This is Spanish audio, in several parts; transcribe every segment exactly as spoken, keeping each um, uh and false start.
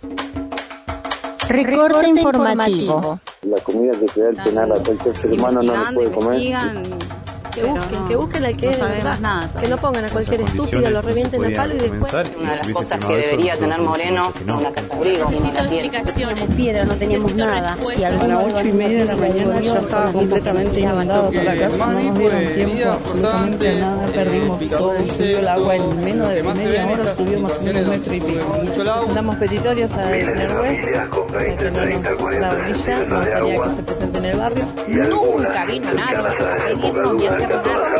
Recorte informativo. La comida que se da el penal a cualquier ser humano no lo puede comer. Que busquen, no, que busquen al que es de verdad, nada, que no pongan a cualquier estúpido, lo revienten a palo y después. Una de las cosas que debería tener Moreno, no. una casa abrigo, una explicaciones. Piedra, no teníamos nada. Si a las ocho y media de la mañana ya estaba completamente inundado toda la casa, no nos dieron tiempo absolutamente a nada, perdimos todo, subió el agua en menos de media hora, subió más o menos un metro y pico. Presentamos petitorios al señor juez, o sea que no nos la orilla, no quería que se presente en el barrio. Nunca vino nadie a pedirnos ni a hacer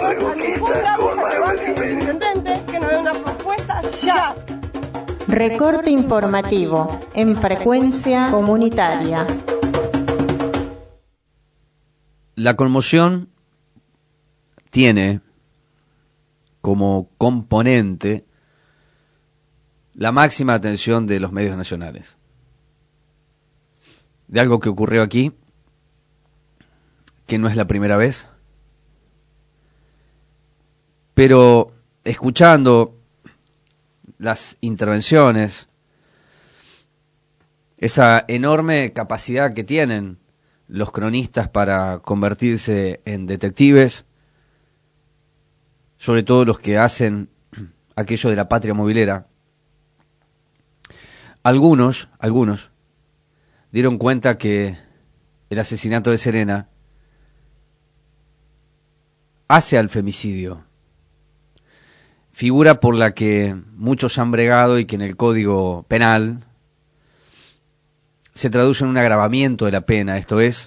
Intendente, que nos dé una propuesta ya. Recorte informativo en frecuencia comunitaria. La conmoción tiene como componente la máxima atención de los medios nacionales. De algo que ocurrió aquí, que no es la primera vez. Pero escuchando las intervenciones, esa enorme capacidad que tienen los cronistas para convertirse en detectives, sobre todo los que hacen aquello de la patria movilera, algunos, algunos dieron cuenta que el asesinato de Serena hace al femicidio, figura por la que muchos han bregado y que en el Código Penal se traduce en un agravamiento de la pena, esto es,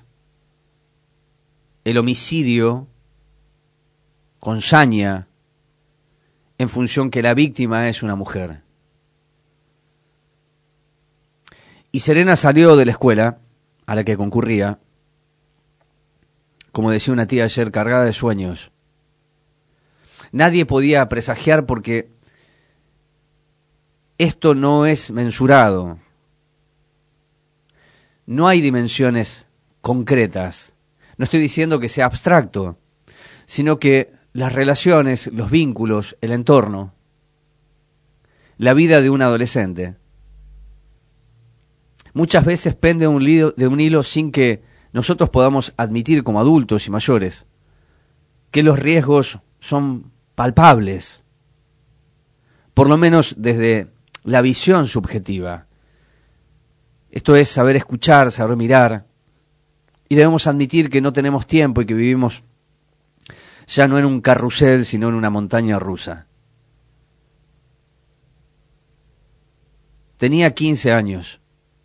el homicidio con saña en función que la víctima es una mujer. Y Serena salió de la escuela a la que concurría, como decía una tía ayer, cargada de sueños. Nadie podía presagiar porque esto no es mensurado. No hay dimensiones concretas. No estoy diciendo que sea abstracto, sino que las relaciones, los vínculos, el entorno, la vida de un adolescente, muchas veces pende un hilo, de un hilo sin que nosotros podamos admitir como adultos y mayores que los riesgos son palpables, por lo menos desde la visión subjetiva. Esto es saber escuchar, saber mirar, y debemos admitir que no tenemos tiempo y que vivimos ya no en un carrusel, sino en una montaña rusa. Tenía quince años.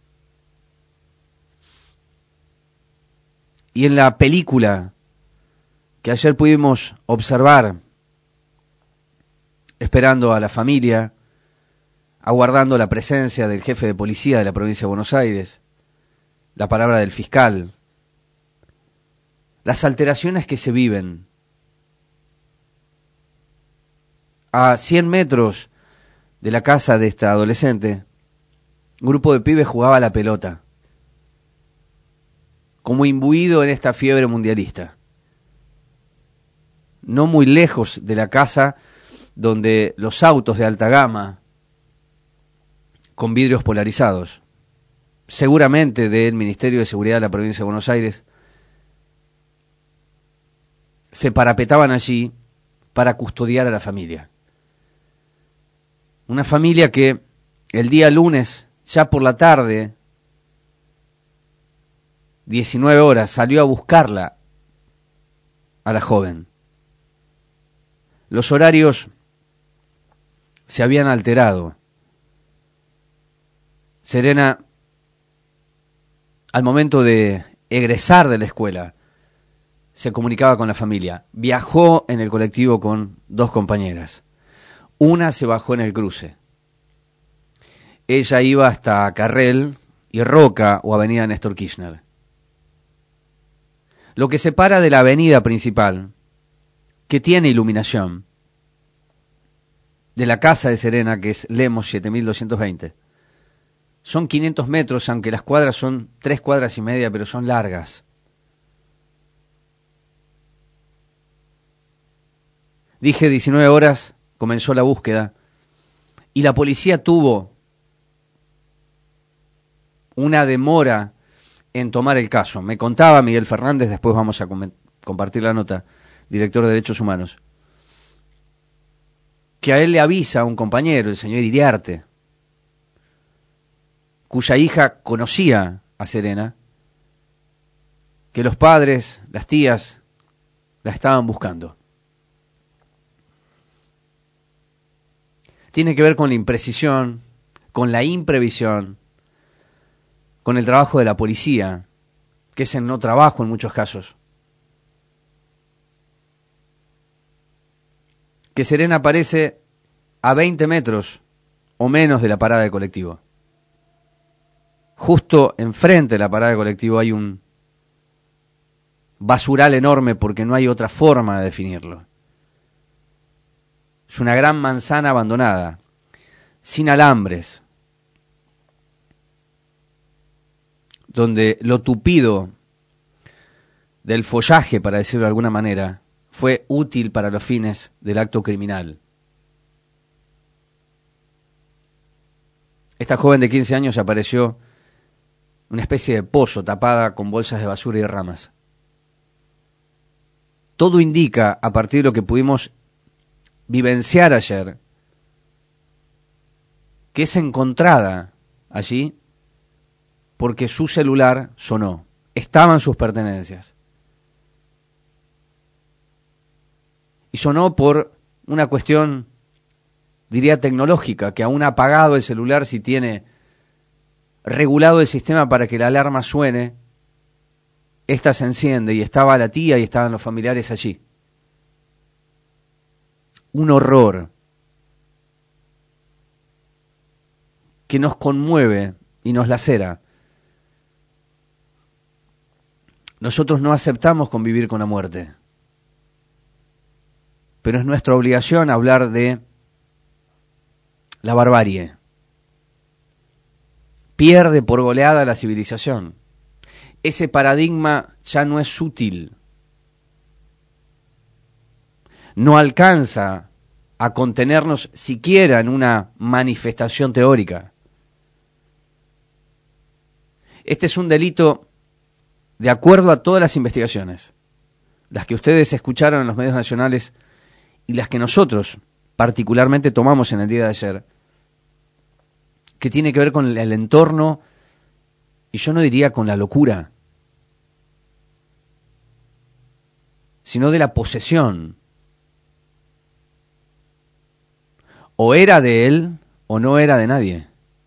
Y en la película que ayer pudimos observar, esperando a la familia, aguardando la presencia del jefe de policía de la provincia de Buenos Aires, la palabra del fiscal, las alteraciones que se viven. A cien metros de la casa de esta adolescente, un grupo de pibes jugaba a la pelota, como imbuido en esta fiebre mundialista. No muy lejos de la casa donde los autos de alta gama, con vidrios polarizados, seguramente del Ministerio de Seguridad de la provincia de Buenos Aires, se parapetaban allí para custodiar a la familia. Una familia que el día lunes, ya por la tarde, diecinueve horas, salió a buscarla a la joven. Los horarios se habían alterado. Serena, al momento de egresar de la escuela, se comunicaba con la familia. Viajó en el colectivo con dos compañeras. Una se bajó en el cruce. Ella iba hasta Carrel y Roca o Avenida Néstor Kirchner. Lo que separa de la avenida principal, que tiene iluminación, de la casa de Serena, que es Lemos siete mil doscientos veinte, son quinientos metros, aunque las cuadras son tres cuadras y media, pero son largas. Dije diecinueve horas, comenzó la búsqueda, y la policía tuvo una demora en tomar el caso. Me contaba Miguel Fernández, después vamos a com- compartir la nota, director de Derechos Humanos, que a él le avisa a un compañero, el señor Iriarte, cuya hija conocía a Serena, que los padres, las tías, la estaban buscando. Tiene que ver con la imprecisión, con la imprevisión, con el trabajo de la policía, que es el no trabajo en muchos casos. Que Serena aparece a veinte metros o menos de la parada de colectivo. Justo enfrente de la parada de colectivo hay un basural enorme porque no hay otra forma de definirlo. Es una gran manzana abandonada, sin alambres, donde lo tupido del follaje, para decirlo de alguna manera, fue útil para los fines del acto criminal. Esta joven de quince años apareció en una especie de pozo tapada con bolsas de basura y ramas. Todo indica, a partir de lo que pudimos vivenciar ayer, que es encontrada allí porque su celular sonó. Estaban sus pertenencias. Y sonó por una cuestión, diría, tecnológica, que aún apagado el celular, si tiene regulado el sistema para que la alarma suene, esta se enciende y estaba la tía y estaban los familiares allí. Un horror que nos conmueve y nos lacera. Nosotros no aceptamos convivir con la muerte, pero es nuestra obligación hablar de la barbarie. Pierde por goleada la civilización. Ese paradigma ya no es útil. No alcanza a contenernos siquiera en una manifestación teórica. Este es un delito de acuerdo a todas las investigaciones, las que ustedes escucharon en los medios nacionales y las que nosotros particularmente tomamos en el día de ayer, que tiene que ver con el entorno, y yo no diría con la locura, sino de la posesión. O era de él o no era de nadie.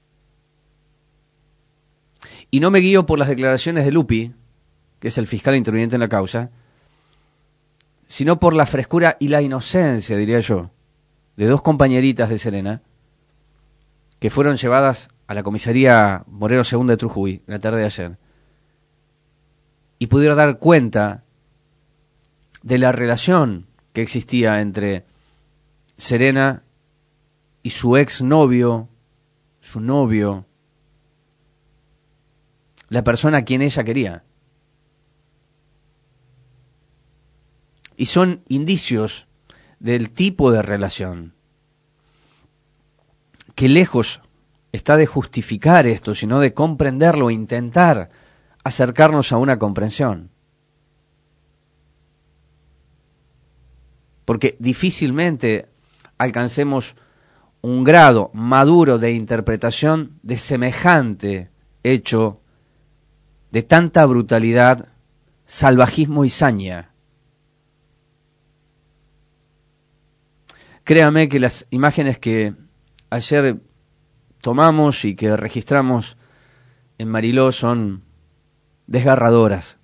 Y no me guío por las declaraciones de Lupi, que es el fiscal interviniente en la causa, sino por la frescura y la inocencia, diría yo, de dos compañeritas de Serena, que fueron llevadas a la comisaría Moreno Segunda de Trujuy la tarde de ayer, y pudieron dar cuenta de la relación que existía entre Serena y su exnovio, su novio, la persona a quien ella quería. Y son indicios del tipo de relación que lejos está de justificar esto, sino de comprenderlo e intentar acercarnos a una comprensión. Porque difícilmente alcancemos un grado maduro de interpretación de semejante hecho, de tanta brutalidad, salvajismo y saña. Créame que las imágenes que ayer tomamos y que registramos en Mariló son desgarradoras.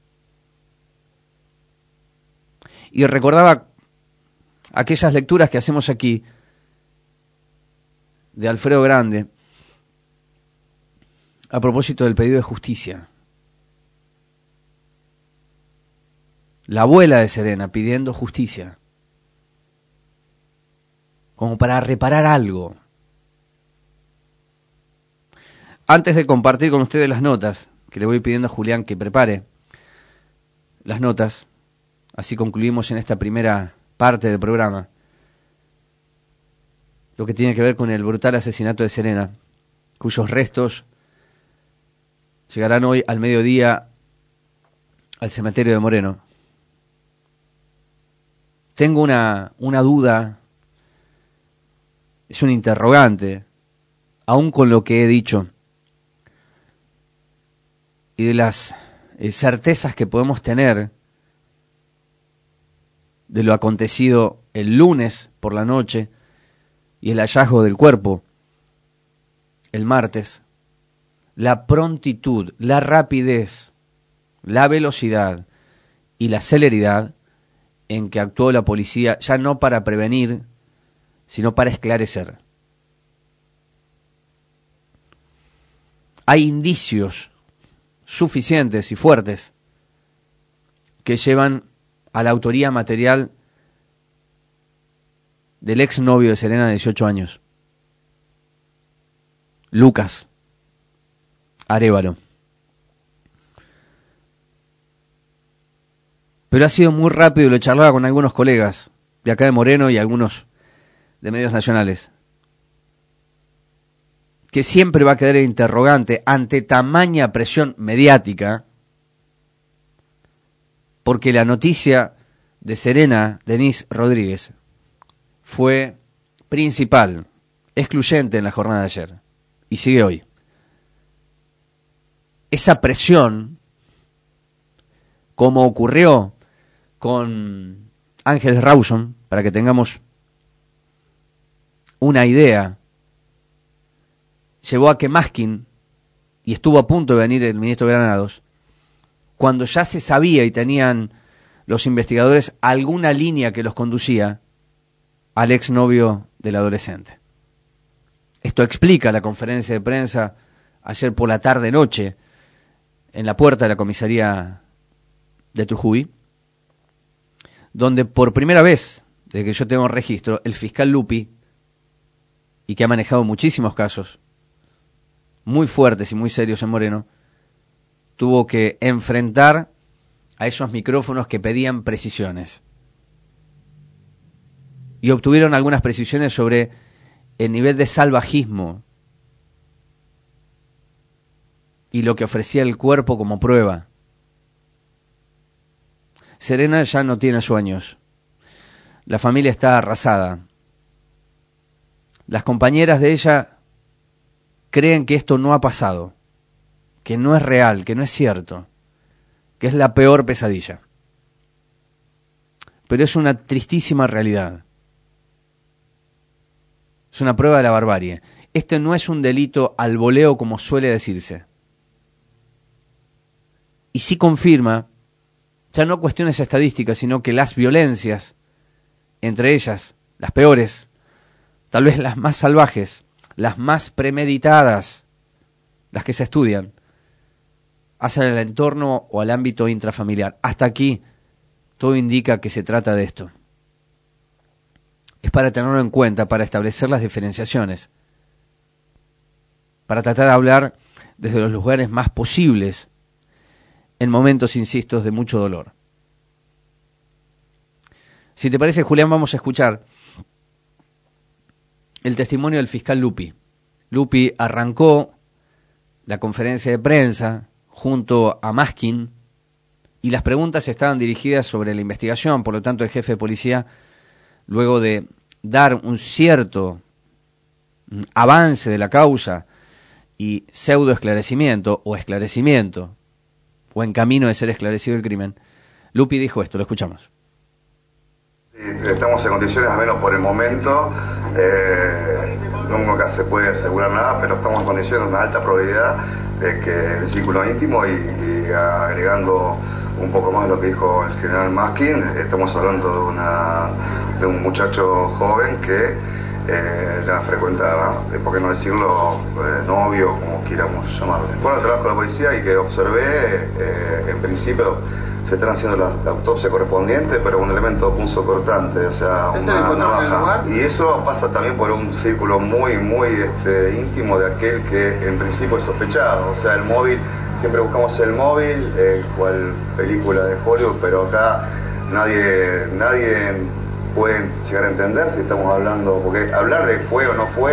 Y recordaba aquellas lecturas que hacemos aquí de Alfredo Grande a propósito del pedido de justicia. La abuela de Serena pidiendo justicia, como para reparar algo. Antes de compartir con ustedes las notas, que le voy pidiendo a Julián que prepare las notas, así concluimos en esta primera parte del programa, lo que tiene que ver con el brutal asesinato de Serena, cuyos restos llegarán hoy al mediodía al cementerio de Moreno. Tengo una, una duda, es un interrogante, aún con lo que he dicho, y de las eh, certezas que podemos tener de lo acontecido el lunes por la noche y el hallazgo del cuerpo el martes, la prontitud, la rapidez, la velocidad y la celeridad en que actuó la policía, ya no para prevenir, sino para esclarecer. Hay indicios suficientes y fuertes que llevan a la autoría material del exnovio de Serena de dieciocho años, Lucas Arévalo. Pero ha sido muy rápido y lo charlaba con algunos colegas de acá de Moreno y algunos de medios nacionales, que siempre va a quedar el interrogante ante tamaña presión mediática, porque la noticia de Serena Denise Rodríguez fue principal, excluyente en la jornada de ayer, y sigue hoy. Esa presión, como ocurrió con Ángeles Rawson, para que tengamos una idea, llevó a que Maskin, y estuvo a punto de venir el ministro Granados, cuando ya se sabía y tenían los investigadores alguna línea que los conducía al exnovio del adolescente. Esto explica la conferencia de prensa ayer por la tarde-noche en la puerta de la comisaría de Trujuy, donde por primera vez, desde que yo tengo registro, el fiscal Lupi, y que ha manejado muchísimos casos muy fuertes y muy serios en Moreno, tuvo que enfrentar a esos micrófonos que pedían precisiones. Y obtuvieron algunas precisiones sobre el nivel de salvajismo y lo que ofrecía el cuerpo como prueba. Serena ya no tiene sueños. La familia está arrasada. Las compañeras de ella creen que esto no ha pasado, que no es real, que no es cierto, que es la peor pesadilla. Pero es una tristísima realidad. Es una prueba de la barbarie. Este no es un delito al voleo como suele decirse. Y sí confirma, ya no cuestiones estadísticas, sino que las violencias, entre ellas, las peores, tal vez las más salvajes, las más premeditadas, las que se estudian, hacen el entorno o al ámbito intrafamiliar. Hasta aquí todo indica que se trata de esto. Es para tenerlo en cuenta, para establecer las diferenciaciones, para tratar de hablar desde los lugares más posibles en momentos, insisto, de mucho dolor. Si te parece, Julián, vamos a escuchar el testimonio del fiscal Lupi. Lupi arrancó la conferencia de prensa junto a Maskin y las preguntas estaban dirigidas sobre la investigación. Por lo tanto, el jefe de policía, luego de dar un cierto avance de la causa y pseudo esclarecimiento o esclarecimiento o en camino de ser esclarecido el crimen, Lupi dijo esto, lo escuchamos. Estamos en condiciones, al menos por el momento, eh, nunca se puede asegurar nada, pero estamos en condiciones de una alta probabilidad de que el círculo íntimo y, y agregando un poco más lo que dijo el general Maskin, estamos hablando de, una, de un muchacho joven que eh, la frecuenta, por qué no decirlo, eh, novio, como quieramos llamarlo. Bueno, el trabajo de la policía y que observé, eh, en principio se están haciendo la, la autopsia correspondiente, pero un elemento punzocortante, o sea, una navaja. Y eso pasa también por un círculo muy, muy este, íntimo de aquel que en principio es sospechado. O sea, el móvil, siempre buscamos el móvil, eh, cual película de Hollywood, pero acá nadie, nadie puede llegar a entender si estamos hablando, porque hablar de fue o no fue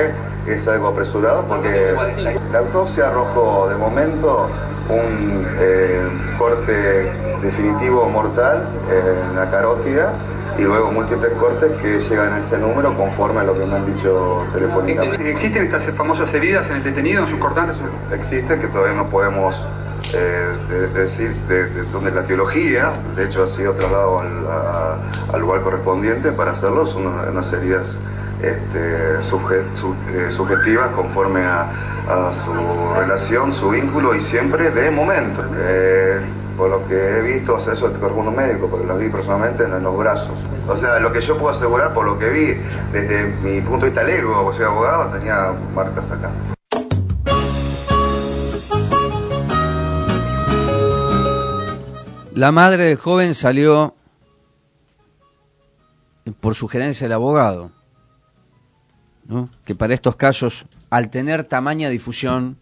que es algo apresurado, porque la autopsia arrojó de momento un eh, corte definitivo mortal en la carótida y luego múltiples cortes que llegan a ese número conforme a lo que me han dicho telefónicamente. ¿Existen estas famosas heridas en el detenido, en sus cortantes? Existe, que todavía no podemos eh, de, de decir de, de dónde es la etiología. De hecho ha sido trasladado al, a, al lugar correspondiente para hacerlo. Son unas, unas heridas este, subje, sub, eh, subjetivas conforme a, a su relación, su vínculo y siempre de momento. Eh, por lo que he visto, o sea, eso te corresponde a un médico, porque las vi personalmente en los brazos. O sea, lo que yo puedo asegurar por lo que vi, desde mi punto de vista lego, o sea, abogado, tenía marcas acá. La madre del joven salió por sugerencia del abogado, ¿no? Que para estos casos, al tener tamaña difusión,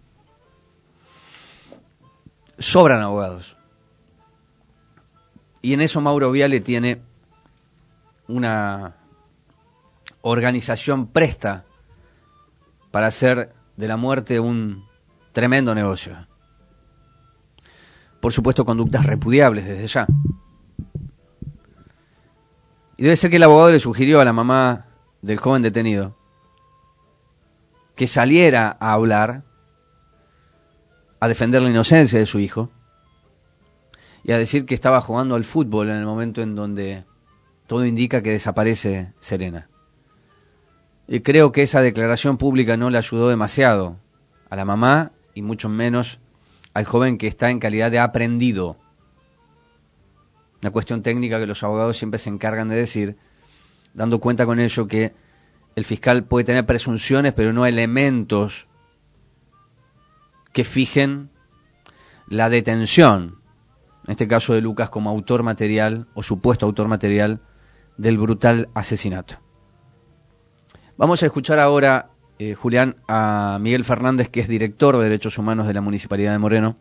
sobran abogados. Y en eso Mauro Viale tiene una organización presta para hacer de la muerte un tremendo negocio. Por supuesto, conductas repudiables desde ya. Y debe ser que el abogado le sugirió a la mamá del joven detenido que saliera a hablar, a defender la inocencia de su hijo y a decir que estaba jugando al fútbol en el momento en donde todo indica que desaparece Serena. Y creo que esa declaración pública no le ayudó demasiado a la mamá y mucho menos al joven que está en calidad de aprendido. Una cuestión técnica que los abogados siempre se encargan de decir, dando cuenta con ello que el fiscal puede tener presunciones, pero no elementos que fijen la detención, en este caso de Lucas, como autor material o supuesto autor material del brutal asesinato. Vamos a escuchar ahora, eh, Julián, a Miguel Fernández, que es director de Derechos Humanos de la Municipalidad de Moreno.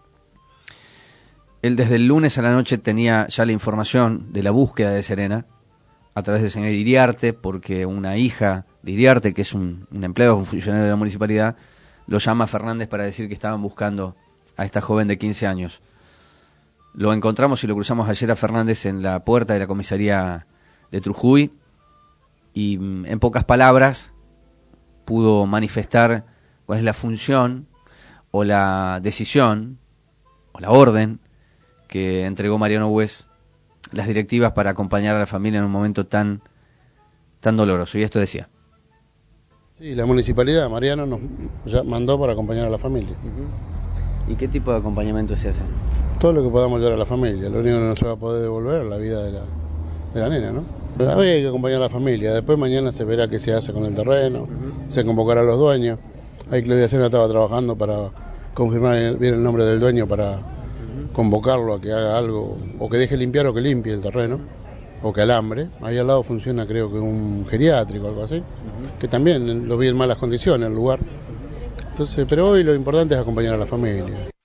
Él desde el lunes a la noche tenía ya la información de la búsqueda de Serena a través del señor Iriarte, porque una hija de Iriarte, que es un, un empleado, un funcionario de la municipalidad, lo llama a Fernández para decir que estaban buscando a esta joven de quince años. Lo encontramos y lo cruzamos ayer a Fernández en la puerta de la comisaría de Trujuy y en pocas palabras pudo manifestar cuál es la función o la decisión o la orden que entregó Mariano Bues, las directivas para acompañar a la familia en un momento tan, tan doloroso. Y esto decía. Sí, la municipalidad, Mariano, nos ya mandó para acompañar a la familia. Uh-huh. ¿Y qué tipo de acompañamiento se hace? Todo lo que podamos ayudar a la familia. Lo único que no se va a poder devolver es la vida de la, de la nena, ¿no? Hoy hay que acompañar a la familia. Después mañana se verá qué se hace con el terreno, uh-huh. Se convocará a los dueños. Ahí Claudia Sena estaba trabajando para confirmar bien el nombre del dueño para uh-huh. convocarlo a que haga algo, o que deje limpiar o que limpie el terreno, o que alambre. Ahí al lado funciona, creo que un geriátrico o algo así, uh-huh. que también lo vi en malas condiciones el lugar. Entonces, pero hoy lo importante es acompañar a la familia.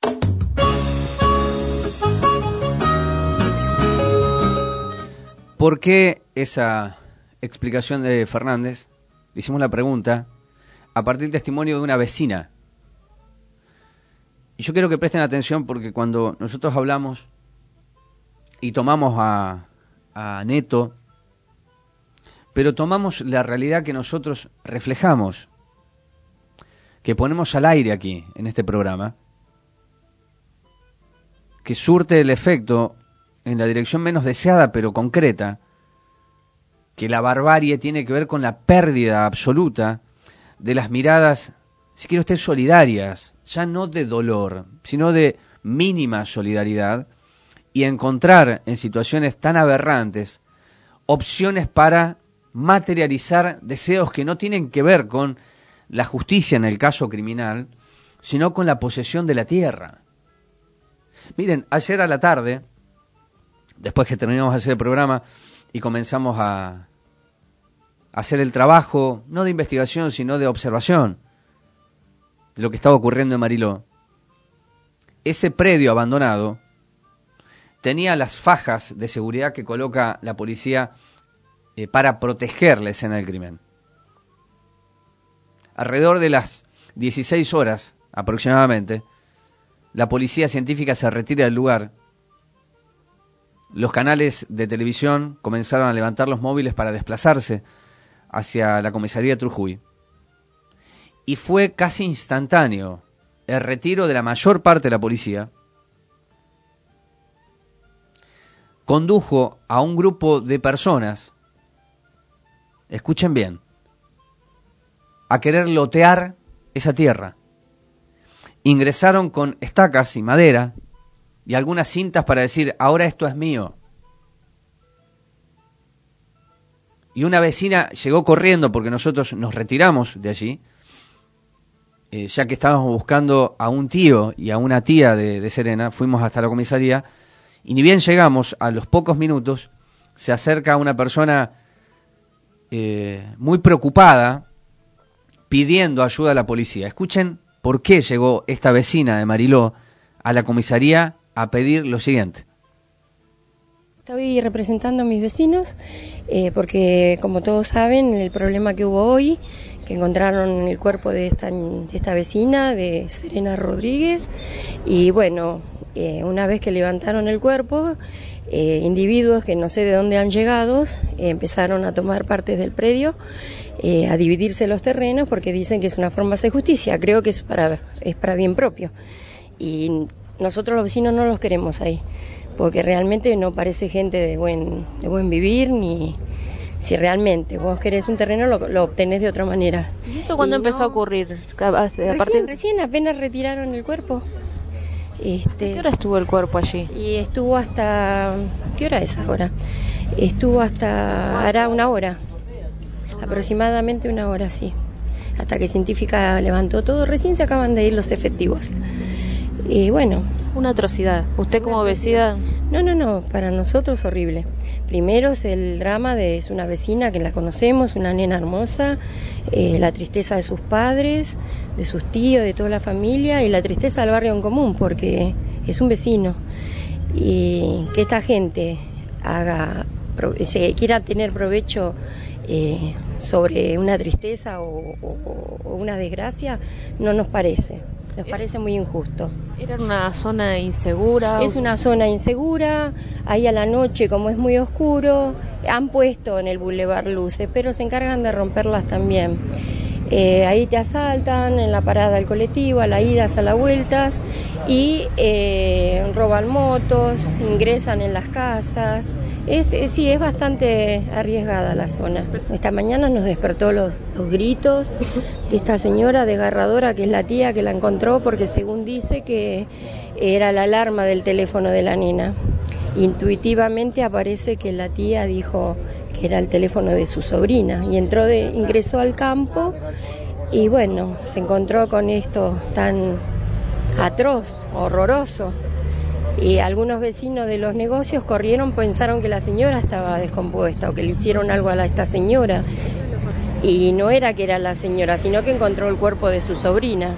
¿Por qué esa explicación de Fernández? Le hicimos la pregunta a partir del testimonio de una vecina. Y yo quiero que presten atención porque cuando nosotros hablamos y tomamos a, a Neto, pero tomamos la realidad que nosotros reflejamos, que ponemos al aire aquí, en este programa, que surte el efecto en la dirección menos deseada pero concreta, que la barbarie tiene que ver con la pérdida absoluta de las miradas, si quiere usted, solidarias, ya no de dolor, sino de mínima solidaridad, y encontrar en situaciones tan aberrantes opciones para materializar deseos que no tienen que ver con la justicia en el caso criminal, sino con la posesión de la tierra. Miren, ayer a la tarde, después que terminamos de hacer el programa y comenzamos a, a hacer el trabajo, no de investigación, sino de observación de lo que estaba ocurriendo en Mariló, ese predio abandonado tenía las fajas de seguridad que coloca la policía eh, para proteger la escena del crimen. Alrededor de las dieciséis horas aproximadamente, la policía científica se retira del lugar. Los canales de televisión comenzaron a levantar los móviles para desplazarse hacia la comisaría de Trujillo. Y fue casi instantáneo el retiro de la mayor parte de la policía. Condujo a un grupo de personas, escuchen bien, a querer lotear esa tierra. Ingresaron con estacas y madera y algunas cintas para decir, ahora esto es mío. Y una vecina llegó corriendo porque nosotros nos retiramos de allí, eh, ya que estábamos buscando a un tío y a una tía de, de Serena. Fuimos hasta la comisaría y ni bien llegamos, a los pocos minutos, se acerca una persona eh, muy preocupada pidiendo ayuda a la policía. Escuchen por qué llegó esta vecina de Mariló a la comisaría a pedir lo siguiente. Estoy representando a mis vecinos eh, porque, como todos saben, el problema que hubo hoy, que encontraron el cuerpo de esta, de esta vecina, de Serena Rodríguez, y bueno, eh, una vez que levantaron el cuerpo, eh, individuos que no sé de dónde han llegado, eh, empezaron a tomar partes del predio, eh, a dividirse los terrenos porque dicen que es una forma de hacer justicia. Creo que es para, es para bien propio. Y nosotros los vecinos no los queremos ahí, porque realmente no parece gente de buen, de buen vivir, ni si realmente vos querés un terreno lo, lo obtenés de otra manera. ¿Y esto cuándo y empezó no, a ocurrir? A recién, partir... recién apenas retiraron el cuerpo. Este, ¿Qué hora estuvo el cuerpo allí? Y estuvo hasta... ¿Qué hora es ahora? Estuvo hasta... hará una hora. Aproximadamente una hora, sí. Hasta que Científica levantó todo. Recién se acaban de ir los efectivos. Y bueno... Una atrocidad. ¿Usted como vecina? No, no, no. Para nosotros horrible. Primero es el drama de es una vecina que la conocemos, una nena hermosa, eh, la tristeza de sus padres, de sus tíos, de toda la familia, y la tristeza del barrio en común, porque es un vecino. Y que esta gente haga, se quiera tener provecho eh, sobre una tristeza o, o, o una desgracia, no nos parece. Nos parece muy injusto. ¿Era una zona insegura? Es una zona insegura, ahí a la noche, como es muy oscuro, han puesto en el Boulevard luces, pero se encargan de romperlas también. Eh, ahí te asaltan en la parada del colectivo, a la ida, a las vueltas, y eh, roban motos, ingresan en las casas. Es, es, sí, es bastante arriesgada la zona. Esta mañana nos despertó los, los gritos de esta señora desgarradora, que es la tía que la encontró, porque según dice que era la alarma del teléfono de la nena. Intuitivamente aparece que la tía dijo que era el teléfono de su sobrina y entró de, ingresó al campo y bueno, se encontró con esto tan atroz, horroroso. Y algunos vecinos de los negocios corrieron, pensaron que la señora estaba descompuesta o que le hicieron algo a la, esta señora. Y no era que era la señora, sino que encontró el cuerpo de su sobrina.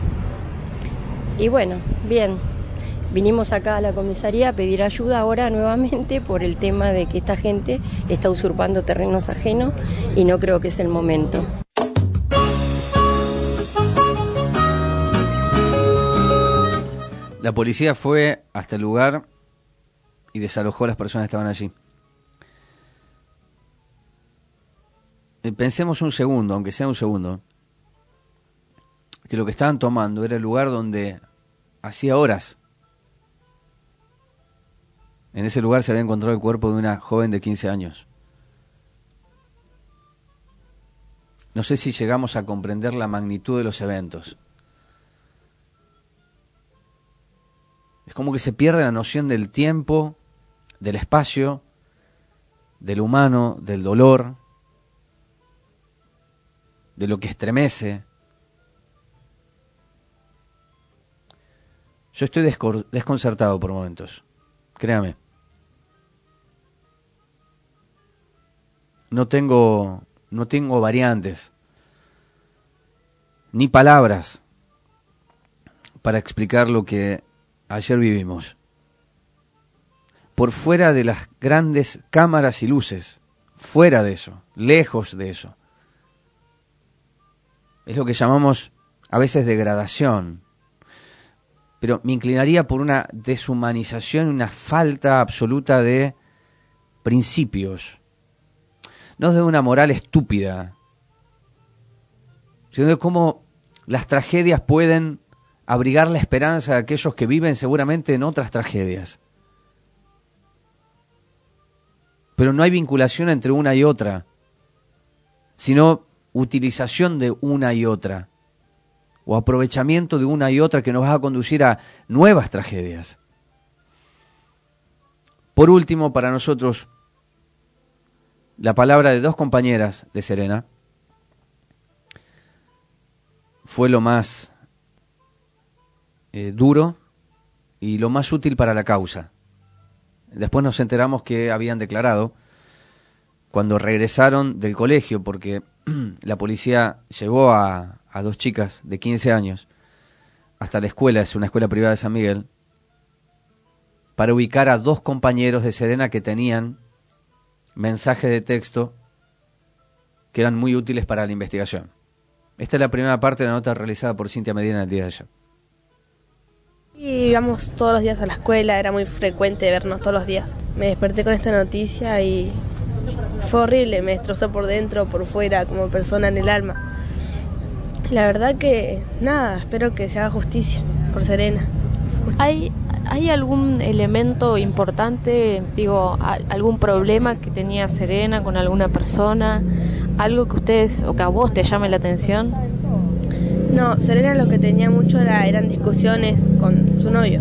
Y bueno, bien, vinimos acá a la comisaría a pedir ayuda ahora nuevamente por el tema de que esta gente está usurpando terrenos ajenos y no creo que es el momento. La policía fue hasta el lugar y desalojó a las personas que estaban allí. Pensemos un segundo, aunque sea un segundo, que lo que estaban tomando era el lugar donde hacía horas, en ese lugar se había encontrado el cuerpo de una joven de quince años. No sé si llegamos a comprender la magnitud de los eventos. Es como que se pierde la noción del tiempo, del espacio, del humano, del dolor, de lo que estremece. Yo estoy descor- desconcertado por momentos, créame. No tengo, no tengo variantes, ni palabras para explicar lo que ayer vivimos. Por fuera de las grandes cámaras y luces, fuera de eso, lejos de eso, Es lo que llamamos a veces degradación. Pero me inclinaría por una deshumanización, una falta absoluta de principios. No de una moral estúpida, sino de cómo las tragedias pueden abrigar la esperanza de aquellos que viven seguramente en otras tragedias. Pero no hay vinculación entre una y otra, sino utilización de una y otra, o aprovechamiento de una y otra que nos va a conducir a nuevas tragedias. Por último, para nosotros, la palabra de dos compañeras de Serena fue lo más eh, duro y lo más útil para la causa. Después nos enteramos que habían declarado cuando regresaron del colegio, porque la policía llevó a, a dos chicas de quince años hasta la escuela, es una escuela privada de San Miguel, para ubicar a dos compañeros de Serena que tenían mensajes de texto que eran muy útiles para la investigación. Esta es la primera parte de la nota realizada por Cintia Medina el día de ayer. Y íbamos todos los días a la escuela, era muy frecuente vernos todos los días. Me desperté con esta noticia y fue horrible, me destrozó por dentro, por fuera, como persona en el alma. La verdad que nada, espero que se haga justicia por Serena. ¿Hay, hay algún elemento importante, digo, a, algún problema que tenía Serena con alguna persona? ¿Algo que ustedes o que a vos te llame la atención? No, Serena lo que tenía mucho era, eran discusiones con su novio.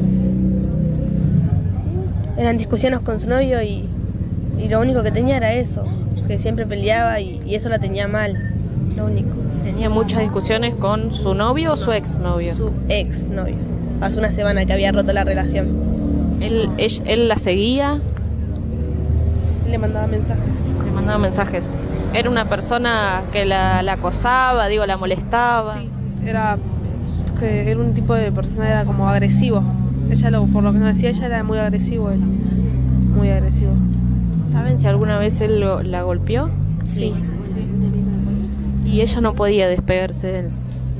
Eran discusiones con su novio y, y lo único que tenía era eso, que siempre peleaba y, y eso la tenía mal, lo único. ¿Tenía muchas discusiones con su novio o su exnovio? Su exnovio. Hace una semana que había roto la relación. ¿Él, él, él la seguía? Le mandaba mensajes. Le mandaba mensajes. ¿Era una persona que la, la acosaba, digo, la molestaba? Sí, era, que era un tipo de persona, era como agresivo. Ella, lo, por lo que nos decía, ella era muy agresivo, él. Muy agresivo. ¿Saben si alguna vez él lo, la golpeó? Sí. sí. ¿Y ella no podía despegarse de él?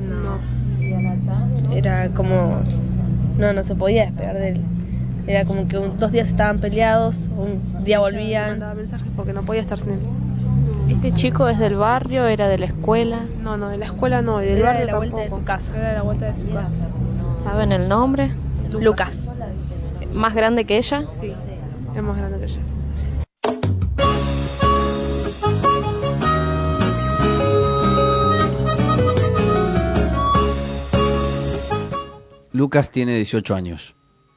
No. Era como... No, no se podía despegar de él. Era como que un, dos días estaban peleados, un día volvían. Mandaba mensajes porque no podía estar sin él. ¿Este chico es del barrio, era de la escuela? No, no, de la escuela no, y del era barrio de la tampoco. vuelta de su casa. Era de la vuelta de su casa. ¿Saben el nombre? Lucas. ¿Más grande que ella? Sí, es más grande que ella. Lucas tiene dieciocho años.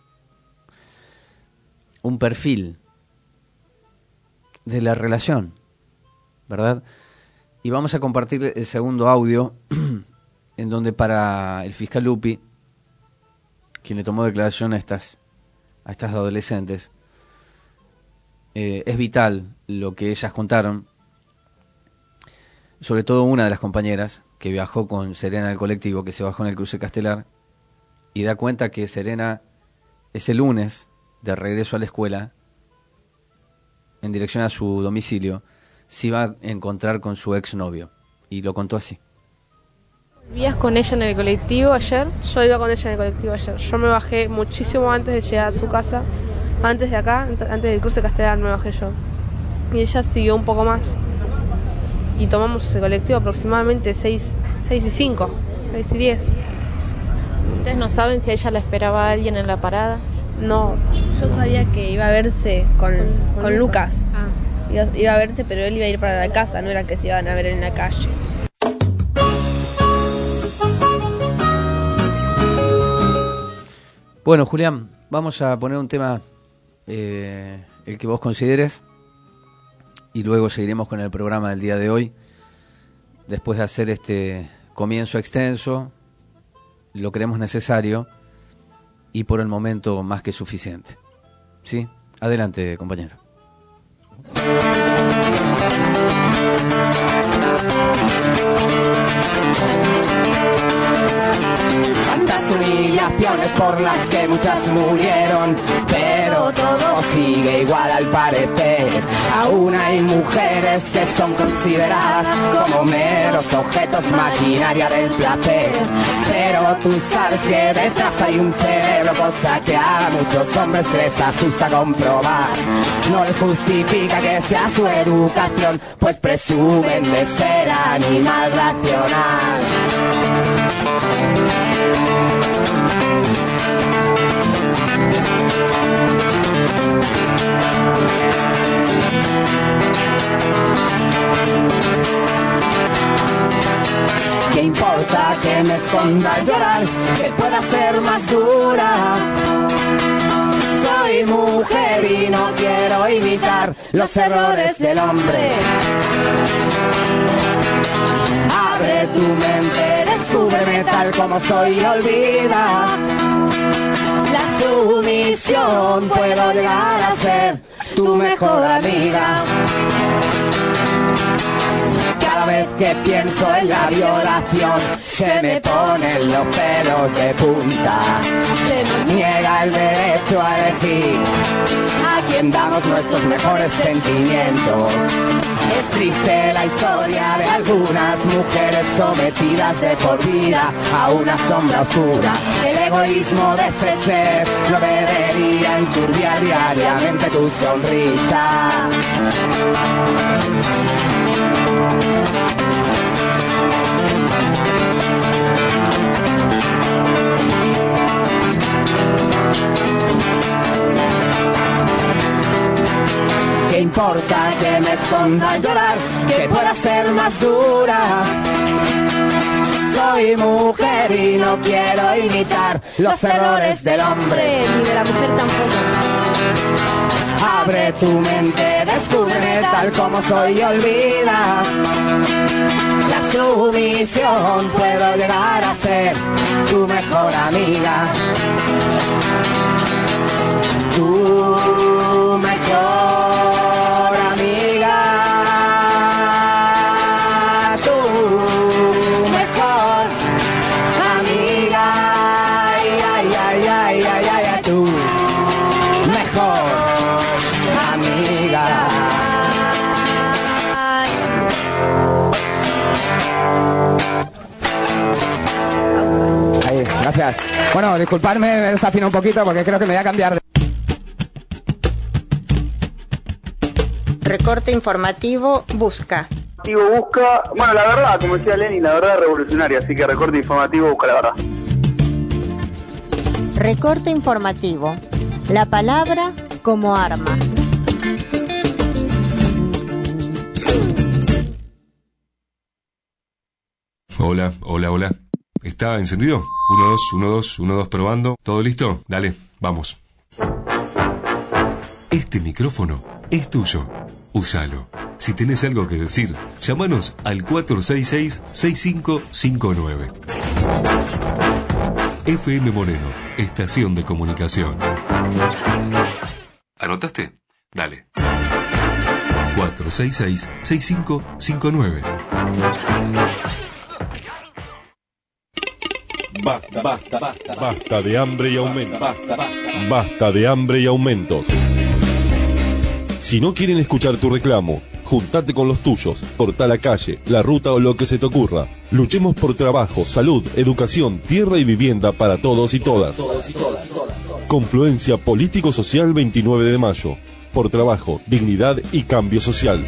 Un perfil de la relación, ¿verdad? Y vamos a compartir el segundo audio en donde para el fiscal Lupi, quien le tomó declaración a estas, a estas adolescentes, eh, es vital lo que ellas contaron, sobre todo una de las compañeras que viajó con Serena al colectivo, que se bajó en el cruce Castelar, y da cuenta que Serena ese lunes, de regreso a la escuela, en dirección a su domicilio, se iba a encontrar con su exnovio. Y lo contó así. ¿Vías con ella en el colectivo ayer? Yo iba con ella en el colectivo ayer. Yo me bajé muchísimo antes de llegar a su casa. Antes de acá, antes del cruce Castelar me bajé yo. Y ella siguió un poco más. Y tomamos el colectivo aproximadamente seis y cinco, seis y diez. ¿Ustedes no saben si a ella la esperaba alguien en la parada? No, yo sabía que iba a verse con, con, con Lucas. Lucas. Ah. Iba, iba a verse, pero él iba a ir para la casa, no era que se iban a ver en la calle. Bueno, Julián, vamos a poner un tema, eh, el que vos consideres, y luego seguiremos con el programa del día de hoy. Después de hacer este comienzo extenso, lo creemos necesario y por el momento más que suficiente. ¿Sí? Adelante, compañero. ¿Cuántas humillas razones por las que muchas murieron, pero todo sigue igual al parecer. Aún hay mujeres que son consideradas como meros objetos, maquinaria del placer. Pero tú sabes que detrás hay un cerebro, cosa que a muchos hombres les asusta comprobar. No les justifica que sea su educación, pues presumen de ser animal racional. ¿Qué importa que me esconda al llorar? Que pueda ser más dura. Soy mujer y no quiero imitar los errores del hombre. Abre tu mente, descúbreme tal como soy y olvida la sumisión. Puedo llegar a ser tu mejor amiga. Cada vez que pienso en la violación, se me ponen los pelos de punta. Se nos niega el derecho a elegir a quien damos nuestros mejores sentimientos. Es triste la historia de algunas mujeres sometidas de por vida a una sombra oscura. El egoísmo de ese ser no debería enturbiar diariamente tu sonrisa. ¿Qué importa que me esconda a llorar? Que pueda ser más dura. Soy mujer y no quiero imitar los errores del hombre, ni de la mujer tampoco. Abre tu mente, descúbreme tal como soy y olvida la sumisión. Puedo llegar a ser tu mejor amiga. Tu mejor amiga. Tu mejor amiga. Ay, ay, ay, ay, ay, ay, ay, tu mejor amiga. Ahí, gracias. Bueno, disculpadme, me desafino un poquito porque creo que me voy a cambiar de... Recorte informativo busca. Busca, bueno, la verdad, como decía Lenin, la verdad revolucionaria, así que recorte informativo busca la verdad. Recorte informativo. La palabra como arma. Hola, hola, hola. ¿Está encendido? uno, dos, uno, dos, uno, dos, probando. ¿Todo listo? Dale, vamos. Este micrófono es tuyo. Úsalo. Si tenés algo que decir, llámanos al cuatro seis seis, seis cinco cinco nueve. F M Moreno, estación de comunicación. ¿Anotaste? Dale. cuatro seis seis, seis cinco cinco nueve. Basta, basta, basta, basta de hambre y aumento. Basta, basta, basta de hambre y aumentos. Si no quieren escuchar tu reclamo, juntate con los tuyos, cortá la calle, la ruta o lo que se te ocurra. Luchemos por trabajo, salud, educación, tierra y vivienda para todos y todas. Confluencia Político-Social veintinueve de mayo. Por trabajo, dignidad y cambio social.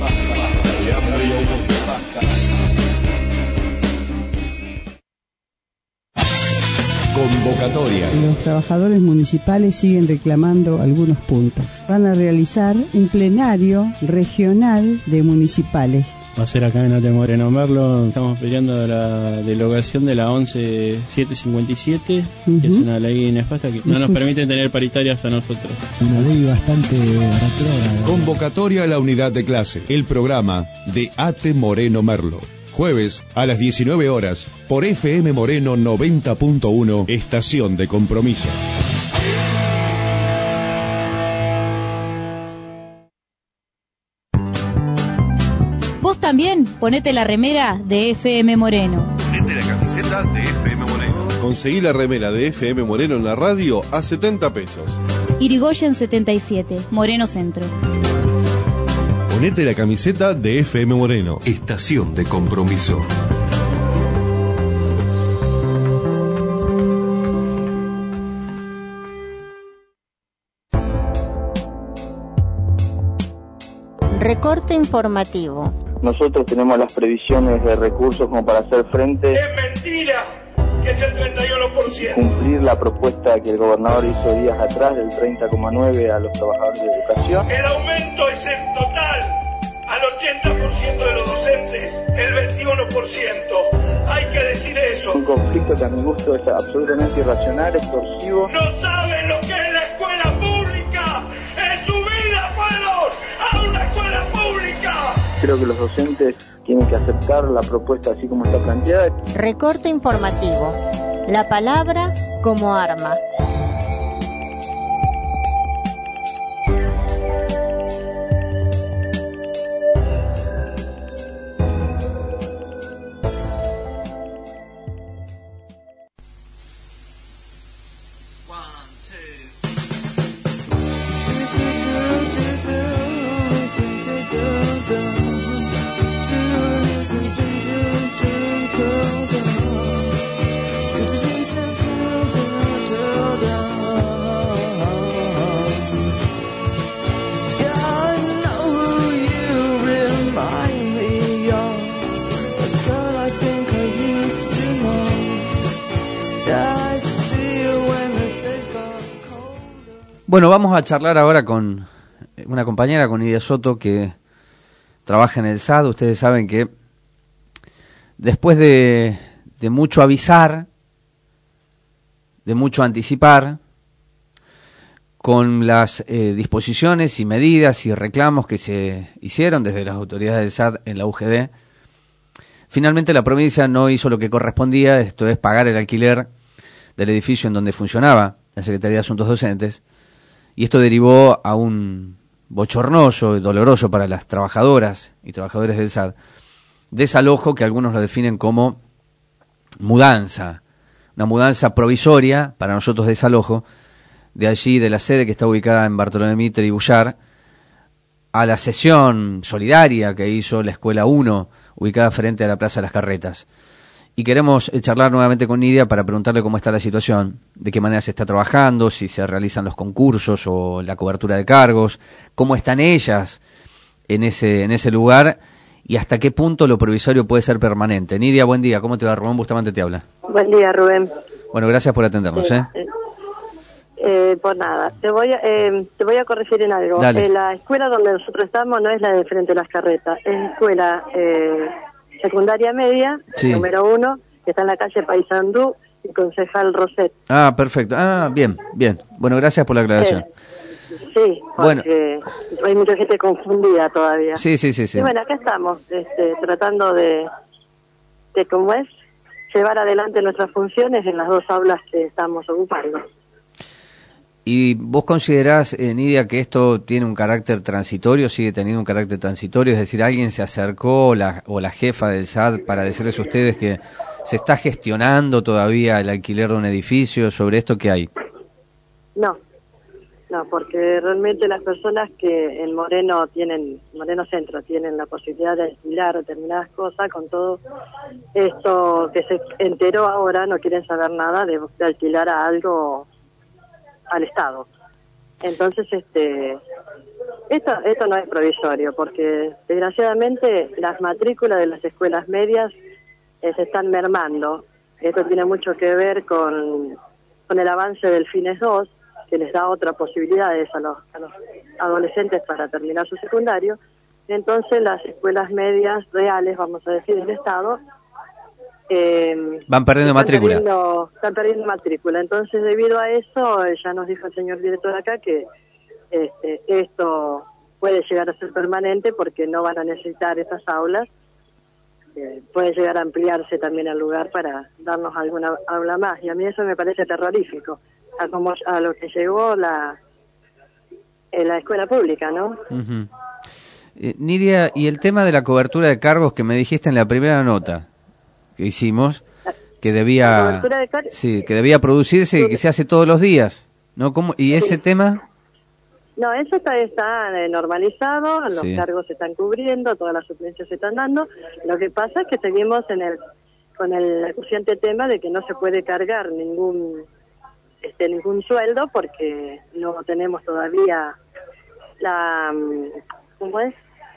Convocatoria. Los trabajadores municipales siguen reclamando algunos puntos. Van a realizar un plenario regional de municipales. Va a ser acá en Ate Moreno Merlo. Estamos peleando la derogación de la once mil setecientos cincuenta y siete, uh-huh. que es una ley nefasta que no nos permite tener paritarias a nosotros. Una ley bastante retrógrada. Convocatoria a la unidad de clase. El programa de Ate Moreno Merlo. Jueves a las diecinueve horas por F M Moreno noventa punto uno, estación de compromiso. Vos también ponete la remera de F M Moreno. Ponete la camiseta de F M Moreno. Conseguí la remera de F M Moreno en la radio a setenta pesos. Irigoyen setenta y siete, Moreno Centro. Ponete la camiseta de F M Moreno. Estación de compromiso. Recorte informativo. Nosotros tenemos las previsiones de recursos como para hacer frente. ¡Es mentira! Que es el treinta y uno por ciento. Cumplir la propuesta que el gobernador hizo días atrás del treinta coma nueve a los trabajadores de educación. El aumento es en total al ochenta por ciento de los docentes, el veintiuno por ciento. Hay que decir eso. Un conflicto que a mi gusto es absolutamente irracional, extorsivo. No saben lo que es la escuela pública. En su vida fueron a una escuela pública. Creo que los docentes tienen que aceptar la propuesta así como está planteada. Recorte informativo. La palabra como arma. Bueno, vamos a charlar ahora con una compañera, con Nidia Soto, que trabaja en el S A D. Ustedes saben que después de, de mucho avisar, de mucho anticipar, con las eh, disposiciones y medidas y reclamos que se hicieron desde las autoridades del S A D en la U G D, finalmente la provincia no hizo lo que correspondía, esto es pagar el alquiler del edificio en donde funcionaba la Secretaría de Asuntos Docentes, y esto derivó a un bochornoso y doloroso para las trabajadoras y trabajadores del S A D desalojo que algunos lo definen como mudanza, una mudanza provisoria, para nosotros desalojo, de allí, de la sede que está ubicada en Bartolomé Mitre y Bullar, a la sesión solidaria que hizo la Escuela uno, ubicada frente a la Plaza de las Carretas. Y queremos charlar nuevamente con Nidia para preguntarle cómo está la situación, de qué manera se está trabajando, si se realizan los concursos o la cobertura de cargos, cómo están ellas en ese, en ese lugar y hasta qué punto lo provisorio puede ser permanente. Nidia, buen día, ¿cómo te va? Rubén Bustamante te habla. Buen día, Rubén. Bueno, gracias por atendernos. Eh, ¿eh? eh, eh, por nada, te voy, a, eh, te voy a corregir en algo. Eh, la escuela donde nosotros estamos no es la de frente a las Carretas, es escuela... Eh, secundaria media, sí. Número uno, que está en la calle Paysandú y Concejal Roset. Ah, perfecto. Ah, bien, bien. Bueno, gracias por la aclaración. Eh, sí, porque bueno. Hay mucha gente confundida todavía. Sí, sí, sí, sí. Y bueno, acá estamos, este, tratando de, de, ¿cómo es?, llevar adelante nuestras funciones en las dos aulas que estamos ocupando. ¿Y vos considerás, eh, Nidia, que esto tiene un carácter transitorio, sigue teniendo un carácter transitorio? Es decir, ¿alguien se acercó la, o la jefa del S A D para decirles a ustedes que se está gestionando todavía el alquiler de un edificio? ¿Sobre esto qué hay? No, no, porque realmente las personas que en Moreno tienen, Moreno Centro, tienen la posibilidad de alquilar determinadas cosas, con todo esto que se enteró ahora, no quieren saber nada de, de alquilar a algo al Estado. Entonces, este, esto, esto no es provisorio, porque desgraciadamente las matrículas de las escuelas medias eh, se están mermando. Esto tiene mucho que ver con, con el avance del Fines dos, que les da otras posibilidades a los, a los adolescentes para terminar su secundario. Entonces, las escuelas medias reales, vamos a decir, del Estado, Eh, van perdiendo están matrícula. Perdiendo, están perdiendo matrícula. Entonces, debido a eso, ya nos dijo el señor director acá que este, esto puede llegar a ser permanente porque no van a necesitar esas aulas. Eh, puede llegar a ampliarse también el lugar para darnos alguna aula más. Y a mí eso me parece terrorífico, a, como, a lo que llegó la, en la escuela pública, ¿no? Uh-huh. eh, Nidia, y el tema de la cobertura de cargos que me dijiste en la primera nota que hicimos, que debía de car- sí, que debía producirse y que se hace todos los días, ¿no? ¿Cómo? ¿Y ese Sí. tema? No, eso está, está eh, normalizado, los Sí. cargos se están cubriendo, todas las suplencias se están dando. Lo que pasa es que seguimos en el con el acuciante tema de que no se puede cargar ningún este ningún sueldo porque no tenemos todavía la mm, ¿cómo es?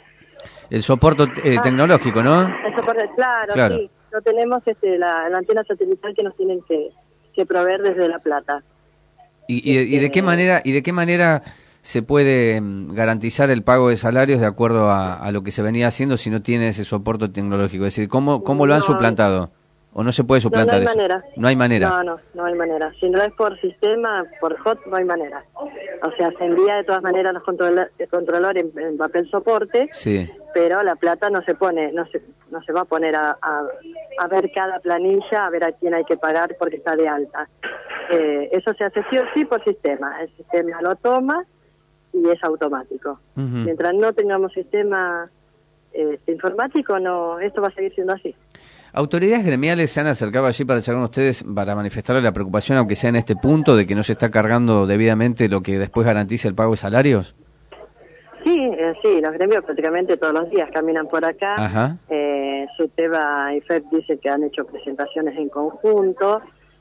El soporte eh, Ah. tecnológico, ¿no? El soporte, claro, Claro. sí, no tenemos este la, la antena satelital que nos tienen que, que proveer desde La Plata. ¿Y, y, y de qué manera y de qué manera se puede mm, garantizar el pago de salarios de acuerdo a, a lo que se venía haciendo si no tiene ese soporte tecnológico? Es decir, ¿cómo, cómo lo han No. suplantado? ¿O no se puede No, no suplantar hay eso? manera. No hay manera. No, no, no hay manera. Si no es por sistema, por hot, no hay manera. O sea, se envía de todas maneras a los controla- el controladores en, en papel soporte, Sí. pero la plata no se pone, no se, no se va a poner a, a, a ver cada planilla, a ver a quién hay que pagar porque está de alta. Eh, eso se hace sí o sí por sistema. El sistema lo toma y es automático. Ujú. Mientras no tengamos sistema eh, informático, no, esto va a seguir siendo así. ¿Autoridades gremiales se han acercado allí para charlar con ustedes, para manifestarle la preocupación, aunque sea en este punto, de que no se está cargando debidamente lo que después garantice el pago de salarios? Sí, eh, sí, los gremios prácticamente todos los días caminan por acá. Ajá. Eh, Suteba y F E P dice que han hecho presentaciones en conjunto,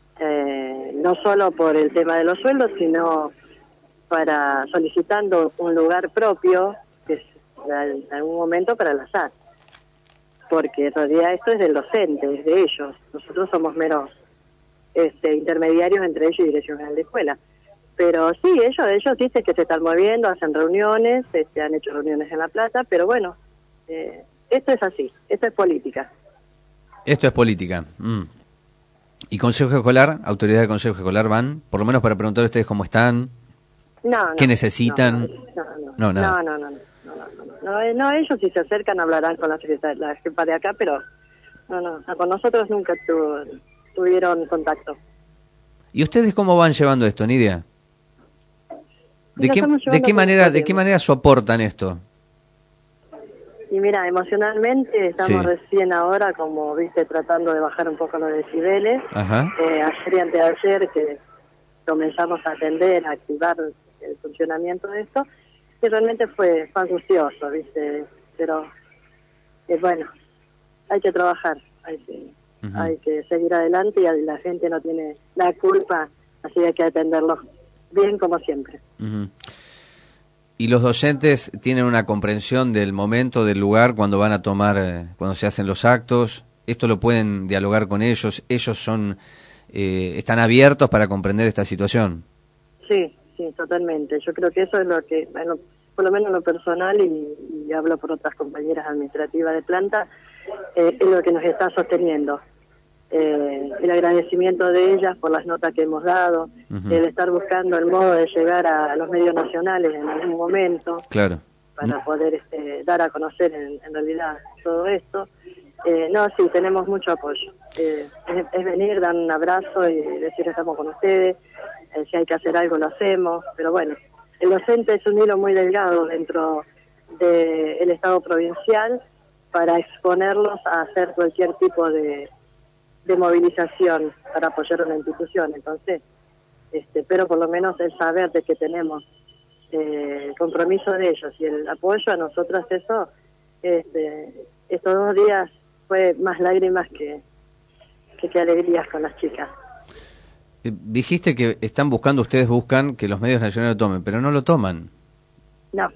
eh, no solo por el tema de los sueldos, sino para solicitando un lugar propio, que es en algún momento para la S A T. Porque en realidad esto es del docente, es de ellos. Nosotros somos meros este, intermediarios entre ellos y Dirección General de Escuela. Pero sí, ellos ellos dicen que se están moviendo, hacen reuniones, este, han hecho reuniones en La Plata, pero bueno, eh, esto es así, esto es política. Esto es política. Mm. ¿Y Consejo Escolar, autoridades de Consejo Escolar van, por lo menos para preguntar a ustedes cómo están, No, no, qué necesitan? No, no, no, No, nada. no, no, no, no, no, no, no, no, eh, no, ellos si se acercan hablarán con la secretaria, la jefa de acá, pero no, no, no, con nosotros nunca tu- tuvieron contacto. ¿Y ustedes cómo van llevando esto, Nidia? ¿De Lo qué, estamos de llevando qué con manera, mucho de qué tiempo. manera soportan esto? Y mira, emocionalmente estamos Sí. recién ahora, como viste, tratando de bajar un poco los decibeles. Ajá. Eh, ayer y anteayer que comenzamos a atender, a activar el funcionamiento de esto, y realmente fue, fue angustioso, viste, pero eh, bueno, hay que trabajar, hay que, Ujú. hay que seguir adelante y la gente no tiene la culpa, así que hay que atenderlos bien como siempre. Ujú. ¿Y los docentes tienen una comprensión del momento, del lugar, cuando van a tomar, eh, cuando se hacen los actos? ¿Esto lo pueden dialogar con ellos? ¿Ellos son eh, están abiertos para comprender esta situación? Sí, sí, totalmente. Yo creo que eso es lo que, bueno, por lo menos en lo personal, y, y hablo por otras compañeras administrativas de planta, eh, es lo que nos está sosteniendo. Eh, el agradecimiento de ellas por las notas que hemos dado, Ujú. el estar buscando el modo de llegar a los medios nacionales en algún momento Claro. para poder este, dar a conocer en, en realidad todo esto. Eh, no, sí, tenemos mucho apoyo. Eh, es, es venir, dar un abrazo y decir estamos con ustedes, eh, si hay que hacer algo lo hacemos, pero bueno, el docente es un hilo muy delgado dentro del Estado provincial para exponerlos a hacer cualquier tipo de, de movilización para apoyar a una institución. Entonces, este, pero por lo menos el saber de que tenemos eh, el compromiso de ellos y el apoyo a nosotros, eso, este, estos dos días fue más lágrimas que, que, que alegrías con las chicas. Eh, Dijiste que están buscando, ustedes buscan que los medios nacionales lo tomen, pero no lo toman. No.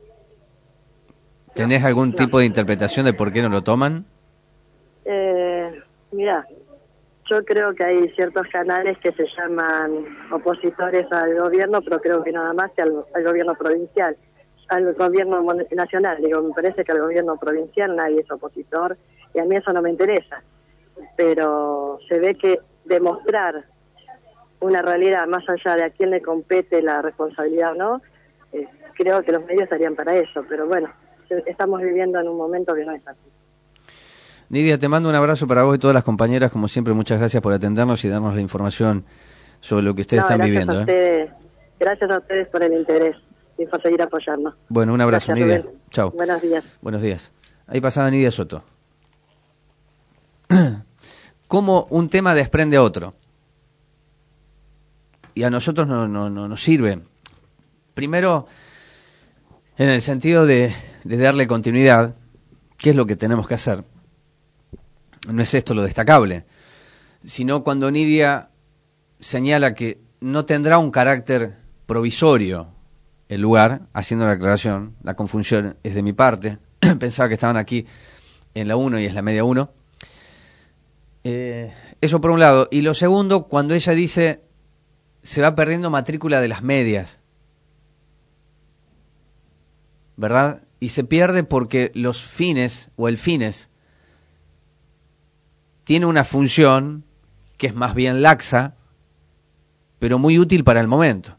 ¿Tenés algún no. tipo de interpretación de por qué no lo toman? Eh, mira, yo creo que hay ciertos canales que se llaman opositores al gobierno, pero creo que nada más que al, al gobierno provincial, al gobierno mon- nacional. Digo, me parece que al gobierno provincial nadie es opositor y a mí eso no me interesa. Pero se ve que demostrar una realidad más allá de a quién le compete la responsabilidad o no, eh, creo que los medios estarían para eso, pero bueno, estamos viviendo en un momento que no es así. Nidia, te mando un abrazo para vos y todas las compañeras, como siempre, muchas gracias por atendernos y darnos la información sobre lo que ustedes No, están gracias viviendo. A ¿eh? ustedes, gracias a ustedes por el interés y por seguir apoyarnos. Bueno, un abrazo, Gracias, Nidia. Rubén. Chao. Buenos días. Buenos días. Ahí pasaba Nidia Soto. cómo un tema desprende a otro. Y a nosotros no, no, no nos sirve. Primero, en el sentido de, de darle continuidad, ¿qué es lo que tenemos que hacer? No es esto lo destacable, sino cuando Nidia señala que no tendrá un carácter provisorio el lugar, haciendo la aclaración, la confusión es de mi parte, pensaba que estaban aquí en la uno y es la media uno. Eh, eso por un lado. Y lo segundo, cuando ella dice, se va perdiendo matrícula de las medias, ¿verdad? Y se pierde porque los fines, o el fines, tiene una función que es más bien laxa, pero muy útil para el momento.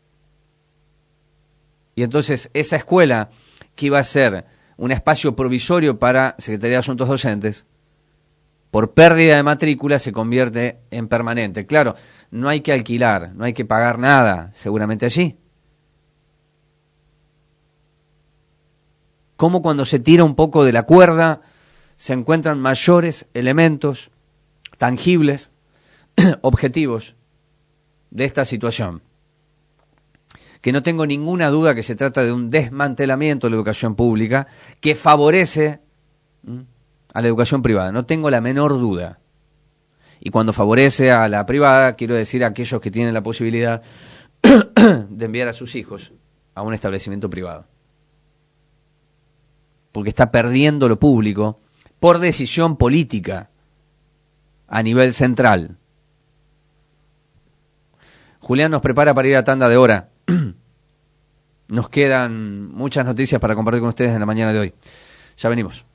Y entonces esa escuela que iba a ser un espacio provisorio para Secretaría de Asuntos Docentes, por pérdida de matrícula se convierte en permanente. Claro, no hay que alquilar, no hay que pagar nada, seguramente allí. Como cuando se tira un poco de la cuerda, se encuentran mayores elementos tangibles, objetivos de esta situación. Que no tengo ninguna duda que se trata de un desmantelamiento de la educación pública que favorece ¿m? a la educación privada. No tengo la menor duda. Y cuando favorece a la privada, quiero decir a aquellos que tienen la posibilidad de enviar a sus hijos a un establecimiento privado. Porque está perdiendo lo público por decisión política a nivel central. Julián nos prepara para ir a tanda de hora. Nos quedan muchas noticias para compartir con ustedes en la mañana de hoy. Ya venimos.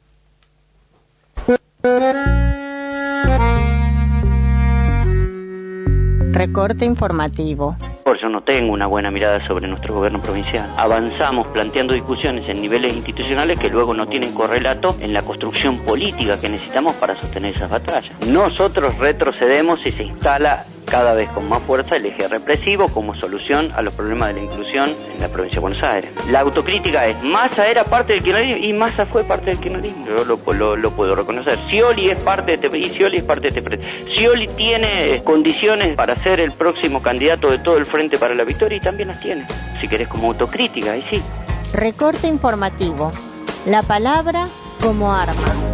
Recorte informativo. Por eso no tengo una buena mirada sobre nuestro gobierno provincial. Avanzamos planteando discusiones en niveles institucionales que luego no tienen correlato en la construcción política que necesitamos para sostener esas batallas. Nosotros retrocedemos y se instala cada vez con más fuerza el eje represivo como solución a los problemas de la inclusión en la provincia de Buenos Aires. La autocrítica es, Massa era parte del kirchnerismo y Massa fue parte del kirchnerismo. Yo lo, lo, lo puedo reconocer. Scioli es parte de este y Scioli es parte de este. Scioli tiene condiciones para ser el próximo candidato de todo el Frente para la Victoria y también las tiene. Si querés como autocrítica, ahí sí. Recorte informativo. La palabra como arma.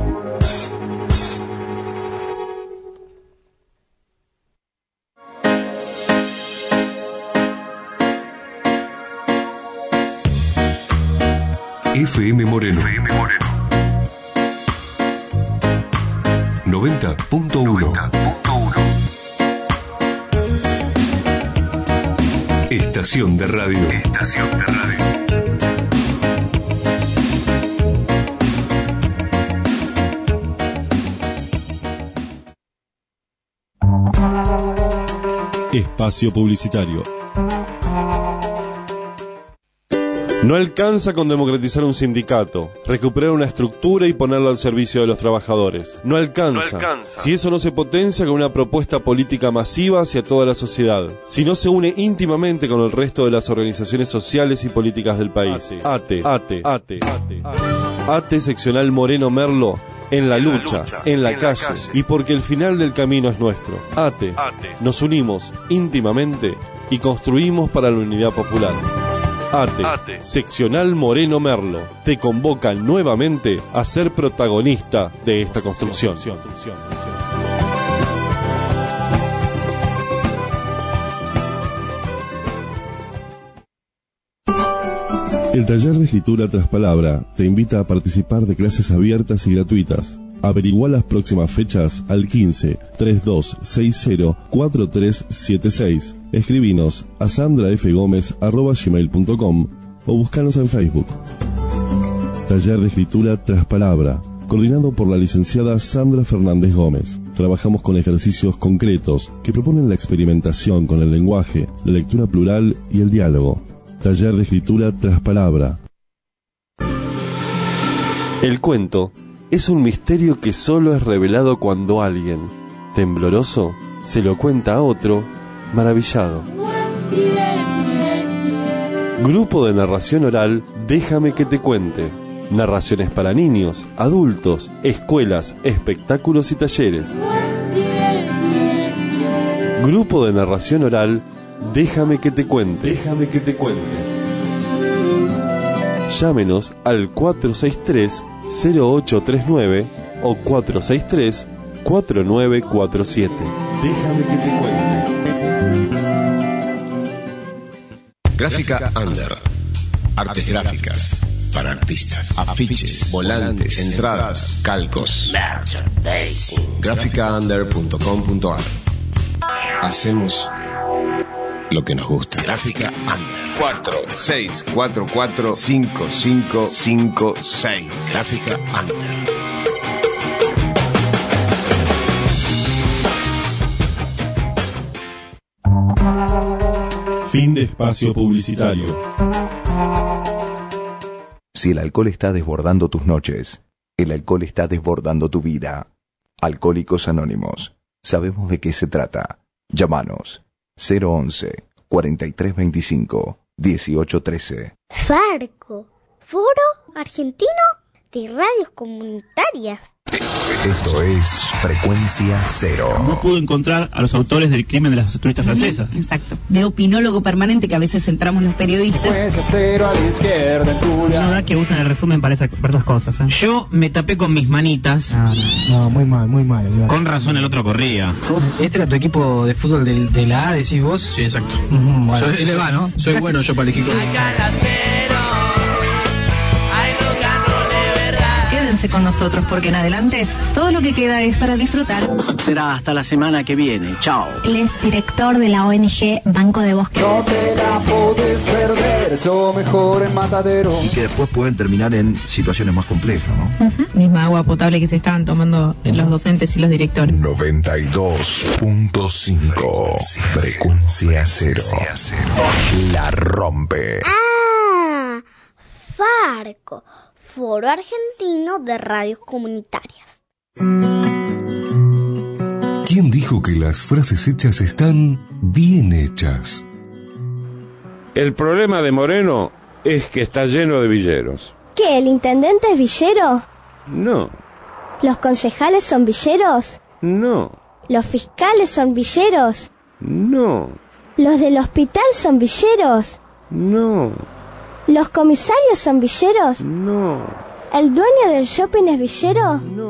F M Moreno. F M Moreno. noventa punto uno. Estación de radio. Estación de radio. Espacio publicitario. No alcanza con democratizar un sindicato, recuperar una estructura y ponerlo al servicio de los trabajadores. No alcanza, no alcanza. Si eso no se potencia con una propuesta política masiva hacia toda la sociedad. Si no se une íntimamente con el resto de las organizaciones sociales y políticas del país. ATE, ATE, ATE, ATE, ATE seccional Moreno Merlo. En la lucha, en la calle, y porque el final del camino es nuestro. ATE, nos unimos íntimamente y construimos para la unidad popular. ATE, ATE, seccional Moreno Merlo, te convoca nuevamente a ser protagonista de esta construcción. El taller de escritura tras palabra te invita a participar de clases abiertas y gratuitas. Averigua las próximas fechas al quince, treinta y dos sesenta, cuarenta y tres setenta y seis. Escribinos a sandrafgomez arroba gmail punto com o buscanos en Facebook. Taller de escritura tras palabra, coordinado por la licenciada Sandra Fernández Gómez. Trabajamos con ejercicios concretos que proponen la experimentación con el lenguaje, la lectura plural y el diálogo. Taller de escritura tras palabra. El cuento es un misterio que solo es revelado cuando alguien, tembloroso, se lo cuenta a otro, maravillado. Grupo de narración oral, déjame que te cuente. Narraciones para niños, adultos, escuelas, espectáculos y talleres. Grupo de narración oral, Déjame que te cuente. Déjame que te cuente. Llámenos al cuatro seis tres, cero ocho tres nueve o cuatro seis tres, cuatro nueve cuatro siete. Déjame que te cuente. Gráfica Under. Artes gráficas para artistas. Afiches, volantes, entradas, calcos. gráfica under punto com punto a r. Hacemos lo que nos gusta. Gráfica Under. cuatro seis cuatro cuatro cinco cinco cinco seis. Gráfica Under. Fin de espacio publicitario. Si el alcohol está desbordando tus noches, el alcohol está desbordando tu vida. Alcohólicos Anónimos. Sabemos de qué se trata. Llámanos cero once, cuarenta y tres veinticinco, dieciocho trece. Farco, Foro Argentino de Radios Comunitarias. Esto es Frecuencia Cero. No pudo encontrar a los autores del crimen de las turistas francesas. Exacto. De opinólogo permanente que a veces entramos los periodistas. Frecuencia Cero a la izquierda, en Turia. La verdad que usan el resumen para, esa, para esas cosas. ¿eh? Yo me tapé con mis manitas. No, no, no muy mal, muy mal. Igual. Con razón el otro corría. ¿Este era tu equipo de fútbol de, de la A, decís vos? Sí, exacto. Uh-huh, bueno, soy, le va, ¿no? Soy bueno yo para el equipo. Con nosotros porque en adelante todo lo que queda es para disfrutar. Será hasta la semana que viene. Chao. Él es director de la O N G Banco de Bosque. No te la podés perder, es lo mejor en Matadero. Y que después pueden terminar en situaciones más complejas, ¿no? Uh-huh. Misma agua potable que se estaban tomando los docentes y los directores. noventa y dos punto cinco. Frecuencia Cero. La rompe. Ah, Farco. Foro Argentino de Radios Comunitarias. ¿Quién dijo que las frases hechas están bien hechas? El problema de Moreno es que está lleno de villeros. ¿Qué, el intendente es villero? No. ¿Los concejales son villeros? No. ¿Los fiscales son villeros? No. ¿Los del hospital son villeros? No. ¿Los comisarios son villeros? No. ¿El dueño del shopping es villero? No.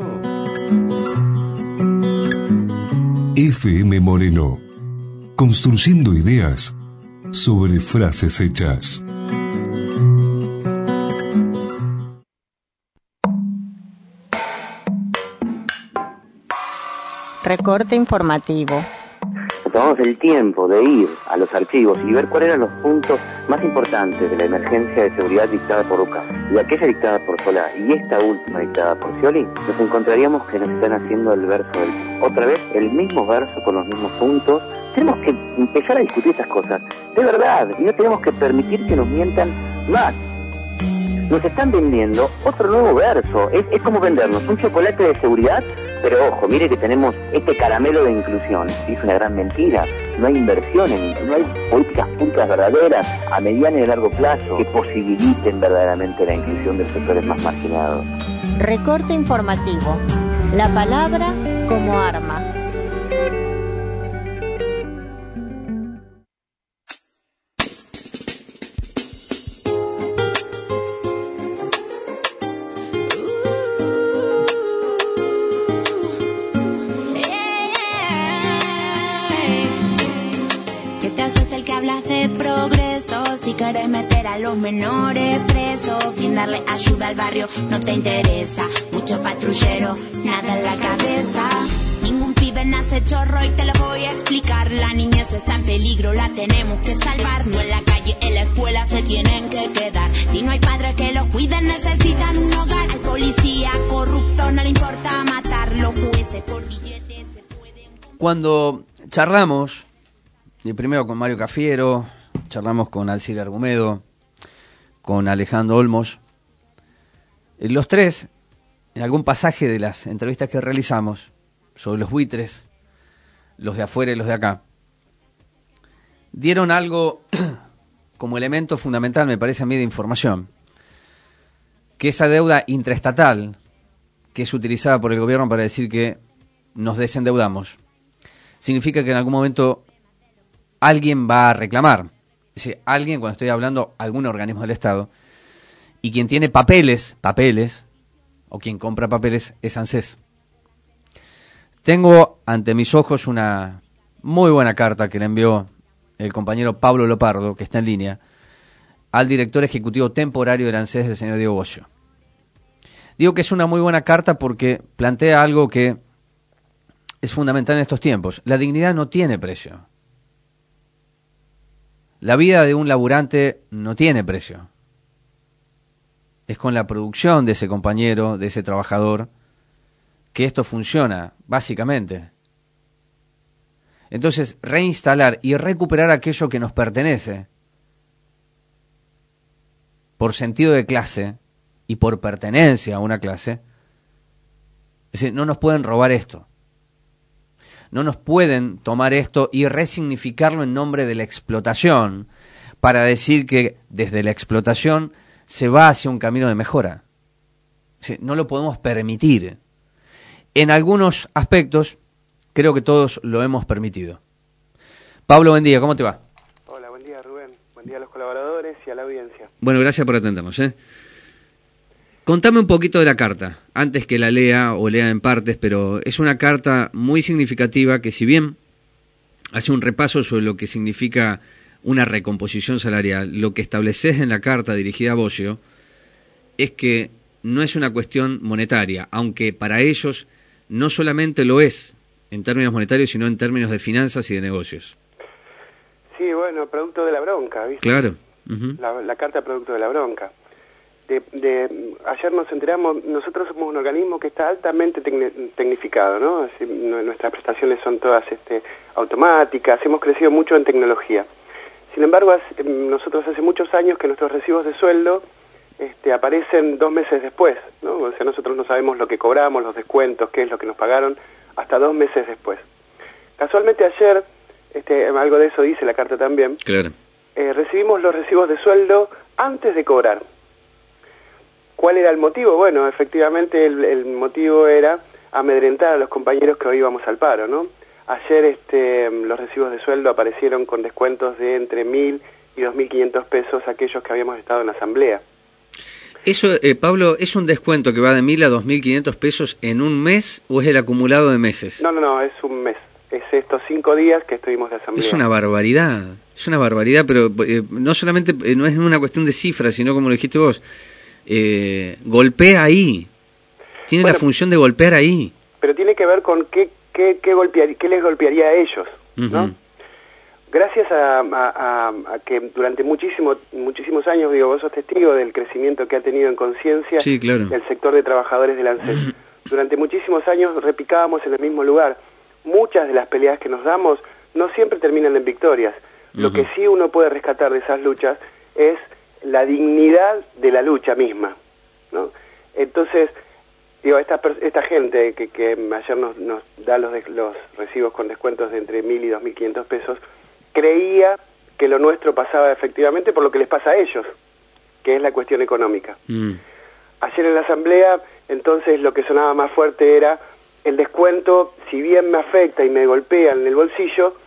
F M Moreno. Construyendo ideas sobre frases hechas. Recorte informativo. Tomamos el tiempo de ir a los archivos y ver cuáles eran los puntos más importantes de la emergencia de seguridad dictada por Lucas y aquella dictada por Solá y esta última dictada por Scioli, nos encontraríamos que nos están haciendo el verso del... otra vez el mismo verso con los mismos puntos. Tenemos que empezar a discutir estas cosas de verdad y no tenemos que permitir que nos mientan más. Nos están vendiendo otro nuevo verso. Es, es como vendernos un chocolate de seguridad, pero ojo, mire que tenemos este caramelo de inclusión. Es una gran mentira. No hay inversión, en, no hay políticas públicas verdaderas a mediano y a largo plazo que posibiliten verdaderamente la inclusión de los sectores más marginados. Recorte informativo. La palabra como arma. Querés meter a los menores presos, sin darle ayuda al barrio, no te interesa. Mucho patrullero, nada en la cabeza. Ningún pibe nace chorro y te lo voy a explicar. La niñez está en peligro, la tenemos que salvar. No en la calle, en la escuela se tienen que quedar. Si no hay padres que los cuiden, necesitan un hogar. Al policía corrupto no le importa matar. Los jueces por billetes se pueden... Cuando charlamos, y primero con Mario Cafiero, charlamos con Alcira Argumedo, con Alejandro Olmos. Los tres, en algún pasaje de las entrevistas que realizamos sobre los buitres, los de afuera y los de acá, dieron algo como elemento fundamental, me parece a mí, de información, que esa deuda intraestatal, que es utilizada por el gobierno para decir que nos desendeudamos, significa que en algún momento alguien va a reclamar. Es decir, alguien, cuando estoy hablando, algún organismo del Estado, y quien tiene papeles, papeles, o quien compra papeles, es ANSES. Tengo ante mis ojos una muy buena carta que le envió el compañero Pablo Lopardo, que está en línea, al director ejecutivo temporario del ANSES, el señor Diego Bocio. Digo que es una muy buena carta porque plantea algo que es fundamental en estos tiempos. La dignidad no tiene precio. La vida de un laburante no tiene precio. Es con la producción de ese compañero, de ese trabajador, que esto funciona, básicamente. Entonces, reinstalar y recuperar aquello que nos pertenece, por sentido de clase y por pertenencia a una clase, es decir, no nos pueden robar esto. No nos pueden tomar esto y resignificarlo en nombre de la explotación para decir que desde la explotación se va hacia un camino de mejora. Es decir, no lo podemos permitir. En algunos aspectos, creo que todos lo hemos permitido. Pablo, buen día, ¿cómo te va? Hola, buen día Rubén, buen día a los colaboradores y a la audiencia. Bueno, gracias por atendernos, ¿eh? Contame un poquito de la carta, antes que la lea o lea en partes, pero es una carta muy significativa que, si bien hace un repaso sobre lo que significa una recomposición salarial, lo que estableces en la carta dirigida a Bocio es que no es una cuestión monetaria, aunque para ellos no solamente lo es en términos monetarios, sino en términos de finanzas y de negocios. Sí, bueno, producto de la bronca, ¿viste? Claro. Uh-huh. La, la carta producto de la bronca. De, de, ayer nos enteramos, nosotros somos un organismo que está altamente tecni- tecnificado, ¿no? Así, no, nuestras prestaciones son todas este, automáticas, hemos crecido mucho en tecnología. Sin embargo, hace, nosotros hace muchos años que nuestros recibos de sueldo este, aparecen dos meses después, ¿no? O sea, nosotros no sabemos lo que cobramos, los descuentos, qué es lo que nos pagaron, hasta dos meses después. Casualmente ayer, este, algo de eso dice la carta también, claro. eh, recibimos los recibos de sueldo antes de cobrar. ¿Cuál era el motivo? Bueno, efectivamente el, el motivo era amedrentar a los compañeros que hoy íbamos al paro, ¿no? Ayer este, los recibos de sueldo aparecieron con descuentos de entre mil y dos mil quinientos pesos aquellos que habíamos estado en la asamblea. Eso, eh, Pablo, ¿es un descuento que va de mil a dos mil quinientos pesos en un mes o es el acumulado de meses? No, no, no, es un mes. Es estos cinco días que estuvimos de asamblea. Es una barbaridad, es una barbaridad, pero eh, no solamente, eh, no es una cuestión de cifras, sino como lo dijiste vos, eh, golpea ahí, tiene bueno, la función de golpear ahí. Pero tiene que ver con qué, qué, qué, golpear, qué les golpearía a ellos, uh-huh. ¿no? Gracias a, a, a que durante muchísimo, muchísimos años, digo, vos sos testigo del crecimiento que ha tenido en conciencia sí, claro. el sector de trabajadores del ANSES. Uh-huh. Durante muchísimos años repicábamos en el mismo lugar. Muchas de las peleas que nos damos no siempre terminan en victorias. Uh-huh. Lo que sí uno puede rescatar de esas luchas es la dignidad de la lucha misma, ¿no? Entonces, digo, esta esta gente que, que ayer nos, nos da los, los recibos con descuentos de entre mil y dos mil quinientos pesos, creía que lo nuestro pasaba efectivamente por lo que les pasa a ellos, que es la cuestión económica. Mm. Ayer en la asamblea, entonces, lo que sonaba más fuerte era el descuento, si bien me afecta y me golpea en el bolsillo,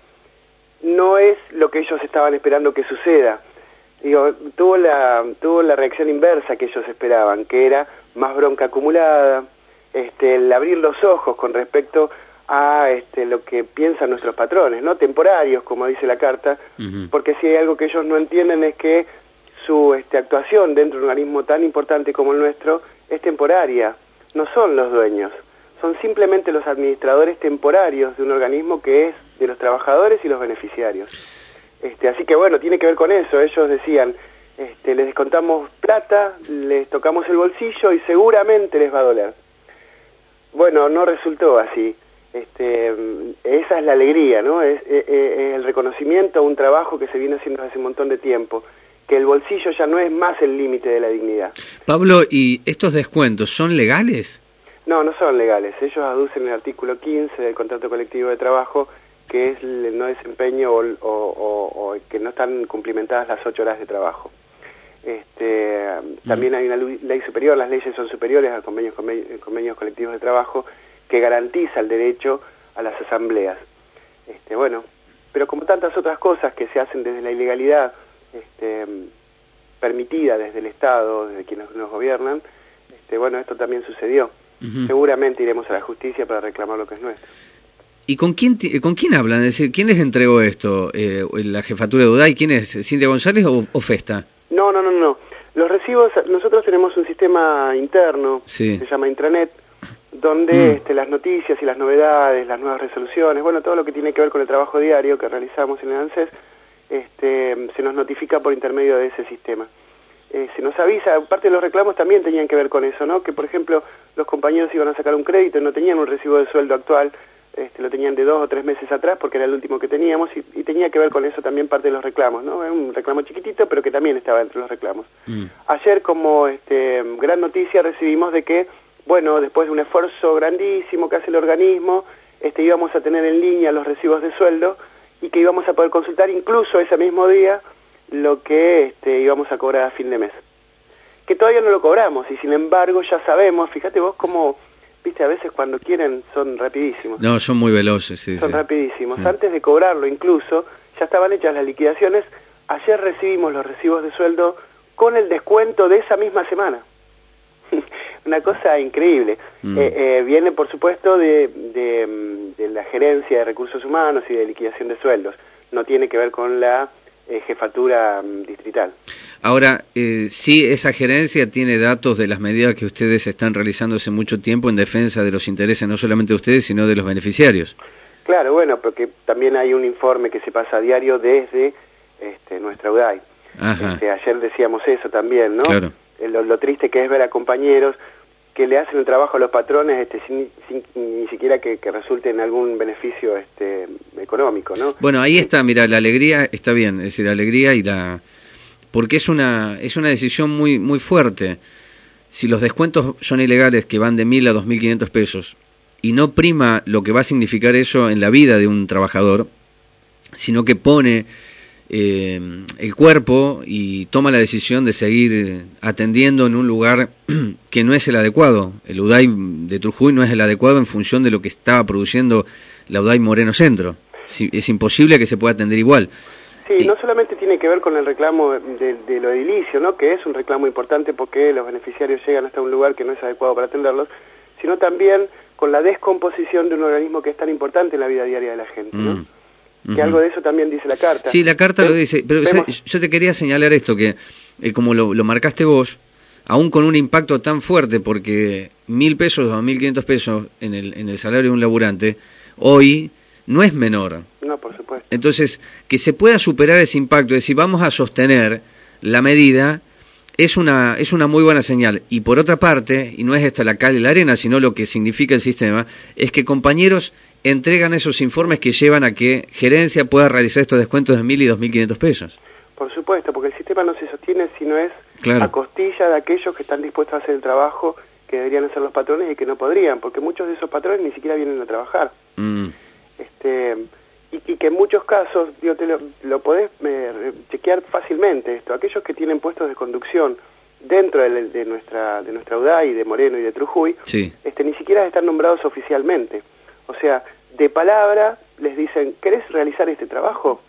no es lo que ellos estaban esperando que suceda. Digo, tuvo la tuvo la reacción inversa que ellos esperaban, que era más bronca acumulada, este, el abrir los ojos con respecto a este, lo que piensan nuestros patrones, ¿no? Temporarios, como dice la carta, uh-huh. porque si hay algo que ellos no entienden es que su este, actuación dentro de un organismo tan importante como el nuestro es temporaria, no son los dueños, son simplemente los administradores temporarios de un organismo que es de los trabajadores y los beneficiarios. Este, así que bueno, tiene que ver con eso. Ellos decían, este, les descontamos plata, les tocamos el bolsillo y seguramente les va a doler. Bueno, no resultó así. Este, esa es la alegría, ¿no? Es, es, es el reconocimiento a un trabajo que se viene haciendo hace un montón de tiempo, que el bolsillo ya no es más el límite de la dignidad. Pablo, ¿y estos descuentos son legales? No, no son legales. Ellos aducen el artículo quince del contrato colectivo de trabajo, que es el no desempeño o, o, o, o que no están cumplimentadas las ocho horas de trabajo. Este, también hay una ley superior, las leyes son superiores a convenios, convenios, convenios colectivos de trabajo, que garantiza el derecho a las asambleas. Este, bueno, pero como tantas otras cosas que se hacen desde la ilegalidad, este, permitida desde el Estado, desde quienes nos gobiernan, este, bueno, esto también sucedió. Uh-huh. Seguramente iremos a la justicia para reclamar lo que es nuestro. ¿Y con quién con quién hablan? Es decir, ¿quién les entregó esto? Eh, ¿La jefatura de UDAI? ¿Quién es? ¿Cintia González o, o Festa? No, no, no, no. Los recibos, nosotros tenemos un sistema interno, sí. Se llama Intranet, donde mm. este, las noticias y las novedades, las nuevas resoluciones, bueno, todo lo que tiene que ver con el trabajo diario que realizamos en el ANSES, este, se nos notifica por intermedio de ese sistema. Eh, se nos avisa, parte de los reclamos también tenían que ver con eso, ¿no? Que, por ejemplo, los compañeros iban a sacar un crédito y no tenían un recibo de sueldo actual, este, lo tenían de dos o tres meses atrás porque era el último que teníamos y, y tenía que ver con eso también parte de los reclamos, ¿no? Era un reclamo chiquitito, pero que también estaba entre los reclamos. Mm. Ayer, como este, gran noticia, recibimos de que, bueno, después de un esfuerzo grandísimo que hace el organismo, este, íbamos a tener en línea los recibos de sueldo y que íbamos a poder consultar incluso ese mismo día lo que este, íbamos a cobrar a fin de mes. Que todavía no lo cobramos y sin embargo ya sabemos, fíjate vos cómo, viste, a veces cuando quieren son rapidísimos. No, son muy veloces, sí. Son sí. rapidísimos. Sí. Antes de cobrarlo incluso, ya estaban hechas las liquidaciones. Ayer recibimos los recibos de sueldo con el descuento de esa misma semana. Una cosa increíble. Mm. Eh, eh, viene, por supuesto, de, de, de la gerencia de recursos humanos y de liquidación de sueldos. No tiene que ver con la eh, jefatura um, distrital. Ahora, eh, sí, esa gerencia tiene datos de las medidas que ustedes están realizando hace mucho tiempo en defensa de los intereses no solamente de ustedes, sino de los beneficiarios. Claro, bueno, porque también hay un informe que se pasa a diario desde este, nuestra UDAI. Este, ayer decíamos eso también, ¿no? Claro. Lo, lo triste que es ver a compañeros que le hacen el trabajo a los patrones este, sin, sin ni siquiera que, que resulte en algún beneficio este, económico, ¿no? Bueno, ahí está, mira, la alegría está bien, es decir, la alegría y la... porque es una es una decisión muy muy fuerte. Si los descuentos son ilegales, que van de mil a dos mil quinientos pesos, y no prima lo que va a significar eso en la vida de un trabajador, sino que pone eh, el cuerpo y toma la decisión de seguir atendiendo en un lugar que no es el adecuado. El UDAI de Trujillo no es el adecuado en función de lo que estaba produciendo la UDAI Moreno Centro. Es imposible que se pueda atender igual. Sí, no solamente tiene que ver con el reclamo de, de lo edilicio, ¿no? Que es un reclamo importante porque los beneficiarios llegan hasta un lugar que no es adecuado para atenderlos, sino también con la descomposición de un organismo que es tan importante en la vida diaria de la gente, ¿no? Mm. Que uh-huh. Algo de eso también dice la carta. Sí, la carta ¿Ven? Lo dice, pero o sea, yo te quería señalar esto, que eh, como lo, lo marcaste vos, aún con un impacto tan fuerte, porque mil pesos o mil quinientos pesos en el, en el salario de un laburante, hoy no es menor. No, por supuesto. Entonces, que se pueda superar ese impacto, es decir, vamos a sostener la medida, es una es una muy buena señal. Y por otra parte, y no es esta la cal y la arena, sino lo que significa el sistema, es que compañeros entregan esos informes que llevan a que gerencia pueda realizar estos descuentos de mil y dos mil quinientos pesos. Por supuesto, porque el sistema no se sostiene si no es claro. a costilla de aquellos que están dispuestos a hacer el trabajo que deberían hacer los patrones y que no podrían, porque muchos de esos patrones ni siquiera vienen a trabajar. Mm. Este... Y, y que en muchos casos, digo, te lo, lo podés eh, chequear fácilmente esto, aquellos que tienen puestos de conducción dentro de, de nuestra de nuestra UDAI, de Moreno y de Trujillo, sí. este, ni siquiera están nombrados oficialmente. O sea, de palabra les dicen, ¿querés realizar este trabajo?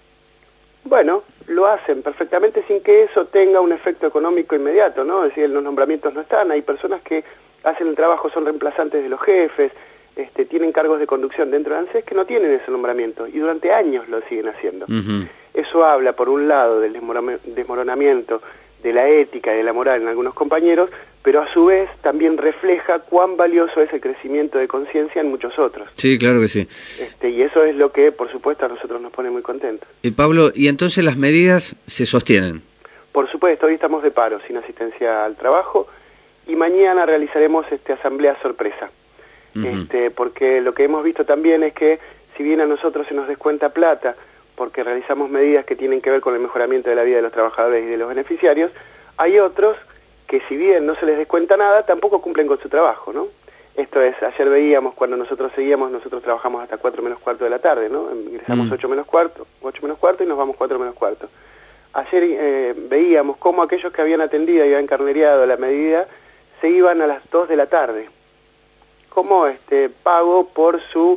Bueno, lo hacen perfectamente sin que eso tenga un efecto económico inmediato, ¿no? Es decir, los nombramientos no están, hay personas que hacen el trabajo, son reemplazantes de los jefes, Este, tienen cargos de conducción dentro de ANSES que no tienen ese nombramiento y durante años lo siguen haciendo. Uh-huh. Eso habla, por un lado, del desmoronamiento de la ética y de la moral en algunos compañeros, pero a su vez también refleja cuán valioso es el crecimiento de conciencia en muchos otros. Sí, claro que sí. Este, y eso es lo que, por supuesto, a nosotros nos pone muy contentos. Y Pablo, ¿y entonces las medidas se sostienen? Por supuesto, hoy estamos de paro, sin asistencia al trabajo, y mañana realizaremos este asamblea sorpresa. Uh-huh. Este, porque lo que hemos visto también es que si bien a nosotros se nos descuenta plata porque realizamos medidas que tienen que ver con el mejoramiento de la vida de los trabajadores y de los beneficiarios, hay otros que si bien no se les descuenta nada, tampoco cumplen con su trabajo, ¿no? Esto es, ayer veíamos cuando nosotros seguíamos, nosotros trabajamos hasta cuatro menos cuarto de la tarde, ¿no? Ingresamos Mm. ocho menos cuarto, ocho menos cuarto y nos vamos cuatro menos cuarto. Ayer eh, veíamos cómo aquellos que habían atendido y habían carnereado la medida se iban a las dos de la tarde, como este pago por su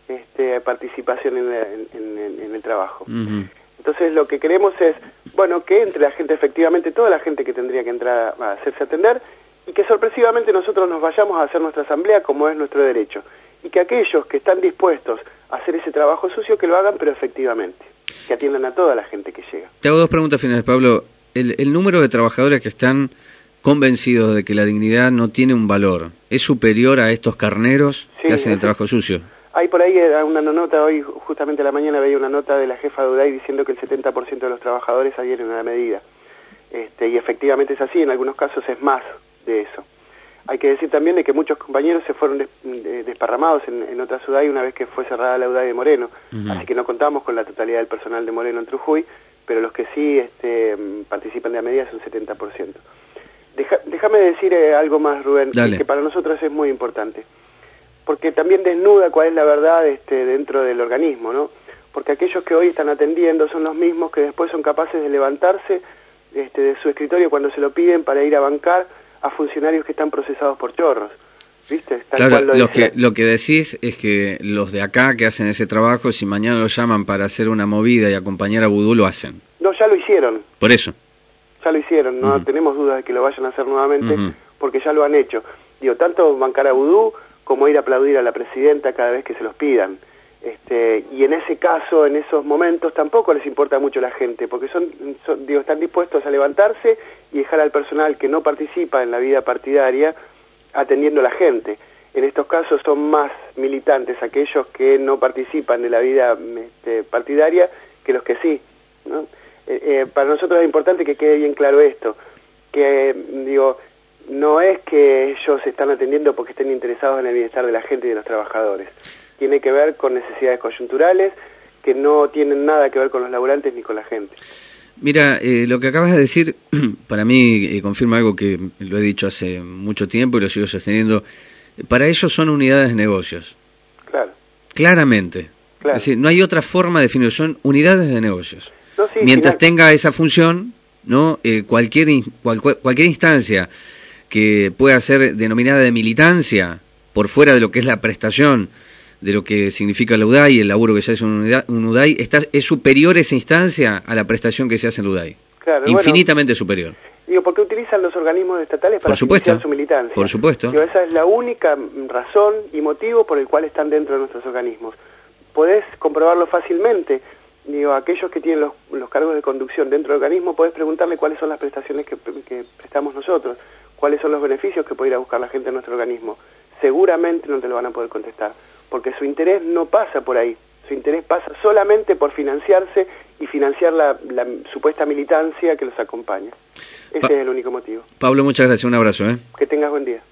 este, participación en, la, en, en, en el trabajo. Uh-huh. Entonces lo que queremos es, bueno, que entre la gente, efectivamente, toda la gente que tendría que entrar a hacerse atender, y que sorpresivamente nosotros nos vayamos a hacer nuestra asamblea como es nuestro derecho. Y que aquellos que están dispuestos a hacer ese trabajo sucio, que lo hagan, pero efectivamente, que atiendan a toda la gente que llega. Te hago dos preguntas finales, Pablo. El, el número de trabajadores que están convencidos de que la dignidad no tiene un valor, ¿es superior a estos carneros Sí, que hacen el sí. trabajo sucio? Hay por ahí una nota, hoy justamente a la mañana veía una nota de la jefa de UDAI diciendo que el setenta por ciento de los trabajadores adhieren a la medida. Este, y efectivamente es así, en algunos casos es más de eso. Hay que decir también de que muchos compañeros se fueron des, de, desparramados en, en otras UDAI una vez que fue cerrada la UDAI de Moreno, Uh-huh. así que no contamos con la totalidad del personal de Moreno en Trujuy, pero los que sí este, participan de la medida es un setenta por ciento. Deja, déjame decir eh, algo más, Rubén, Dale. que para nosotros es muy importante, porque también desnuda cuál es la verdad este, dentro del organismo, ¿no? Porque aquellos que hoy están atendiendo son los mismos que después son capaces de levantarse este, de su escritorio cuando se lo piden para ir a bancar a funcionarios que están procesados por chorros, ¿viste? Tal Claro, cual lo lo dice que, lo que decís es que los de acá que hacen ese trabajo, si mañana los llaman para hacer una movida y acompañar a Vudú, lo hacen. No, ya lo hicieron, Por eso. ya lo hicieron, no Ujú. tenemos dudas de que lo vayan a hacer nuevamente, Ujú. porque ya lo han hecho. Digo, tanto bancar a Vudú como ir a aplaudir a la presidenta cada vez que se los pidan. Este, y en ese caso, en esos momentos, tampoco les importa mucho la gente, porque son, son, digo, están dispuestos a levantarse y dejar al personal que no participa en la vida partidaria atendiendo a la gente. En estos casos son más militantes aquellos que no participan de la vida este, partidaria que los que sí, ¿no? Eh, eh, para nosotros es importante que quede bien claro esto, que eh, digo, no es que ellos están atendiendo porque estén interesados en el bienestar de la gente y de los trabajadores. Tiene que ver con necesidades coyunturales que no tienen nada que ver con los laburantes ni con la gente. Mira, eh, lo que acabas de decir, para mí eh, confirma algo que lo he dicho hace mucho tiempo y lo sigo sosteniendo. Para ellos son unidades de negocios. Claro. Claramente. Claro. Es decir, no hay otra forma de definirlo, son unidades de negocios. No, sí, Mientras final- tenga esa función, no eh, cualquier, in- cual- cual- cualquier instancia que pueda ser denominada de militancia, por fuera de lo que es la prestación, de lo que significa la UDAI, el laburo que se hace en un unidad- un UDAI, está, es superior esa instancia a la prestación que se hace en la UDAI. Claro, bueno, Infinitamente superior. digo, porque utilizan los organismos estatales para Por supuesto, financiar su militancia. por supuesto. Digo, esa es la única mm, razón y motivo por el cual están dentro de nuestros organismos. Podés comprobarlo fácilmente. Digo, aquellos que tienen los, los cargos de conducción dentro del organismo, podés preguntarle cuáles son las prestaciones que, que prestamos nosotros, cuáles son los beneficios que puede ir a buscar la gente en nuestro organismo. Seguramente no te lo van a poder contestar, porque su interés no pasa por ahí. Su interés pasa solamente por financiarse y financiar la, la supuesta militancia que los acompaña. Ese Pa- es el único motivo. Pablo, muchas gracias, un abrazo. ¿eh? Que tengas buen día.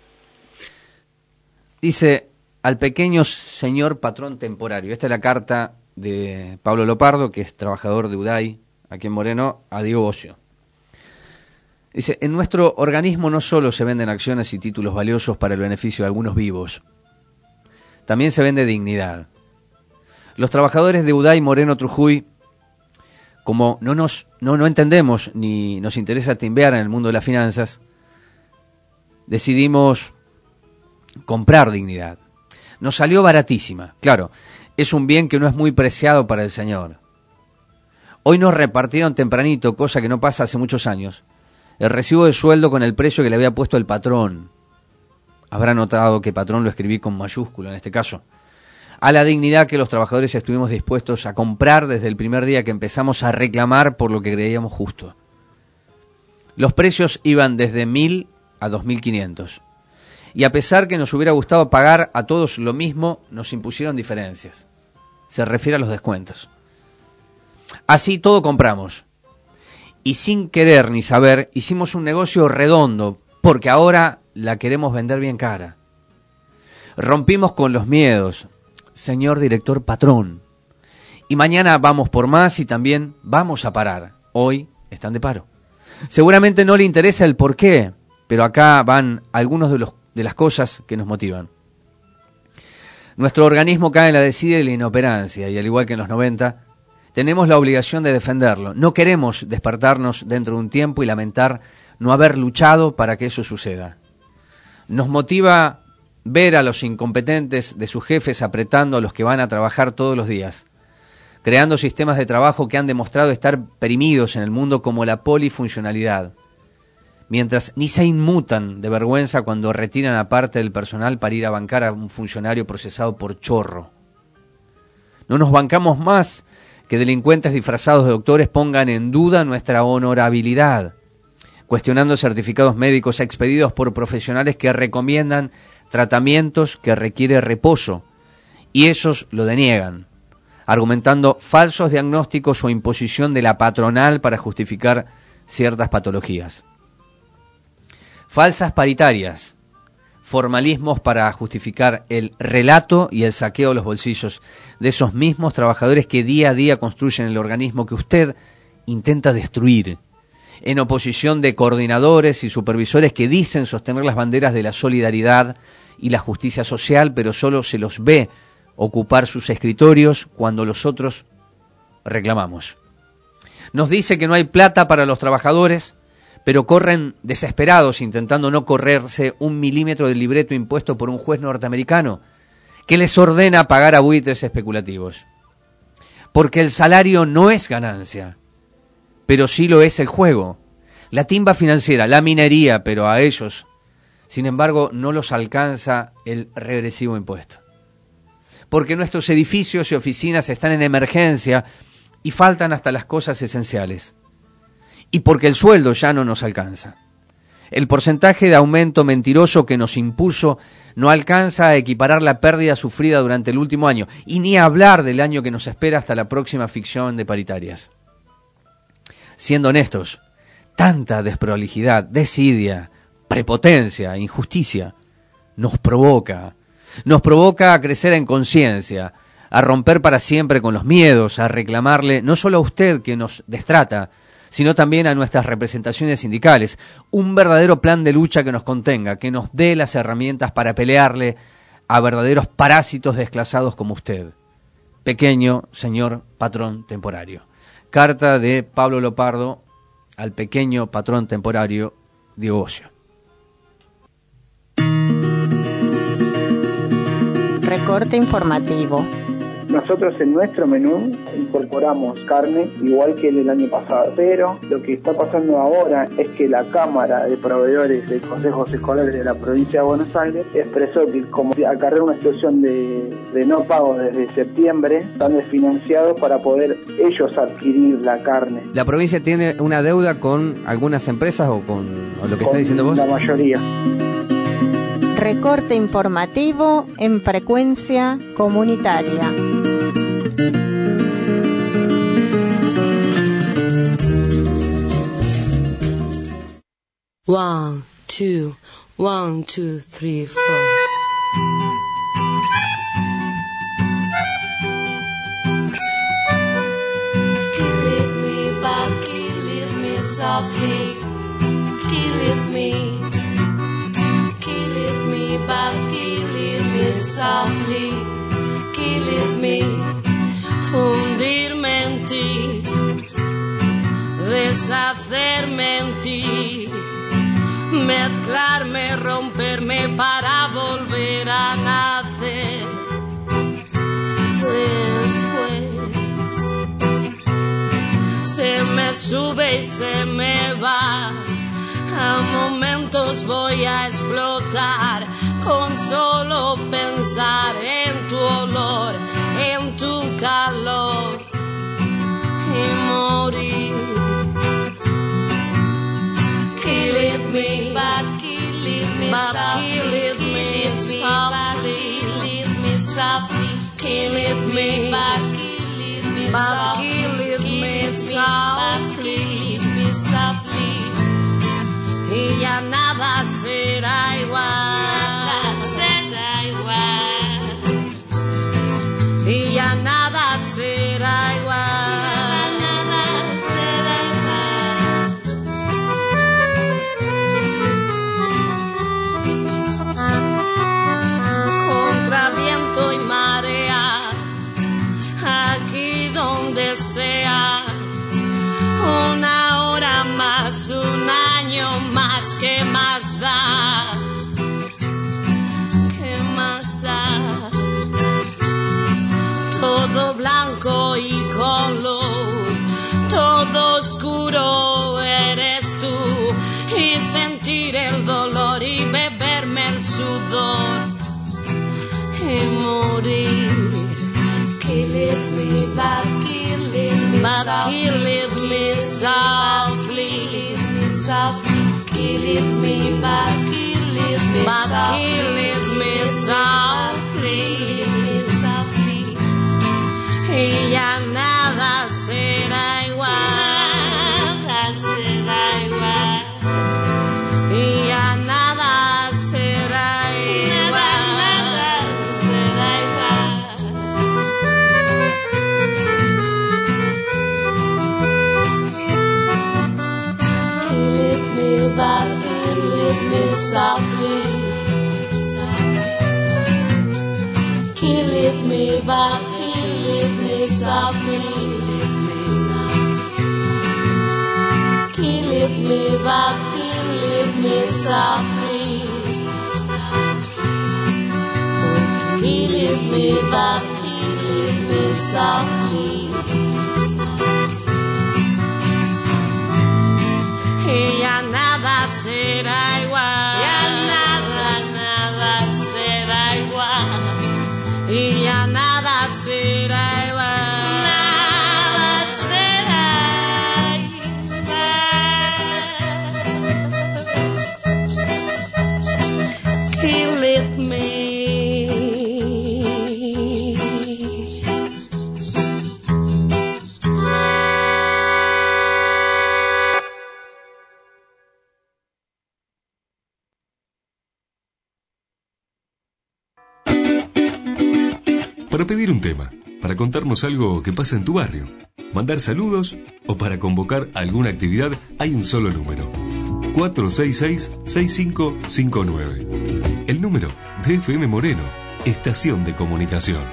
Dice, al pequeño señor patrón temporario. Esta es la carta de Pablo Lopardo, que es trabajador de UDAI, aquí en Moreno, a Diego Ocio. Dice, en nuestro organismo no solo se venden acciones y títulos valiosos para el beneficio de algunos vivos, también se vende dignidad. Los trabajadores de UDAI Moreno Trujuy, como no nos no, no entendemos ni nos interesa timbear en el mundo de las finanzas, decidimos comprar dignidad. Nos salió baratísima, claro, es un bien que no es muy preciado para el señor. Hoy nos repartieron tempranito, cosa que no pasa hace muchos años, el recibo de sueldo con el precio que le había puesto el patrón. Habrá notado que patrón lo escribí con mayúscula en este caso. A la dignidad que los trabajadores estuvimos dispuestos a comprar desde el primer día que empezamos a reclamar por lo que creíamos justo. Los precios iban desde mil a dos mil quinientos. Y a pesar que nos hubiera gustado pagar a todos lo mismo, nos impusieron diferencias. Se refiere a los descuentos. Así todo compramos. Y sin querer ni saber, hicimos un negocio redondo, porque ahora la queremos vender bien cara. Rompimos con los miedos, señor director patrón. Y mañana vamos por más y también vamos a parar. Hoy están de paro. Seguramente no le interesa el por qué, pero acá van algunos de, los, de las cosas que nos motivan. Nuestro organismo cae en la desidia y la inoperancia, y al igual que en los noventa, tenemos la obligación de defenderlo. No queremos despertarnos dentro de un tiempo y lamentar no haber luchado para que eso suceda. Nos motiva ver a los incompetentes de sus jefes apretando a los que van a trabajar todos los días, creando sistemas de trabajo que han demostrado estar perimidos en el mundo como la polifuncionalidad, mientras ni se inmutan de vergüenza cuando retiran a parte del personal para ir a bancar a un funcionario procesado por chorro. No nos bancamos más que delincuentes disfrazados de doctores pongan en duda nuestra honorabilidad, cuestionando certificados médicos expedidos por profesionales que recomiendan tratamientos que requieren reposo, y esos lo deniegan, argumentando falsos diagnósticos o imposición de la patronal para justificar ciertas patologías. Falsas paritarias, formalismos para justificar el relato y el saqueo de los bolsillos de esos mismos trabajadores que día a día construyen el organismo que usted intenta destruir, en oposición de coordinadores y supervisores que dicen sostener las banderas de la solidaridad y la justicia social, pero solo se los ve ocupar sus escritorios cuando los otros reclamamos. Nos dice que no hay plata para los trabajadores, pero corren desesperados intentando no correrse un milímetro del libreto impuesto por un juez norteamericano que les ordena pagar a buitres especulativos. Porque el salario no es ganancia, pero sí lo es el juego, la timba financiera, la minería, pero a ellos, sin embargo, no los alcanza el regresivo impuesto. Porque nuestros edificios y oficinas están en emergencia y faltan hasta las cosas esenciales. Y porque el sueldo ya no nos alcanza. El porcentaje de aumento mentiroso que nos impuso no alcanza a equiparar la pérdida sufrida durante el último año, y ni hablar del año que nos espera hasta la próxima ficción de paritarias. Siendo honestos, tanta desprolijidad, desidia, prepotencia, injusticia, nos provoca, nos provoca a crecer en conciencia, a romper para siempre con los miedos, a reclamarle no solo a usted que nos destrata, sino también a nuestras representaciones sindicales, un verdadero plan de lucha que nos contenga, que nos dé las herramientas para pelearle a verdaderos parásitos desclasados como usted, pequeño señor patrón temporario. Carta de Pablo Lopardo al pequeño patrón temporario Diego Bocio. Recorte informativo. Nosotros en nuestro menú incorporamos carne igual que el año pasado, pero lo que está pasando ahora es que la Cámara de Proveedores de Consejos Escolares de la provincia de Buenos Aires expresó que como acarrea una situación de, de no pago desde septiembre, están desfinanciados para poder ellos adquirir la carne. ¿La provincia tiene una deuda con algunas empresas o con o lo que está diciendo vos? La mayoría. Recorte informativo en frecuencia comunitaria. One, two, one, two, three, four. Kill me, but kill me softly. Kill me. But kill me softly, kill me, fundirme en ti, deshacerme en ti, mezclarme, romperme para volver a nacer. Después se me sube y se me va. A momentos voy a explotar con solo pensar en tu olor, en tu calor y morir. Kill it me, but kill it me softly, kill it me softly, kill it me, but kill it me softly, kill it me softly. Y ya nada será igual, nada será igual, y ya nada será igual, nada será igual. Contra viento y marea, aquí donde sea, una hora más, un año más, que más da, que blanco y color, todo oscuro eres tú, y sentir el dolor y beberme el sudor y morir. Kill it me, but kill it me, but kill it me softly, kill it me, but kill it me, but kill it me softly, y ya nada será igual, nada será igual, y ya nada será igual, nada será igual. Kill it me, but kill it me softly, kill it me, but kill it me softly, kill it me, but kill it me softly, kill it me, but kill it me softly, y ya nada será igual, ya nada, nada será igual, y ya nada será igual, nada será igual. Kill it me. Para pedir un tema, para contarnos algo que pasa en tu barrio, mandar saludos o para convocar alguna actividad, hay un solo número: cuatro seis seis, seis cinco cinco nueve. El número de F M Moreno, Estación de Comunicación.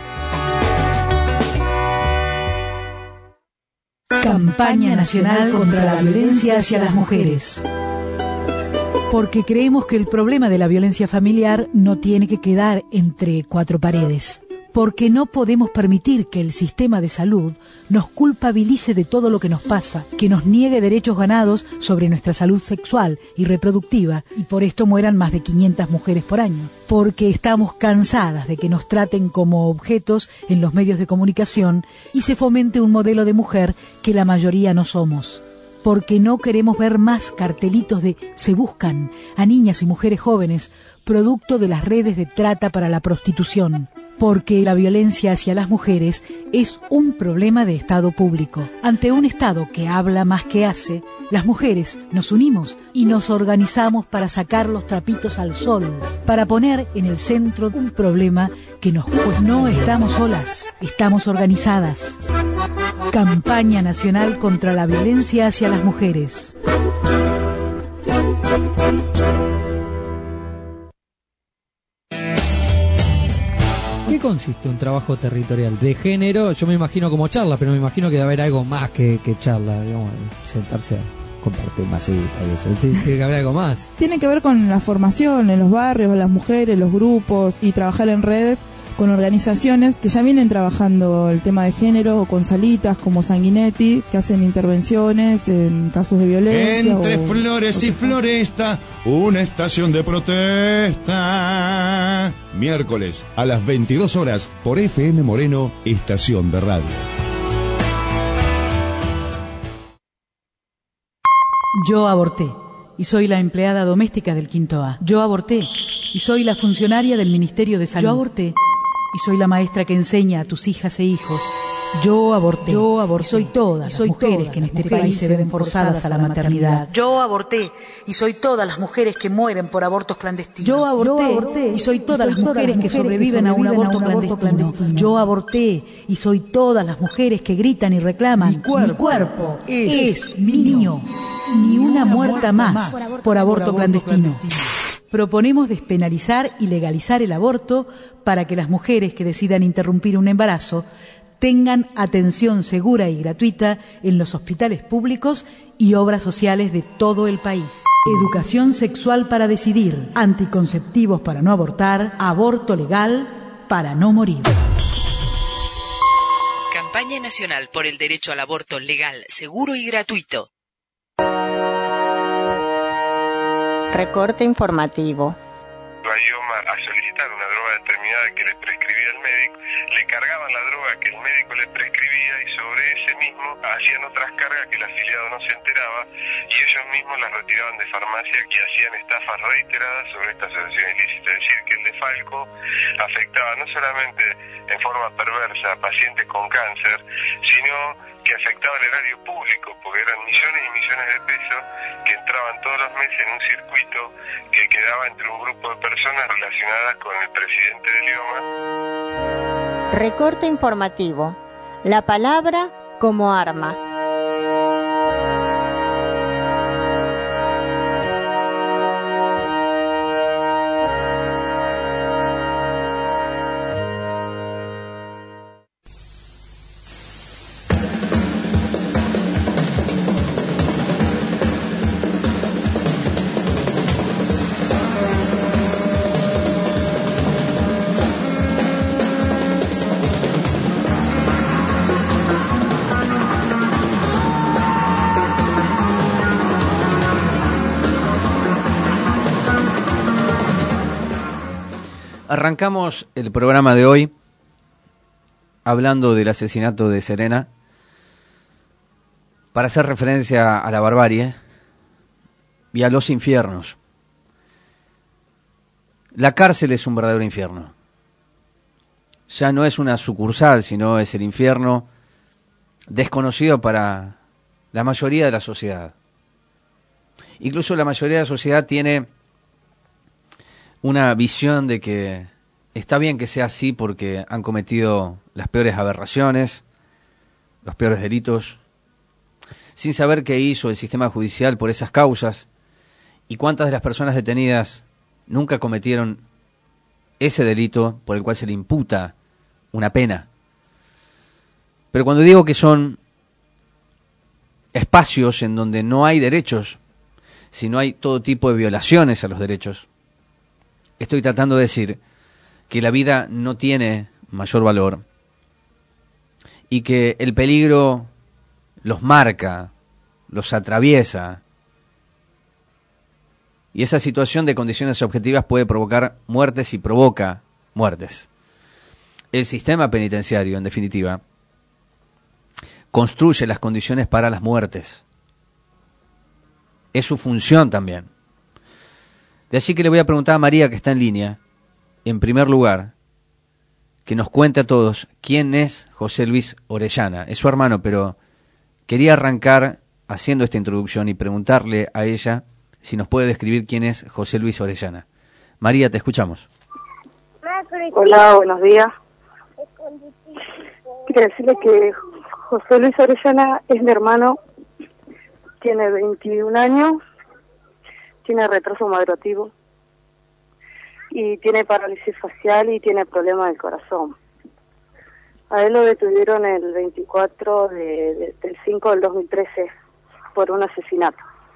Campaña Nacional contra la Violencia hacia las Mujeres. Porque creemos que el problema de la violencia familiar no tiene que quedar entre cuatro paredes. Porque no podemos permitir que el sistema de salud nos culpabilice de todo lo que nos pasa, que nos niegue derechos ganados sobre nuestra salud sexual y reproductiva, y por esto mueran más de quinientas mujeres por año. Porque estamos cansadas de que nos traten como objetos en los medios de comunicación y se fomente un modelo de mujer que la mayoría no somos. Porque no queremos ver más cartelitos de "se buscan" a niñas y mujeres jóvenes, producto de las redes de trata para la prostitución. Porque la violencia hacia las mujeres es un problema de Estado público. Ante un Estado que habla más que hace, las mujeres nos unimos y nos organizamos para sacar los trapitos al sol, para poner en el centro un problema que nos... Pues no estamos solas, estamos organizadas. Campaña Nacional contra la Violencia hacia las Mujeres. ¿Qué consiste un trabajo territorial de género? Yo me imagino como charla, pero me imagino que debe haber algo más que, que charla, digamos, sentarse a compartir masita y eso. Tiene que haber algo más. Tiene que ver con la formación en los barrios, las mujeres, los grupos y trabajar en redes con organizaciones que ya vienen trabajando el tema de género, o con salitas como Sanguinetti, que hacen intervenciones en casos de violencia. Entre o, flores o y floresta, una estación de protesta. Miércoles a las veintidós horas por F M Moreno, Estación de Radio. Yo aborté y soy la empleada doméstica del Quinto A. Yo aborté y soy la funcionaria del Ministerio de Salud. Yo aborté y soy la maestra que enseña a tus hijas e hijos. Yo aborté. Yo aborté. Y soy todas las mujeres que en este país se ven forzadas a la maternidad. Yo aborté y soy todas las mujeres que mueren por abortos clandestinos. Yo aborté y soy todas las mujeres que sobreviven a un aborto clandestino. Yo aborté y soy todas las mujeres que gritan y reclaman: mi cuerpo, mi cuerpo es, es mío. Ni una muerta más por aborto clandestino. Proponemos despenalizar y legalizar el aborto para que las mujeres que decidan interrumpir un embarazo tengan atención segura y gratuita en los hospitales públicos y obras sociales de todo el país. Educación sexual para decidir, anticonceptivos para no abortar, aborto legal para no morir. Campaña Nacional por el Derecho al Aborto Legal, Seguro y Gratuito. Recorte informativo. A IOMA a solicitar una droga determinada que le prescribía el médico, le cargaban la droga que el médico le prescribía y sobre ese mismo hacían otras cargas que el afiliado no se enteraba y ellos mismos las retiraban de farmacia, que hacían estafas reiteradas sobre esta asociación ilícita. Es decir, que el desfalco afectaba no solamente en forma perversa a pacientes con cáncer, sino que afectaba el erario público, porque eran millones y millones de pesos que entraban todos los meses en un circuito que quedaba entre un grupo de personas relacionadas con el presidente del IOMA. Recorte informativo. La palabra como arma. Arrancamos el programa de hoy hablando del asesinato de Serena para hacer referencia a la barbarie y a los infiernos. La cárcel es un verdadero infierno. Ya no es una sucursal, sino es el infierno desconocido para la mayoría de la sociedad. Incluso la mayoría de la sociedad tiene una visión de que está bien que sea así porque han cometido las peores aberraciones, los peores delitos, sin saber qué hizo el sistema judicial por esas causas y cuántas de las personas detenidas nunca cometieron ese delito por el cual se le imputa una pena. Pero cuando digo que son espacios en donde no hay derechos, sino hay todo tipo de violaciones a los derechos, estoy tratando de decir que la vida no tiene mayor valor y que el peligro los marca, los atraviesa, y esa situación de condiciones objetivas puede provocar muertes y provoca muertes. El sistema penitenciario, en definitiva, construye las condiciones para las muertes. Es su función también. De allí que le voy a preguntar a María, que está en línea, en primer lugar, que nos cuente a todos quién es José Luis Orellana. Es su hermano, pero quería arrancar haciendo esta introducción y preguntarle a ella si nos puede describir quién es José Luis Orellana. María, te escuchamos. Hola, buenos días. Quiero decirle que José Luis Orellana es mi hermano, tiene veintiún años, tiene retraso madurativo y tiene parálisis facial y tiene problemas del corazón. A él lo detuvieron el veinticuatro de, de, del cinco del dos mil trece por un asesinato.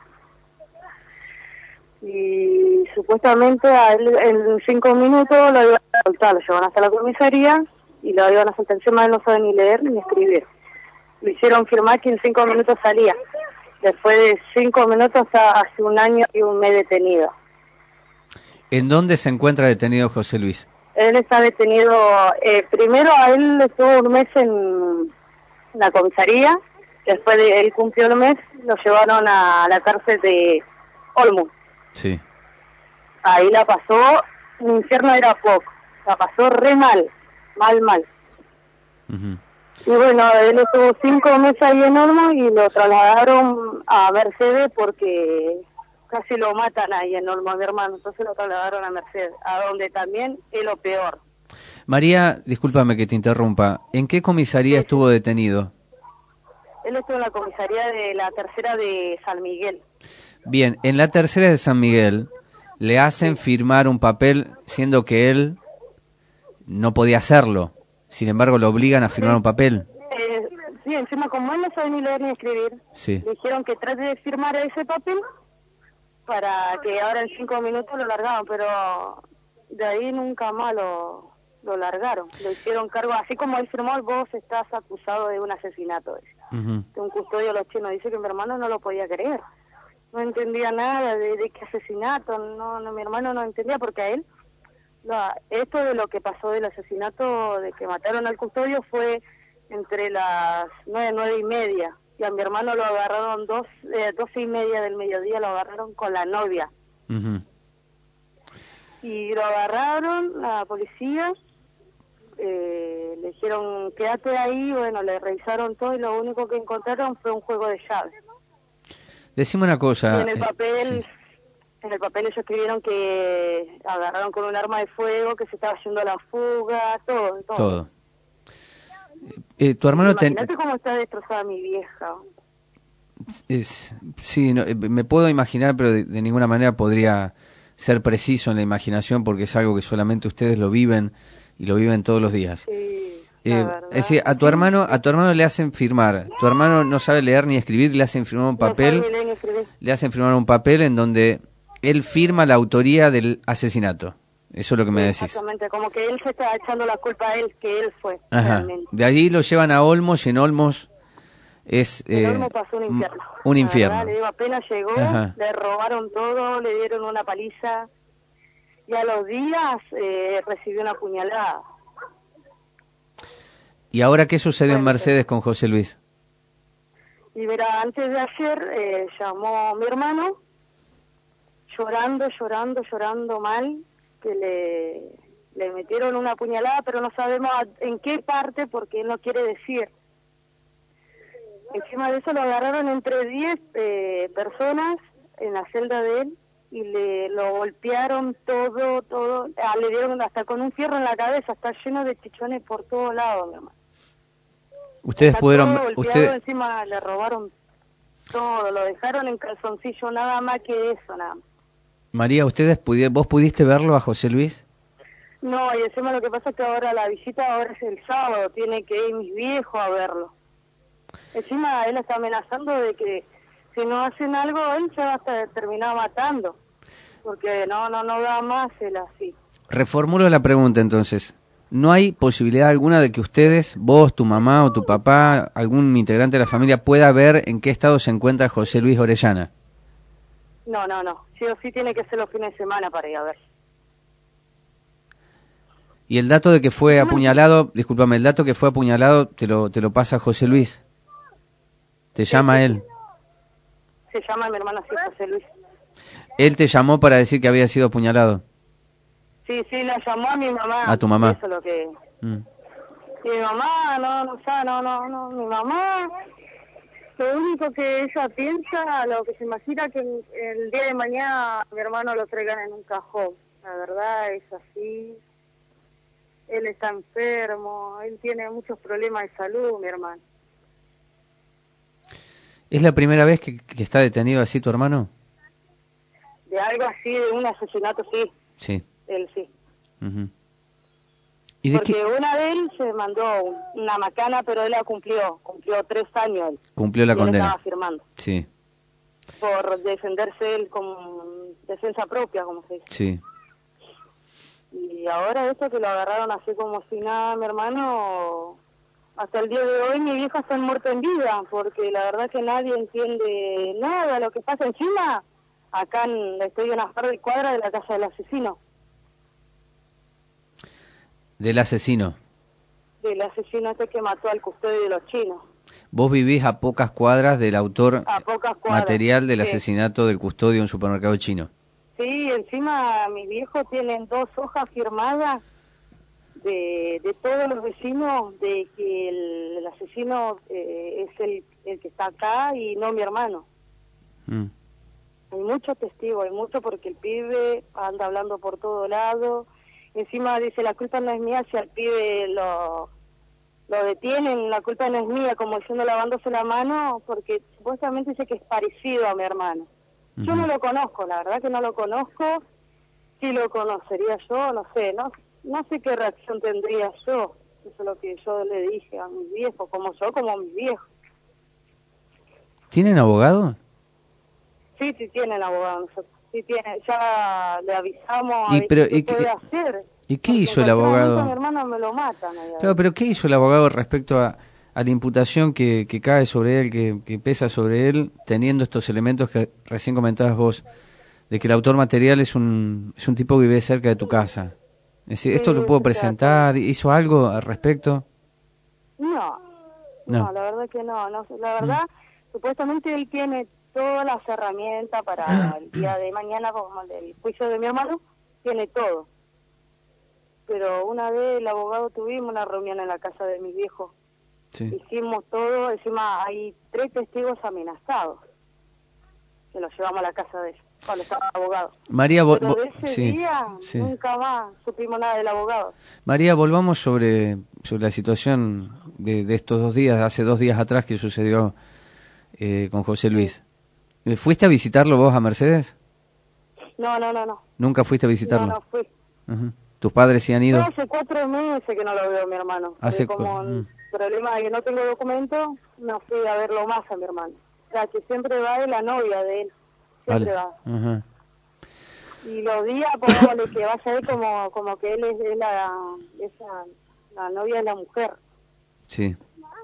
Y supuestamente a él en cinco minutos lo iban a soltar, lo llevan hasta la comisaría y lo iban a soltar. Encima él no sabe ni leer ni escribir. Le hicieron firmar que en cinco minutos salía. Después de cinco minutos, hace un año y un mes detenido. ¿En dónde se encuentra detenido José Luis? Él está detenido, eh, primero a él estuvo un mes en la comisaría, después de él cumplió el mes, lo llevaron a la cárcel de Olmos. Sí. Ahí la pasó, un infierno era poco, la pasó re mal, mal, mal. Uh-huh. Y bueno, él estuvo cinco meses ahí en Olmos y lo trasladaron a Mercedes porque casi lo matan ahí en Olmos, mi hermano. Entonces lo trasladaron a Mercedes, a donde también es lo peor. María, discúlpame que te interrumpa. ¿En qué comisaría estuvo detenido? Él estuvo en la comisaría de la tercera de San Miguel. Bien, en la tercera de San Miguel le hacen firmar un papel siendo que él no podía hacerlo. Sin embargo, lo obligan a firmar un papel. Eh, sí, encima como él no sabe ni leer ni escribir, sí. Le dijeron que trate de firmar ese papel para que ahora en cinco minutos lo largaban, pero de ahí nunca más lo, lo largaron, lo hicieron cargo, así como él firmó, vos estás acusado de un asesinato. Uh-huh. De un custodio de los chinos, dice que mi hermano no lo podía creer, no entendía nada de, de qué asesinato, no, no, mi hermano no entendía porque a él, no, esto de lo que pasó del asesinato, de que mataron al custodio fue entre las nueve, nueve y media, y a mi hermano lo agarraron dos, eh, doce y media del mediodía, lo agarraron con la novia. Uh-huh. Y lo agarraron, la policía, eh, le dijeron, quédate ahí, bueno, le revisaron todo y lo único que encontraron fue un juego de llaves. Decime una cosa. Y en el papel, eh, sí. en el papel ellos escribieron que agarraron con un arma de fuego, que se estaba haciendo la fuga, todo, todo. Todo. Eh, tu hermano... Imagínate ten... cómo está destrozada mi vieja. Es, sí, no, me puedo imaginar, pero de, de ninguna manera podría ser preciso en la imaginación porque es algo que solamente ustedes lo viven y lo viven todos los días. Sí, eh, es decir, a tu hermano, a tu hermano le hacen firmar. Tu hermano no sabe leer ni escribir, le hacen firmar un papel. No sabe leer ni escribir. Le hacen firmar un papel en donde él firma la autoría del asesinato. Eso es lo que me Sí, decís. exactamente, como que él se está echando la culpa a él, que él fue. Ajá. Realmente. De allí lo llevan a Olmos y en Olmos es En eh, Olmo pasó un infierno. un La infierno. verdad, le digo, apenas llegó, Ajá. le robaron todo, le dieron una paliza y a los días eh, recibió una puñalada. ¿Y ahora qué sucedió en Mercedes con José Luis? Y verá, antes de ayer eh, llamó mi hermano, llorando, llorando, llorando mal, que le, le metieron una puñalada, pero no sabemos a- en qué parte porque él no quiere decir. Encima de eso lo agarraron entre diez eh, personas en la celda de él y le lo golpearon todo, todo, ah, le dieron hasta con un fierro en la cabeza, está lleno de chichones por todos lados, mi hermano. Ustedes Está pudieron... todo golpeado, Usted, encima le robaron todo, lo dejaron en calzoncillo, nada más que eso, nada más. María, ustedes pudi- ¿vos pudiste verlo a José Luis? No, y encima lo que pasa es que ahora la visita ahora es el sábado, tiene que ir mis viejos a verlo. Encima él está amenazando de que si no hacen algo él se va a terminar matando, porque no, no, no da más él así. Reformulo la pregunta entonces. ¿No hay posibilidad alguna de que ustedes, vos, tu mamá o tu papá, algún integrante de la familia pueda ver en qué estado se encuentra José Luis Orellana? No, no, no, sí o sí tiene que ser los fines de semana para ir a ver. Y el dato de que fue apuñalado, discúlpame, el dato que fue apuñalado te lo, te lo pasa José Luis. Te llama él. Se llama mi hermano así, José Luis. Él te llamó para decir que había sido apuñalado. Sí, sí, la llamó a mi mamá. A tu mamá. Eso es lo que... Mm. Y mi mamá, no, no, sabe, no, no, no, mi mamá, lo único que ella piensa, lo que se imagina que el, el día de mañana mi hermano lo traigan en un cajón. La verdad es así. Él está enfermo, él tiene muchos problemas de salud, mi hermano. ¿Es la primera vez que, que está detenido así tu hermano? De algo así, de un asesinato, sí, Sí. él sí. Ujú. ¿Y de Porque qué una de él se mandó una macana, pero él la cumplió, cumplió tres años él. cumplió la Y él condena? estaba firmando. Sí, Por defenderse él con defensa propia, como se dice. sí. Y ahora eso que lo agarraron así como si nada, mi hermano, hasta el día de hoy mi vieja está muerta en vida, porque la verdad que nadie entiende nada de lo que pasa encima. Acá en, estoy a unas par de cuadras de la casa del asesino, Del asesino. del asesino este que mató al custodio de los chinos. Vos vivís a pocas cuadras del autor A pocas cuadras. material del Sí. asesinato del custodio en un supermercado chino. Sí, encima mis viejos tienen dos hojas firmadas de, de todos los vecinos de que el, el asesino eh, es el, el que está acá y no mi hermano. Mm. Hay muchos testigos, hay mucho porque el pibe anda hablando por todo lado. Encima dice, la culpa no es mía si al pibe lo, lo detienen, la culpa no es mía, como diciendo lavándose la mano, porque supuestamente dice que es parecido a mi hermano. Yo no lo conozco, la verdad que no lo conozco. Si lo conocería yo, no sé, no no sé qué reacción tendría yo. Eso es lo que yo le dije a mis viejos, como yo, como mis viejos. ¿Tienen abogado? Sí, sí tienen abogado nosotros. Sí tienen, ya le avisamos a Y, ver pero, qué y, puede qué- hacer. ¿Y qué hizo el Porque abogado? Mi hermano me lo matan. Ahí, Claro, pero ¿qué hizo el abogado respecto a, a la imputación que, que cae sobre él, que, que pesa sobre él, teniendo estos elementos que recién comentabas vos, de que el autor material es un, es un tipo que vive cerca de tu casa? Es decir, ¿esto Sí, lo puedo sí, presentar? ¿Hizo algo al respecto? No, No. no, la verdad que no. no la verdad, supuestamente él tiene todas las herramientas para el día de mañana, como el del juicio de mi hermano, tiene todo. Pero una vez el abogado tuvimos una reunión en la casa de mi viejo. Sí. Hicimos todo, encima hay tres testigos amenazados. Que los llevamos a la casa de ellos, cuando estaba el abogado. María, vo- Pero vo- de ese sí, día sí. nunca más supimos nada del abogado. María, volvamos sobre, sobre la situación de, de estos dos días, hace dos días atrás que sucedió eh, con José Luis. ¿Fuiste a visitarlo vos a Mercedes? No, no, no, no. ¿Nunca fuiste a visitarlo? No, no fui. Ujú. ¿Tus padres sí han ido? Yo hace cuatro meses que no lo veo a mi hermano. Hace Porque como cu- un mm. problema de que no tengo documento, no fui a verlo más a mi hermano. O sea, que siempre va de la novia de él. Siempre Vale. va. Ajá. Y los días, pongámosle que vaya él como, como que él es, es la, esa, la novia de la mujer. Sí.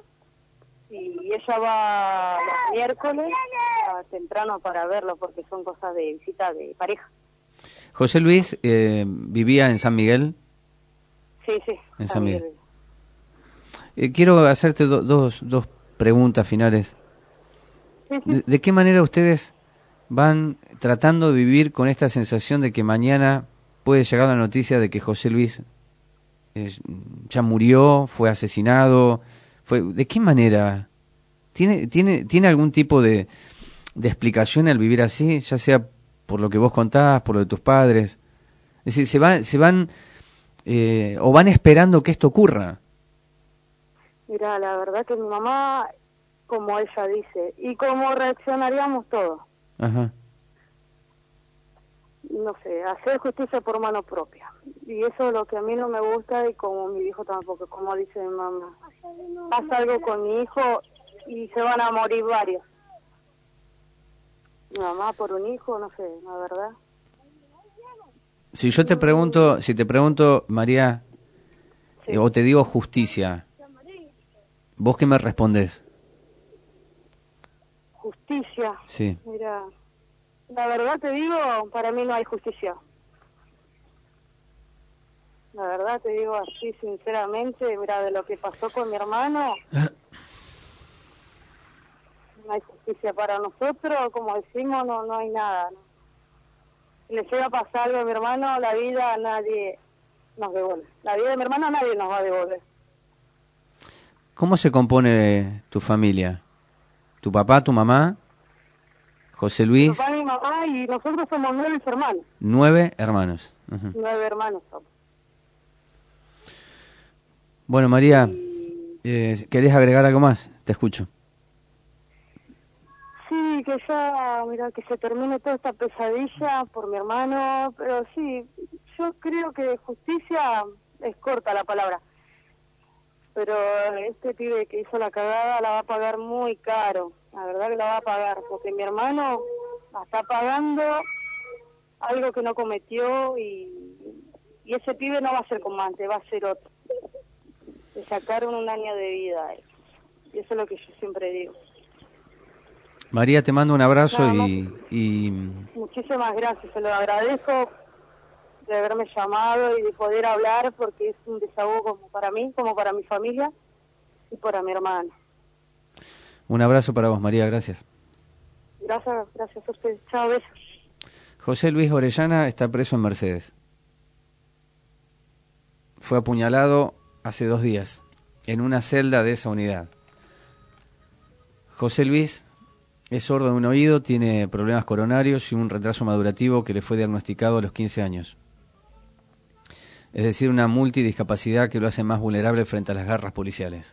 Y ella va los miércoles a temprano para verlo porque son cosas de visita de pareja. José Luis eh, vivía en San Miguel. Sí, sí. En San también. Miguel. Eh, quiero hacerte do- dos, dos preguntas finales. ¿De, de qué manera ustedes van tratando de vivir con esta sensación de que mañana puede llegar la noticia de que José Luis eh, ya murió, fue asesinado? Fue, ¿de qué manera? ¿Tiene, tiene, ¿tiene algún tipo de, de explicación al vivir así? Ya sea por lo que vos contás, por lo de tus padres. Es decir, se van, se van eh, o van esperando que esto ocurra. Mira, la verdad que mi mamá, como ella dice, y cómo reaccionaríamos todos, Ajá. no sé, hacer justicia por mano propia. Y eso es lo que a mí no me gusta y como mi hijo tampoco, como dice mi mamá. Pasa algo con mi hijo y se van a morir varios. Mi mamá por un hijo, no sé, la verdad. Si yo te pregunto, si te pregunto, María, eh, o te digo justicia, ¿vos qué me respondés? Justicia. Sí. Mira, la verdad te digo, para mí no hay justicia. La verdad te digo así sinceramente, mira, de lo que pasó con mi hermano, no hay justicia para nosotros, como decimos, no no hay nada. ¿no? Si le llega a pasar algo a mi hermano, la vida nadie nos devuelve. La vida de mi hermano nadie nos va a devolver. ¿Cómo se compone tu familia? ¿Tu papá, tu mamá, José Mi Luis? papá, mi mamá y nosotros somos nueve hermanos. Nueve hermanos. Ujú. Nueve hermanos somos. Bueno, María, eh, ¿querés agregar algo más? Te escucho. Sí, que ya, mira, que se termine toda esta pesadilla por mi hermano, pero sí, yo creo que justicia es corta la palabra, pero este pibe que hizo la cagada la va a pagar muy caro, la verdad que la va a pagar, porque mi hermano la está pagando algo que no cometió y, y ese pibe no va a ser como antes, va a ser otro. Le sacaron un año de vida a él, y eso es lo que yo siempre digo. María, te mando un abrazo Nada y, y Muchísimas gracias, se lo agradezco de haberme llamado y de poder hablar porque es un desahogo como para mí, como para mi familia y para mi hermano. un abrazo para vos, María, gracias. Gracias, gracias a ustedes. Chao, besos. José Luis Orellana está preso en Mercedes. Fue apuñalado hace dos días en una celda de esa unidad. José Luis es sordo de un oído, tiene problemas coronarios y un retraso madurativo que le fue diagnosticado a los quince años. Es decir, una multidiscapacidad que lo hace más vulnerable frente a las garras policiales.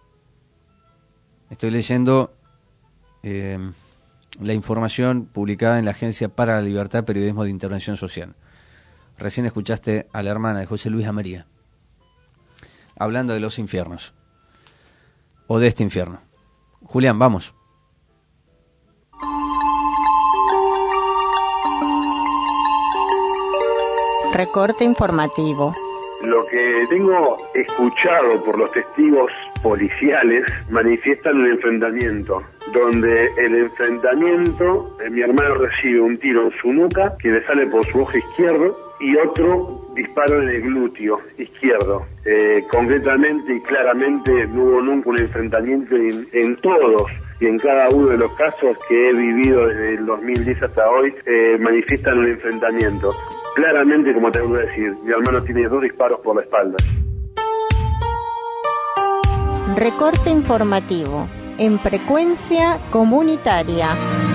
Estoy leyendo eh, la información publicada en la Agencia para la Libertad, Periodismo de Intervención Social. Recién escuchaste a la hermana de José Luis, a María, hablando de los infiernos, o de este infierno. Julián, vamos. Recorte informativo. Lo que tengo escuchado por los testigos policiales manifiestan un enfrentamiento, donde el enfrentamiento, eh, mi hermano recibe un tiro en su nuca que le sale por su ojo izquierdo y otro disparo en el glúteo izquierdo. Eh, concretamente y claramente no hubo nunca un enfrentamiento en, en todos y en cada uno de los casos que he vivido desde el dos mil diez hasta hoy, eh, manifiestan un enfrentamiento. Claramente, como te voy a decir, mi hermano tiene dos disparos por la espalda. Recorte informativo en frecuencia comunitaria.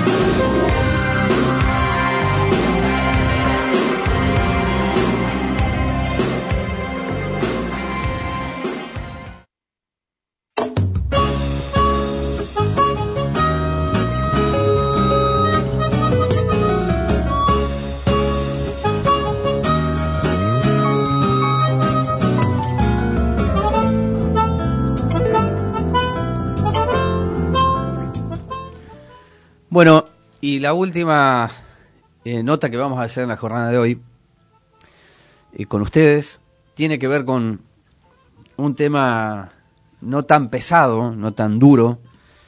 Bueno, y la última eh, nota que vamos a hacer en la jornada de hoy eh, con ustedes tiene que ver con un tema no tan pesado, no tan duro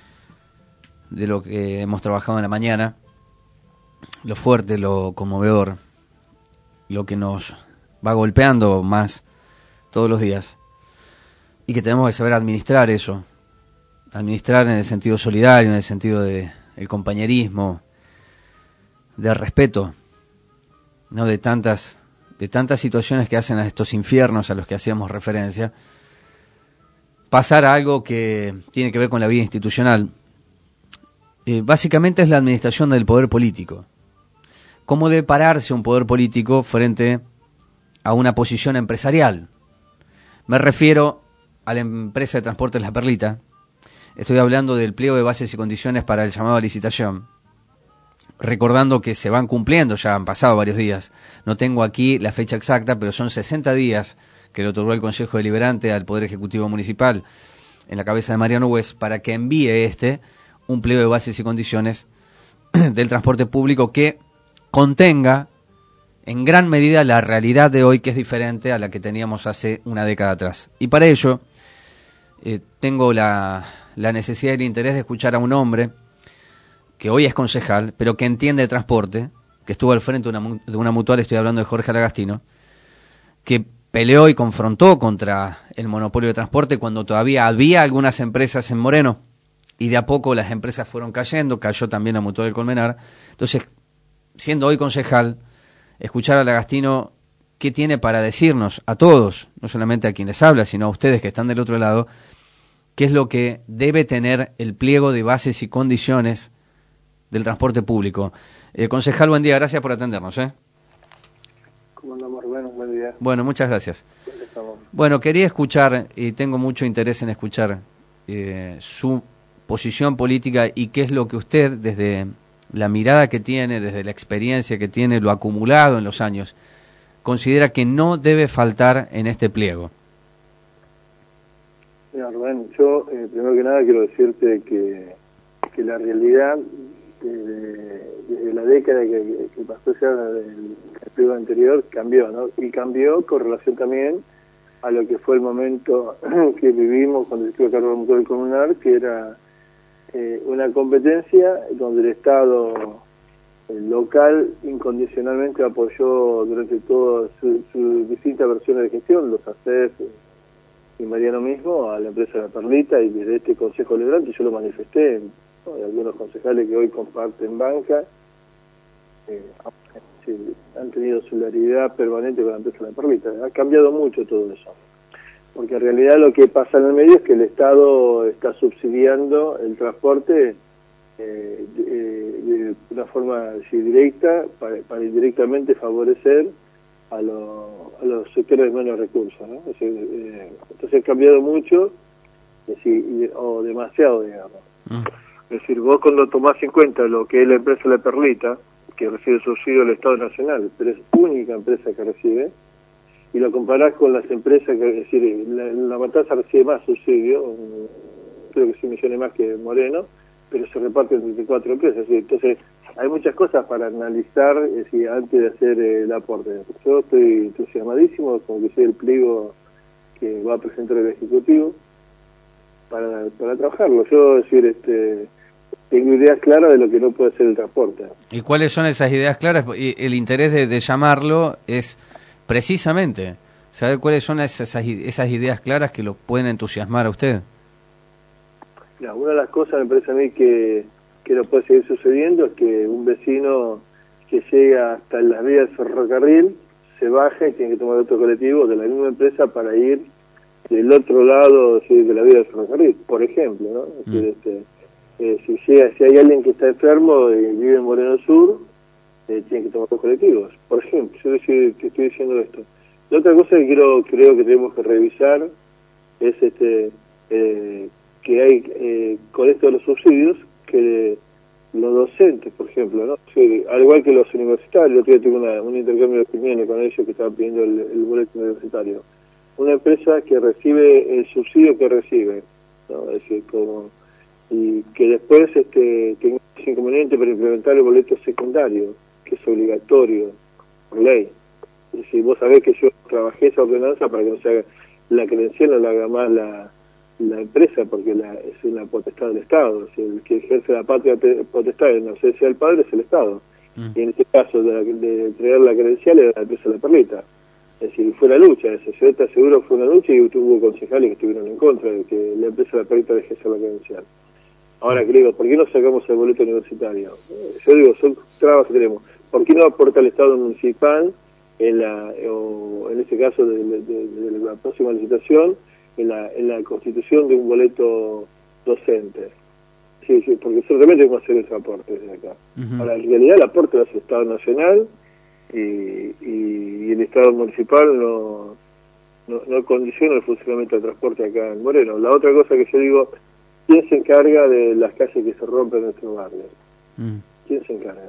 de lo que hemos trabajado en la mañana, lo fuerte, lo conmovedor, lo que nos va golpeando más todos los días y que tenemos que saber administrar eso, administrar en el sentido solidario, en el sentido de el compañerismo, del respeto, no de tantas de tantas situaciones que hacen a estos infiernos a los que hacíamos referencia, pasar a algo que tiene que ver con la vida institucional. Eh, básicamente es la administración del poder político. ¿Cómo debe pararse un poder político frente a una posición empresarial? Me refiero a la empresa de transportes La Perlita. Estoy hablando del pliego de bases y condiciones para el llamado a licitación, recordando que se van cumpliendo, ya han pasado varios días. No tengo aquí la fecha exacta, pero son sesenta días que le otorgó el Consejo Deliberante al Poder Ejecutivo Municipal, en la cabeza de Mariano Hues, para que envíe este un pliego de bases y condiciones del transporte público que contenga en gran medida la realidad de hoy, que es diferente a la que teníamos hace una década atrás. Y para ello eh, tengo la... la necesidad y el interés de escuchar a un hombre que hoy es concejal, pero que entiende de transporte, que estuvo al frente de una, de una mutual, estoy hablando de Jorge Lagastino, que peleó y confrontó contra el monopolio de transporte cuando todavía había algunas empresas en Moreno, y de a poco las empresas fueron cayendo, cayó también la mutual del Colmenar. Entonces, siendo hoy concejal, escuchar a Lagastino qué tiene para decirnos a todos, no solamente a quien les habla, sino a ustedes que están del otro lado, qué es lo que debe tener el pliego de bases y condiciones del transporte público. Eh, concejal, buen día, gracias por atendernos. ¿eh? ¿Cómo andamos, Rubén? Buen día. Bueno, muchas gracias. Bueno, quería escuchar, y tengo mucho interés en escuchar eh, su posición política y qué es lo que usted, desde la mirada que tiene, desde la experiencia que tiene, lo acumulado en los años, considera que no debe faltar en este pliego. Mira, Rubén, yo eh, primero que nada quiero decirte que, que la realidad desde, desde la década que, que pasó ya del periodo anterior cambió, ¿no? Y cambió con relación también a lo que fue el momento que vivimos cuando estuve a cargo del motor comunal, que era eh, una competencia donde el Estado el local incondicionalmente apoyó durante todas sus su distintas versiones de gestión, los A C E F y Mariano mismo, a la empresa La Perlita, y desde este Consejo Deliberante yo lo manifesté, ¿no? Hay algunos concejales que hoy comparten banca, eh, sí, han tenido solidaridad permanente con la empresa La Perlita. Ha cambiado mucho todo eso, porque en realidad lo que pasa en el medio es que el Estado está subsidiando el transporte eh, de, de una forma así, directa, para, para indirectamente favorecer a, lo, a los sectores de menos recursos, ¿no? Es decir, eh, entonces ha cambiado mucho, es decir, y, o demasiado, digamos. Mm. Es decir, vos cuando tomás en cuenta lo que es la empresa La Perlita, que recibe subsidio del Estado Nacional, pero es única empresa que recibe, y lo comparás con las empresas que, es decir, la, la Matanza recibe más subsidio, creo que seis millones más que Moreno, pero se reparten entre cuatro empresas, ¿sí? Entonces hay muchas cosas para analizar, es decir, antes de hacer eh, el aporte. Yo estoy entusiasmadísimo con que sea el pliego que va a presentar el Ejecutivo para, para trabajarlo. Yo, es decir, este, tengo ideas claras de lo que no puede ser el transporte. ¿Y cuáles son esas ideas claras? Y el interés de, de llamarlo es precisamente saber cuáles son esas, esas ideas claras que lo pueden entusiasmar a usted. Mira, una de las cosas me parece a mí que, que no puede seguir sucediendo es que un vecino que llega hasta las vías del ferrocarril se baja y tiene que tomar otro colectivo de la misma empresa para ir del otro lado, ¿sí?, de la vía del ferrocarril, por ejemplo, ¿no? Es decir, Mm. este, eh, si llega, si hay alguien que está enfermo y vive en Moreno Sur, eh, tiene que tomar dos colectivos, por ejemplo. Yo estoy, te estoy diciendo esto. La otra cosa que quiero, creo que tenemos que revisar es este eh, que hay eh, con esto de los subsidios, que los docentes, por ejemplo, ¿no? Sí, al igual que los universitarios, yo tuve una, un intercambio de opiniones con ellos que estaban pidiendo el, el boleto universitario. Una empresa que recibe el subsidio que recibe, ¿no? Es decir, como, y que después este, tenga ese inconveniente para implementar el boleto secundario, que es obligatorio por ley. Es decir, vos sabés que yo trabajé esa ordenanza para que no se haga, la credencial no la haga más la, la empresa, porque la, es una potestad del Estado. Es decir, el que ejerce la patria potestad en la ausencia del padre es el Estado. Mm. Y en este caso, de, de entregar la credencial era la empresa La Perlita. Es decir, fue una lucha, eso, yo te aseguro fue una lucha y hubo concejales que estuvieron en contra de que la empresa La Perlita deje hacer la credencial. Ahora que digo, ¿por qué no sacamos el boleto universitario? Yo digo, son trabas que tenemos. ¿Por qué no aporta el Estado municipal en la, o en este caso de, de, de, de la próxima licitación, en la, en la constitución de un boleto docente? Sí, sí, porque solamente tenemos que hacer ese aporte desde acá. Uh-huh. Ahora, en realidad el aporte lo hace el Estado Nacional y, y, y el Estado municipal no, no, no condiciona el funcionamiento del transporte acá en Moreno. La otra cosa que yo digo, ¿quién se encarga de las calles que se rompen en nuestro barrio? Uh-huh. ¿Quién se encarga?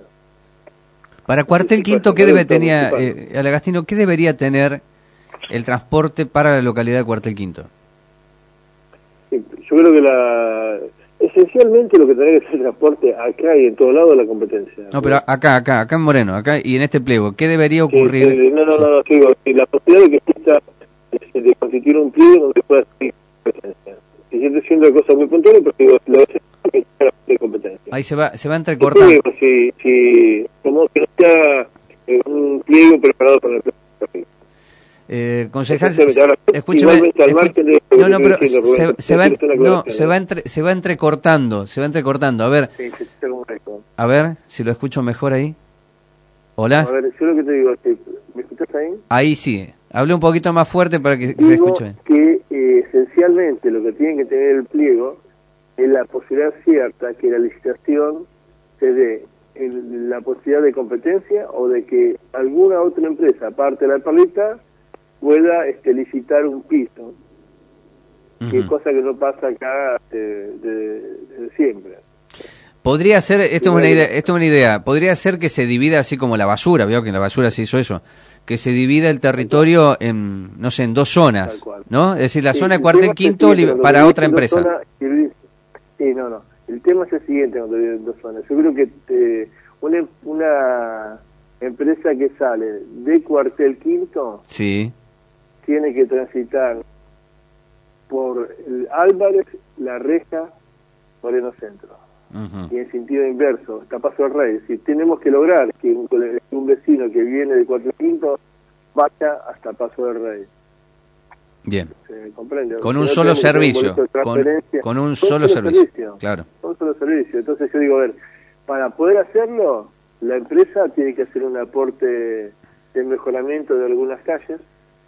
Para Cuartel Quinto, ¿qué debe tener, eh, Alagastino, qué debería tener el transporte para la localidad de Cuartel Quinto? Sí, yo creo que la esencialmente lo que tendría que ser el transporte acá y en todo lado es la competencia. No, pero acá, acá, acá en Moreno, acá y en este pliego, ¿qué debería ocurrir? Sí, sí, no, no, no, no, digo, la posibilidad de que exista, de, de constituir un pliego donde pueda ser competencia. Y siempre siendo cosas muy puntuales, pero digo, lo que de competencia. Ahí se va, se va entrecortando. Digo, si, si, como que no sea eh, un pliego preparado para el plan. Eh, concejal, escúcheme, escúcheme, no, no, pero se, se va, no, se va entre, se va entrecortando, se va entrecortando. A ver, sí, se un eco. A ver, si lo escucho mejor ahí. Hola. A ver, yo lo que te digo, ¿me escuchás ahí? Ahí sí. Hablé un poquito más fuerte para que digo se escuche. Que eh, esencialmente lo que tiene que tener el pliego es la posibilidad cierta que la licitación se dé en la posibilidad de competencia o de que alguna otra empresa, aparte de la Perlita, pueda este, licitar un piso, uh-huh. que es cosa que no pasa acá desde de, de, de siempre. Podría ser, esto es una idea, esto es una idea, podría ser que se divida así como la basura, veo que en la basura se hizo eso, que se divida el territorio en, no sé, en dos zonas, ¿no? Es decir, la sí, zona de Cuartel Quinto sí, para otra empresa. Zona, sí, no, no. El tema es el siguiente cuando dividen dos zonas. Yo creo que eh, una, una empresa que sale de Cuartel Quinto sí. tiene que transitar por el Álvarez, La Reja, Moreno Centro. Uh-huh. Y en sentido inverso, hasta Paso del Rey. Si tenemos que lograr que un, un vecino que viene de Cuartel Quinto vaya hasta Paso del Rey. Bien. ¿Se comprende? Con un solo servicio. Con, con un solo servicio. servicio. Claro. Con un solo servicio. Entonces yo digo, a ver, para poder hacerlo, la empresa tiene que hacer un aporte de mejoramiento de algunas calles.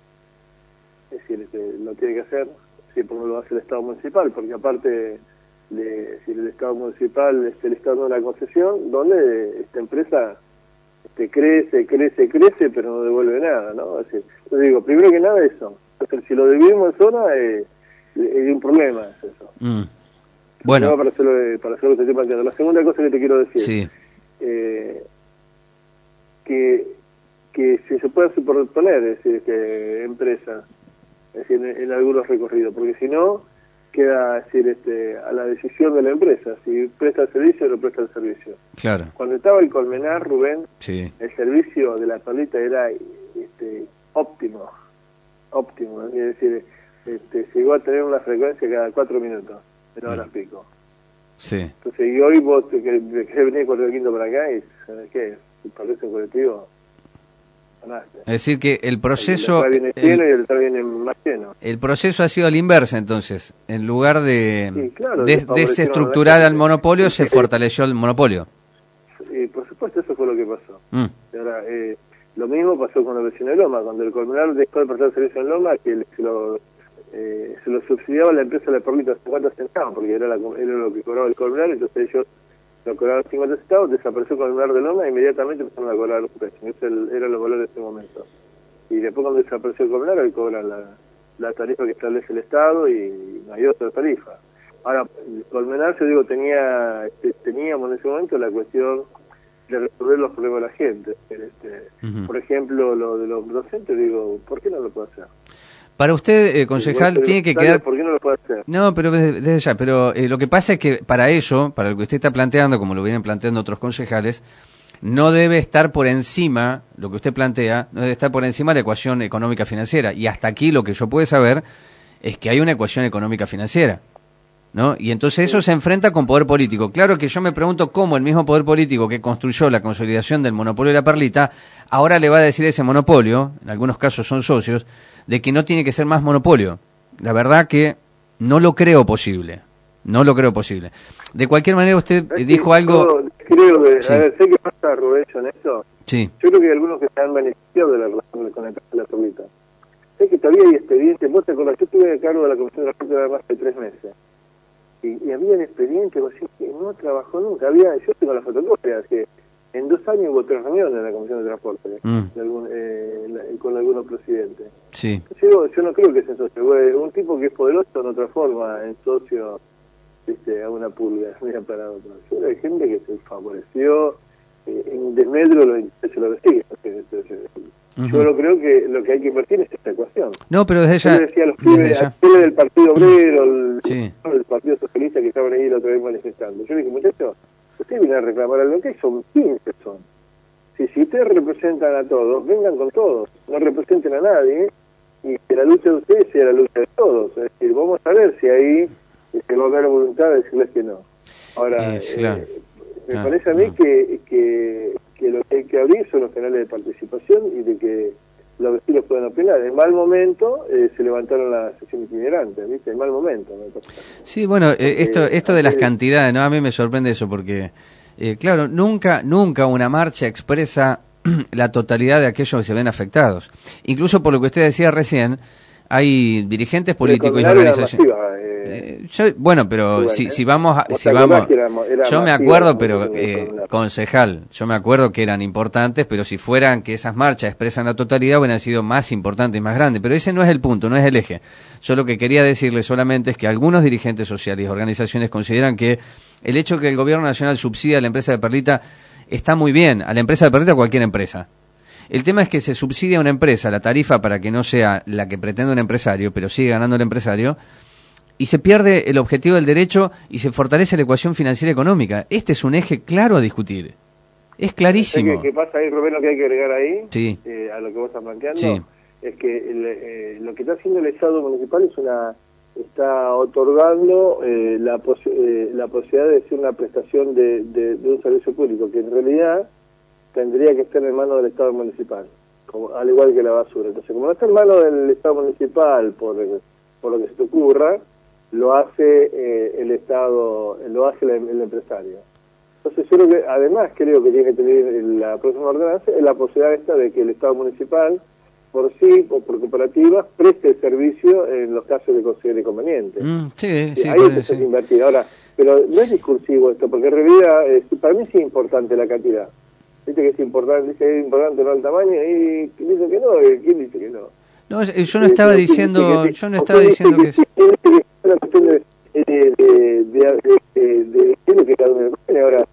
Es decir, que lo tiene que hacer, si por no lo hace el Estado municipal, porque aparte de si el Estado municipal es el Estado de la concesión, donde esta empresa este, crece, crece, crece, pero no devuelve nada, ¿no? Es decir, yo digo, primero que nada eso. Entonces, si lo dividimos en zona, eh, es un problema es eso. Mm. Bueno. No, para hacerlo, para hacerlo que te estoy planteando. La segunda cosa que te quiero decir, sí. eh, que, que si se pueda superponer, es decir, que empresas, es decir, en, en algunos recorridos, porque si no, queda es decir, este, a la decisión de la empresa, si presta el servicio o no presta el servicio. Claro. Cuando estaba el Colmenar, Rubén, sí. el servicio de la perlita era este, óptimo, óptimo, es decir, este, llegó a tener una frecuencia cada cuatro minutos, en horas mm. pico. Sí. Entonces, y hoy vos que, que venís por el quinto para acá, y ¿sabes qué? El progreso colectivo, ganaste. Es decir, que el proceso... El viene lleno el, y el otro viene más lleno. El proceso ha sido al inversa, entonces. En lugar de sí, claro, de, desestructurar al monopolio, se sí. fortaleció el monopolio. Y por supuesto, eso fue lo que pasó. Mm. Y ahora, eh, lo mismo pasó con los vecinos de Loma, cuando el Colmenar dejó de prestar servicio en Loma, que se lo, eh, se lo subsidiaba la empresa de la perlita cincuenta centavos, porque era, la, era lo que cobraba el Colmenar, entonces ellos lo cobraban cincuenta centavos, desapareció el Colmenar de Loma e inmediatamente empezaron a cobrar un precio. Ese eran los valores de ese momento. Y después cuando desapareció el Colmenar, ahí cobran la, la tarifa que establece el Estado y no hay otra tarifa. Ahora, el Colmenar, yo digo, tenía teníamos en ese momento la cuestión de resolver los problemas de la gente. Este, uh-huh. Por ejemplo, lo de los docentes, digo, ¿por qué no lo puedo hacer? Para usted, eh, concejal, Igual, tiene que dale, quedar... ¿Por qué no lo puede hacer? No, pero desde, desde ya, pero eh, lo que pasa es que para eso, para lo que usted está planteando, como lo vienen planteando otros concejales, no debe estar por encima, lo que usted plantea, no debe estar por encima de la ecuación económica financiera. Y hasta aquí lo que yo puedo saber es que hay una ecuación económica financiera, ¿no? Y entonces eso se enfrenta con poder político. Claro que yo me pregunto cómo el mismo poder político que construyó la consolidación del monopolio de la perlita, ahora le va a decir a ese monopolio, en algunos casos son socios, de que no tiene que ser más monopolio. La verdad que no lo creo posible. No lo creo posible. De cualquier manera, usted es dijo que algo... Yo creo que, sí. a ver, sé que pasa, Rubén, en eso. Sí. Yo creo que hay algunos que se han beneficiado de la relación con la, la perlita. Sé que todavía hay expedientes. Vos te acordás, yo estuve a cargo de la Comisión de Transporte de más de tres meses. Y, y había expedientes, vos decís, que no trabajó nunca. Había, yo tengo las fotocopias, que en dos años hubo tres reuniones en la Comisión de Transporte, mm. de algún, eh, la, con algunos presidentes. Sí. Yo, yo no creo que sea socio. Un tipo que es poderoso no transforma en socio este, a una pulga, mira para otro. Yo, hay gente que se favoreció eh, en desmedro los intereses de los vecinos. Uh-huh. Yo no creo que lo que hay que invertir es esta ecuación. No, pero desde ya... Yo le decía a los pibes, a los del Partido Obrero, el, sí. el Partido Socialista que estaban ahí la otra vez manifestando. Yo le dije, muchachos, ustedes vienen a reclamar algo que son quince son. Si, si ustedes representan a todos, vengan con todos, no representen a nadie, y que la lucha de ustedes sea la lucha de todos. Es decir, vamos a ver si ahí se va a dar voluntad de decirles que no. Ahora, eh, claro. eh, me claro. parece a mí que, que, que lo que hay que abrir son los canales de participación y de que los vecinos puedan opinar. En mal momento eh, se levantaron las sesiones itinerantes, ¿viste? En mal momento. Me parece. Sí, bueno, eh, esto esto de las cantidades, ¿no? A mí me sorprende eso porque, eh, claro, nunca nunca una marcha expresa la totalidad de aquellos que se ven afectados. Incluso por lo que usted decía recién, hay dirigentes políticos y organizaciones. Eh, yo, bueno, pero bueno, si, ¿eh? si vamos, a, si vamos, era, era yo me acuerdo, pero eh, concejal, yo me acuerdo que eran importantes, pero si fueran que esas marchas expresan la totalidad, hubieran sido más importantes y más grandes. Pero ese no es el punto, no es el eje. Yo lo que quería decirle solamente es que algunos dirigentes sociales y organizaciones consideran que el hecho de que el gobierno nacional subsidia a la empresa de Perlita está muy bien, a la empresa de Perlita o cualquier empresa. El tema es que se subsidia a una empresa la tarifa para que no sea la que pretende un empresario, pero sigue ganando el empresario, y se pierde el objetivo del derecho y se fortalece la ecuación financiera económica. Este es un eje claro a discutir. Es clarísimo. ¿Qué, qué pasa ahí, Rubén? Lo que hay que agregar ahí, sí. eh, a lo que vos estás planteando, sí. es que el, eh, lo que está haciendo el Estado municipal es una está otorgando eh, la, pos eh, la posibilidad de hacer una prestación de, de, de un servicio público, que en realidad tendría que estar en manos del Estado municipal, como, al igual que la basura. Entonces, como no está en manos del Estado municipal por, por lo que se te ocurra, lo hace eh, el Estado, lo hace el, el empresario. Entonces yo creo que, además creo que tiene que tener la próxima ordenanza, es la posibilidad esta de que el Estado municipal, por sí o por cooperativas, preste el servicio en los casos que considere conveniente. Mm, sí, sí, ahí es que se sí. invertir. Ahora, pero no es discursivo esto, porque en realidad, eh, para mí sí es importante la cantidad. Dice que es importante, dice que es importante no el tamaño, y dice que no, y ¿quién dice que no? No, yo no estaba diciendo, yo no estaba diciendo que sí. Es una cuestión de de de de de qué es lo que cada uno tiene ahora.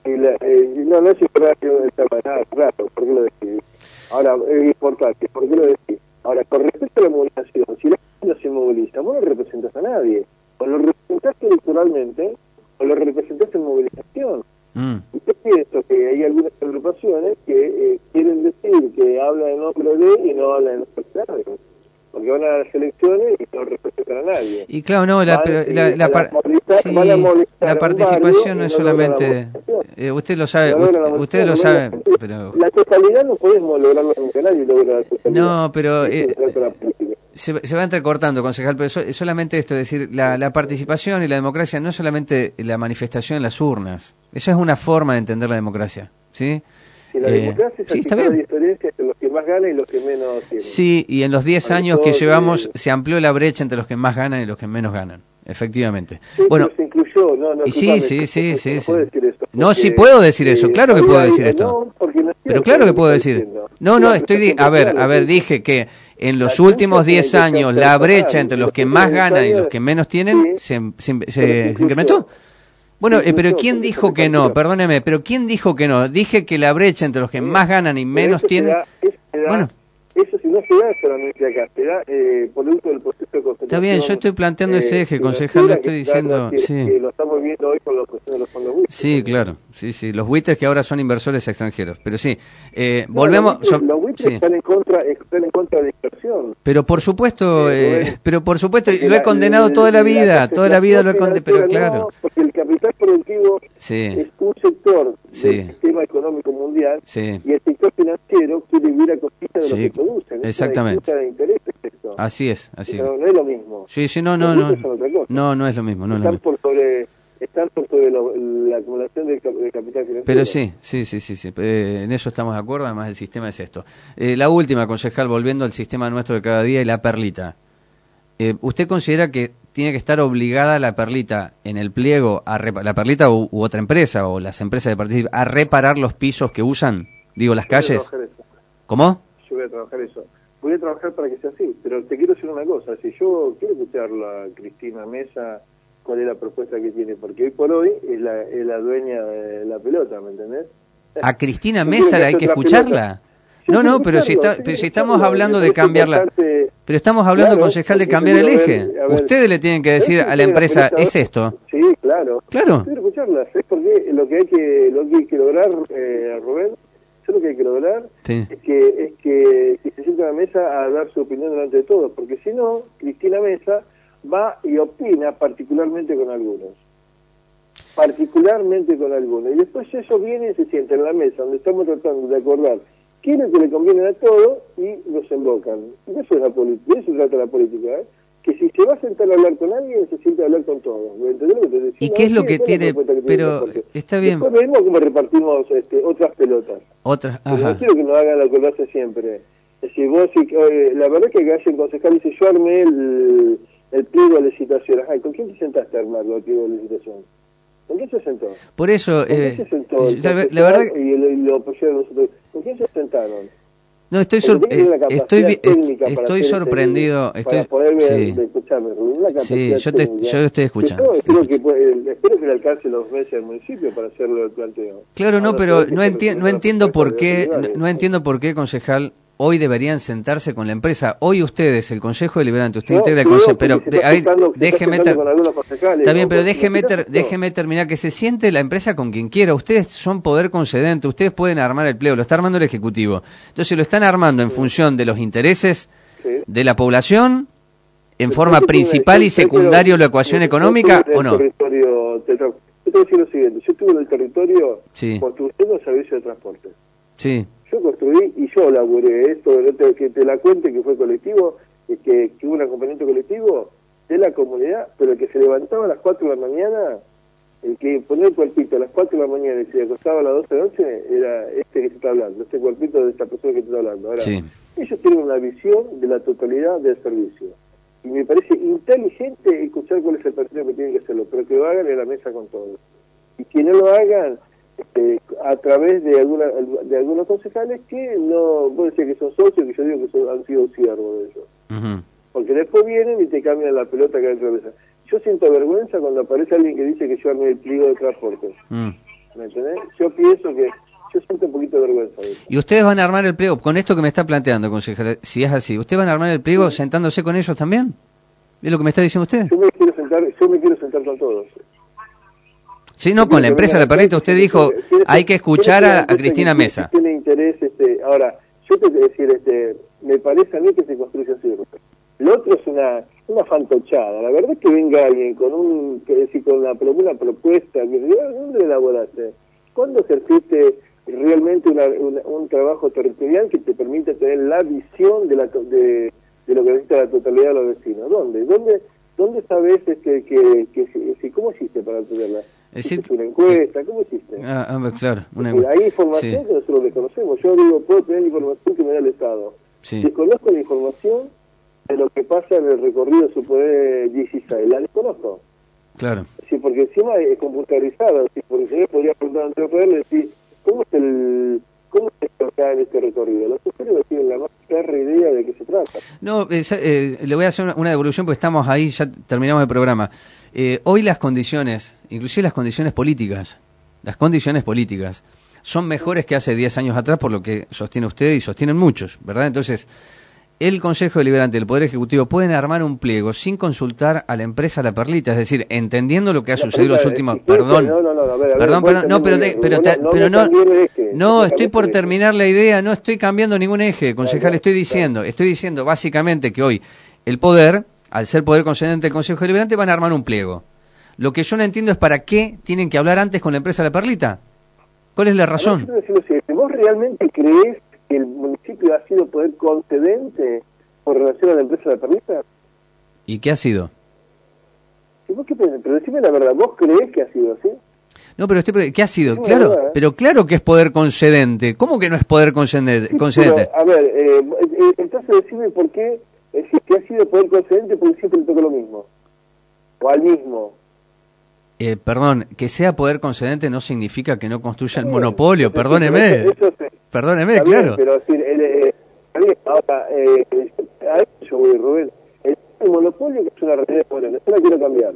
No, no es importante nada, claro, ¿por qué lo decís? Ahora, es importante, ¿por qué lo decís? Ahora, con respecto a la movilización, si la gente no se moviliza, vos no representás a nadie. O lo representaste electoralmente, o lo representaste en movilización. Mm. Usted, eh, hablan en nombre de y no hablan en nombre de nadie. Porque van a las elecciones y no representan a nadie. Y claro, no, la, van, pero, eh, la, la, par sí, la participación no es solamente... Eh, usted lo sabe, no usted, usted lo sabe, pero... La totalidad no podemos lograrlo nunca, nadie logra la totalidad. No, pero... Eh, se, se va entrecortando, concejal, pero so, solamente esto, es decir, la, la participación y la democracia no es solamente la manifestación en las urnas. Esa es una forma de entender la democracia, ¿sí? Si la eh, democracia es sí, está la bien. diferencia entre los que más ganan y los que menos tienen. Sí, y en los diez años que llevamos se amplió la brecha entre los que más ganan y los que menos ganan, efectivamente. Sí, bueno, se incluyó, no, no, y sí, sí, sí, sí, no, sí. puedo decir esto No, porque, sí puedo decir eso, eh, claro que puedo decir no, esto. porque no Pero claro que puedo decir. diciendo. No, no, La estoy... Di a ver, a ver, dije que en los La últimos gente diez tiene que años ser la brecha personal, entre y los los que últimos más diez ganan y años, los que menos tienen se, se, se, se incluyó. incrementó. Bueno, Se eh, pero incluyó, ¿quién porque dijo se que no? repartió. Perdóneme, pero ¿quién dijo que no? Dije que la brecha entre los que más ganan y menos Pero eso se tienen... da- eso se da- Bueno. Eso si no se da solamente acá, se da eh, producto del proceso de concentración. Está bien, yo estoy planteando ese eje, concejal, no estoy diciendo... Que, Sí. que lo estamos viendo hoy con la cuestión de los fondos buitres. Sí, claro, sí, sí, los buitres que ahora son inversores extranjeros, pero sí, eh, No, volvemos... Los buitres, son- los buitres sí. están, en contra, están en contra de la inversión. Pero por supuesto, Eh, eh, Rubén, pero por supuesto, Porque lo he la- condenado el- toda la vida, la toda la vida lo he condenado, pero financiera claro, no, porque el capital productivo sí, es un sector Sí. del sistema económico mundial sí, y el sector financiero quiere vivir a costilla de Sí, lo que producen. exactamente. Es una disputa de intereses esto. así es, así es. Pero no es lo mismo. Sí, sí, no, no, Los no, buitres son otra cosa. no, no es lo mismo, no es lo están mismo. por sobre están por sobre lo- la acumulación de, cap- de capital financiero. Pero sí, sí, sí, sí, sí, eh, en eso estamos de acuerdo, además el sistema es esto. Eh, la última, concejal, volviendo al sistema nuestro de cada día y la perlita. Eh, ¿Usted considera que tiene que estar obligada la perlita en el pliego, a repa- la perlita u, u otra empresa o las empresas de participación, a reparar los pisos que usan? Digo, las Yo voy a calles. trabajar eso. ¿Cómo? Yo voy a trabajar eso. Voy a trabajar para que sea así, pero te quiero decir una cosa, si yo quiero escuchar a Cristina Mesa, cuál es la propuesta que tiene, porque hoy por hoy es la, es la dueña de la pelota, ¿me entendés? ¿A Cristina Yo Mesa quiero la hay que hacer otra escucharla? pelota. Yo No, quiero no, pero si, escucharlo, está, yo pero si quiero estamos escucharlo, hablando me de parece cambiar la... importante. Pero estamos hablando, Claro, concejal, de porque cambiar el seguro, a eje. ver, a ver. Ustedes le tienen que decir Pero a la si empresa, pelota- ¿es esto? Sí, claro. Claro. Yo quiero escucharlas, es porque lo que hay que, lo que, hay que lograr, eh, Rubén, yo lo que hay que lograr Sí. es que es que, que se siente a la mesa a dar su opinión delante de todos, porque si no, Cristina Mesa va y opina particularmente con algunos. Particularmente con algunos. Y después ellos vienen y se sientan en la mesa, donde estamos tratando de acordar qué es lo que le conviene a todos y los embocan. Y eso es la política, de eso trata la política, ¿eh? Que si se va a sentar a hablar con alguien, se sienta a hablar con todos. ¿Entendés lo que te decía? ¿Y No, qué es lo sí, que esa es la tiene? propuesta que Pero tiene, porque está bien. después vemos cómo repartimos este, otras pelotas. Otras, Pero no ajá. quiero que nos hagan lo que lo hace siempre. Es decir, vos, si, eh, la verdad que haya un concejal dice, yo armé el, el pliego de licitación. Ajá, ¿y con quién te sentaste a armarlo, el pliego de licitación? ¿Con quién se sentó? Por eso, ¿Con quién eh, se sentó? El la, la concejal verdad, y, el, y lo apoyaron nosotros. ¿Con quién se sentaron? no estoy Porque sor- tiene una eh, capacidad estoy vi- técnica est- para estoy hacer ese- sorprendido, para estoy poder ver, sí. de escucharme, Rubén, una Sí, capacidad yo te técnica. yo lo estoy escuchando. Yo estoy espero que, puede- espero que le alcance los meses al municipio para hacerlo el planteo. Claro, no, Ahora, pero todo esto no, se enti- resuelve no a la entiendo por propuesta qué, de no, los no entiendo por qué, concejal, hoy deberían sentarse con la empresa. Hoy ustedes, el Consejo Deliberante, usted No, integra el creo Consejo, que pero se de- está ahí, sentando- se está déjeme sentando ter- con algunos concejales, Está bien, ¿no? pero Con- déjeme, con- ter- déjeme terminar, que se siente la empresa con quien quiera. Ustedes son poder concedente, ustedes pueden armar el pliego, lo está armando el Ejecutivo. Entonces lo están armando en función de los intereses Sí. de la población, en Yo forma tengo una- principal y yo- yo secundario quiero- la ecuación yo- económica, yo ¿o no? estuve en el territorio de tra- Yo te voy a decir lo siguiente, yo estuve en el territorio Sí. construyendo el servicio de transporte. Sí, Yo construí y yo laburé esto, no te- que te la cuente que fue colectivo, es que, que hubo un acompañamiento colectivo de la comunidad, pero el que se levantaba a las cuatro de la mañana, el que ponía el cuerpito a las cuatro de la mañana y se acostaba a las doce de la noche, era este que te está hablando, este cuerpito de esta persona que te está hablando. Ahora, sí. ellos tienen una visión de la totalidad del servicio. Y me parece inteligente escuchar cuál es el partido que tienen que hacerlo, pero que lo hagan en la mesa con todos. Y que no lo hagan este, a través de alguna, de algunos concejales que no, vos decís que son socios, que yo digo que son, han sido siervos de ellos. Ujú. Porque después vienen y te cambian la pelota que dentro de la mesa. Yo siento vergüenza cuando aparece alguien que dice que yo armé el pliego de transporte. Mm. ¿Me entendés? Yo pienso que, yo siento un poquito de vergüenza de eso. Y ustedes van a armar el pliego, con esto que me está planteando, concejal, si es así, ¿ustedes van a armar el pliego sentándose con ellos también? ¿Es lo que me está diciendo usted? Yo me quiero sentar, yo me quiero sentar con todos. Sí, no, con la empresa La Perlita, usted dijo, hay que escuchar a, a Cristina Mesa. Tiene interés, este, ahora, yo te voy a decir, este, me parece a mí que se construye así. Lo otro es una una fantochada. La verdad es que venga alguien con un que decir, con una, una propuesta, que diga, ¿dónde elaboraste? ¿Cuándo ejerciste realmente una, una, un trabajo territorial que te permita tener la visión de, la, de, de lo que necesita la totalidad de los vecinos? ¿Dónde? ¿Dónde, dónde sabes este, que, que, que, que cómo hiciste para tenerla? Es decir, una encuesta, ¿cómo hiciste? Ah, ah, claro, una encuesta. Hay información sí. que nosotros desconocemos. Yo digo, puedo tener información que me da el Estado. Sí. Desconozco la información de lo que pasa en el recorrido Super dieciséis, la desconozco. Claro. Sí, porque encima es computarizado, ¿sí? Porque si yo podría preguntar a Andrés Poder, decir, ¿cómo es el cómo es acá en este recorrido? Los usuarios tienen la más clara idea de qué se trata. No, eh, eh, le voy a hacer una, una devolución porque estamos ahí, ya terminamos el programa. Eh, hoy las condiciones, inclusive las condiciones políticas, las condiciones políticas, son mejores que hace diez años atrás, por lo que sostiene usted y sostienen muchos, ¿verdad? Entonces, el Consejo Deliberante del Poder Ejecutivo pueden armar un pliego sin consultar a la empresa La Perlita, es decir, entendiendo lo que ha la sucedido los últimos... Es, perdón, no, no, no, a ver, a perdón, ver, perdón, no, pero, de, pero, te, no, pero no, no, estoy por terminar la idea, no estoy cambiando ningún eje, concejal, estoy diciendo, estoy diciendo básicamente que hoy el Poder, al ser Poder concedente del Consejo Deliberante, van a armar un pliego. Lo que yo no entiendo es para qué tienen que hablar antes con la empresa La Perlita. ¿Cuál es la razón? A ver, yo te decir, ¿vos realmente crees que el municipio ha sido poder concedente por relación a la empresa de la Perlita? ¿Y qué ha sido? ¿Y vos qué pensás? Pero decime la verdad, ¿vos creés que ha sido así? No, pero usted, ¿qué ha sido? Sí, claro, verdad, ¿eh? Pero claro que es poder concedente. ¿Cómo que no es poder concedente? Sí, concedente? Pero, a ver, eh, eh, entonces decime por qué, es decir, que ha sido poder concedente porque siempre le toca lo mismo. O al mismo. Eh, perdón, que sea poder concedente no significa que no construya el bien, monopolio, eso, perdóneme. Eso, eso sí. Perdóneme, Está claro. Bien, pero decir, el, eh, ahora, eh, a eso yo voy, Rubén. El, el monopolio que es una realidad buena, yo la quiero cambiar.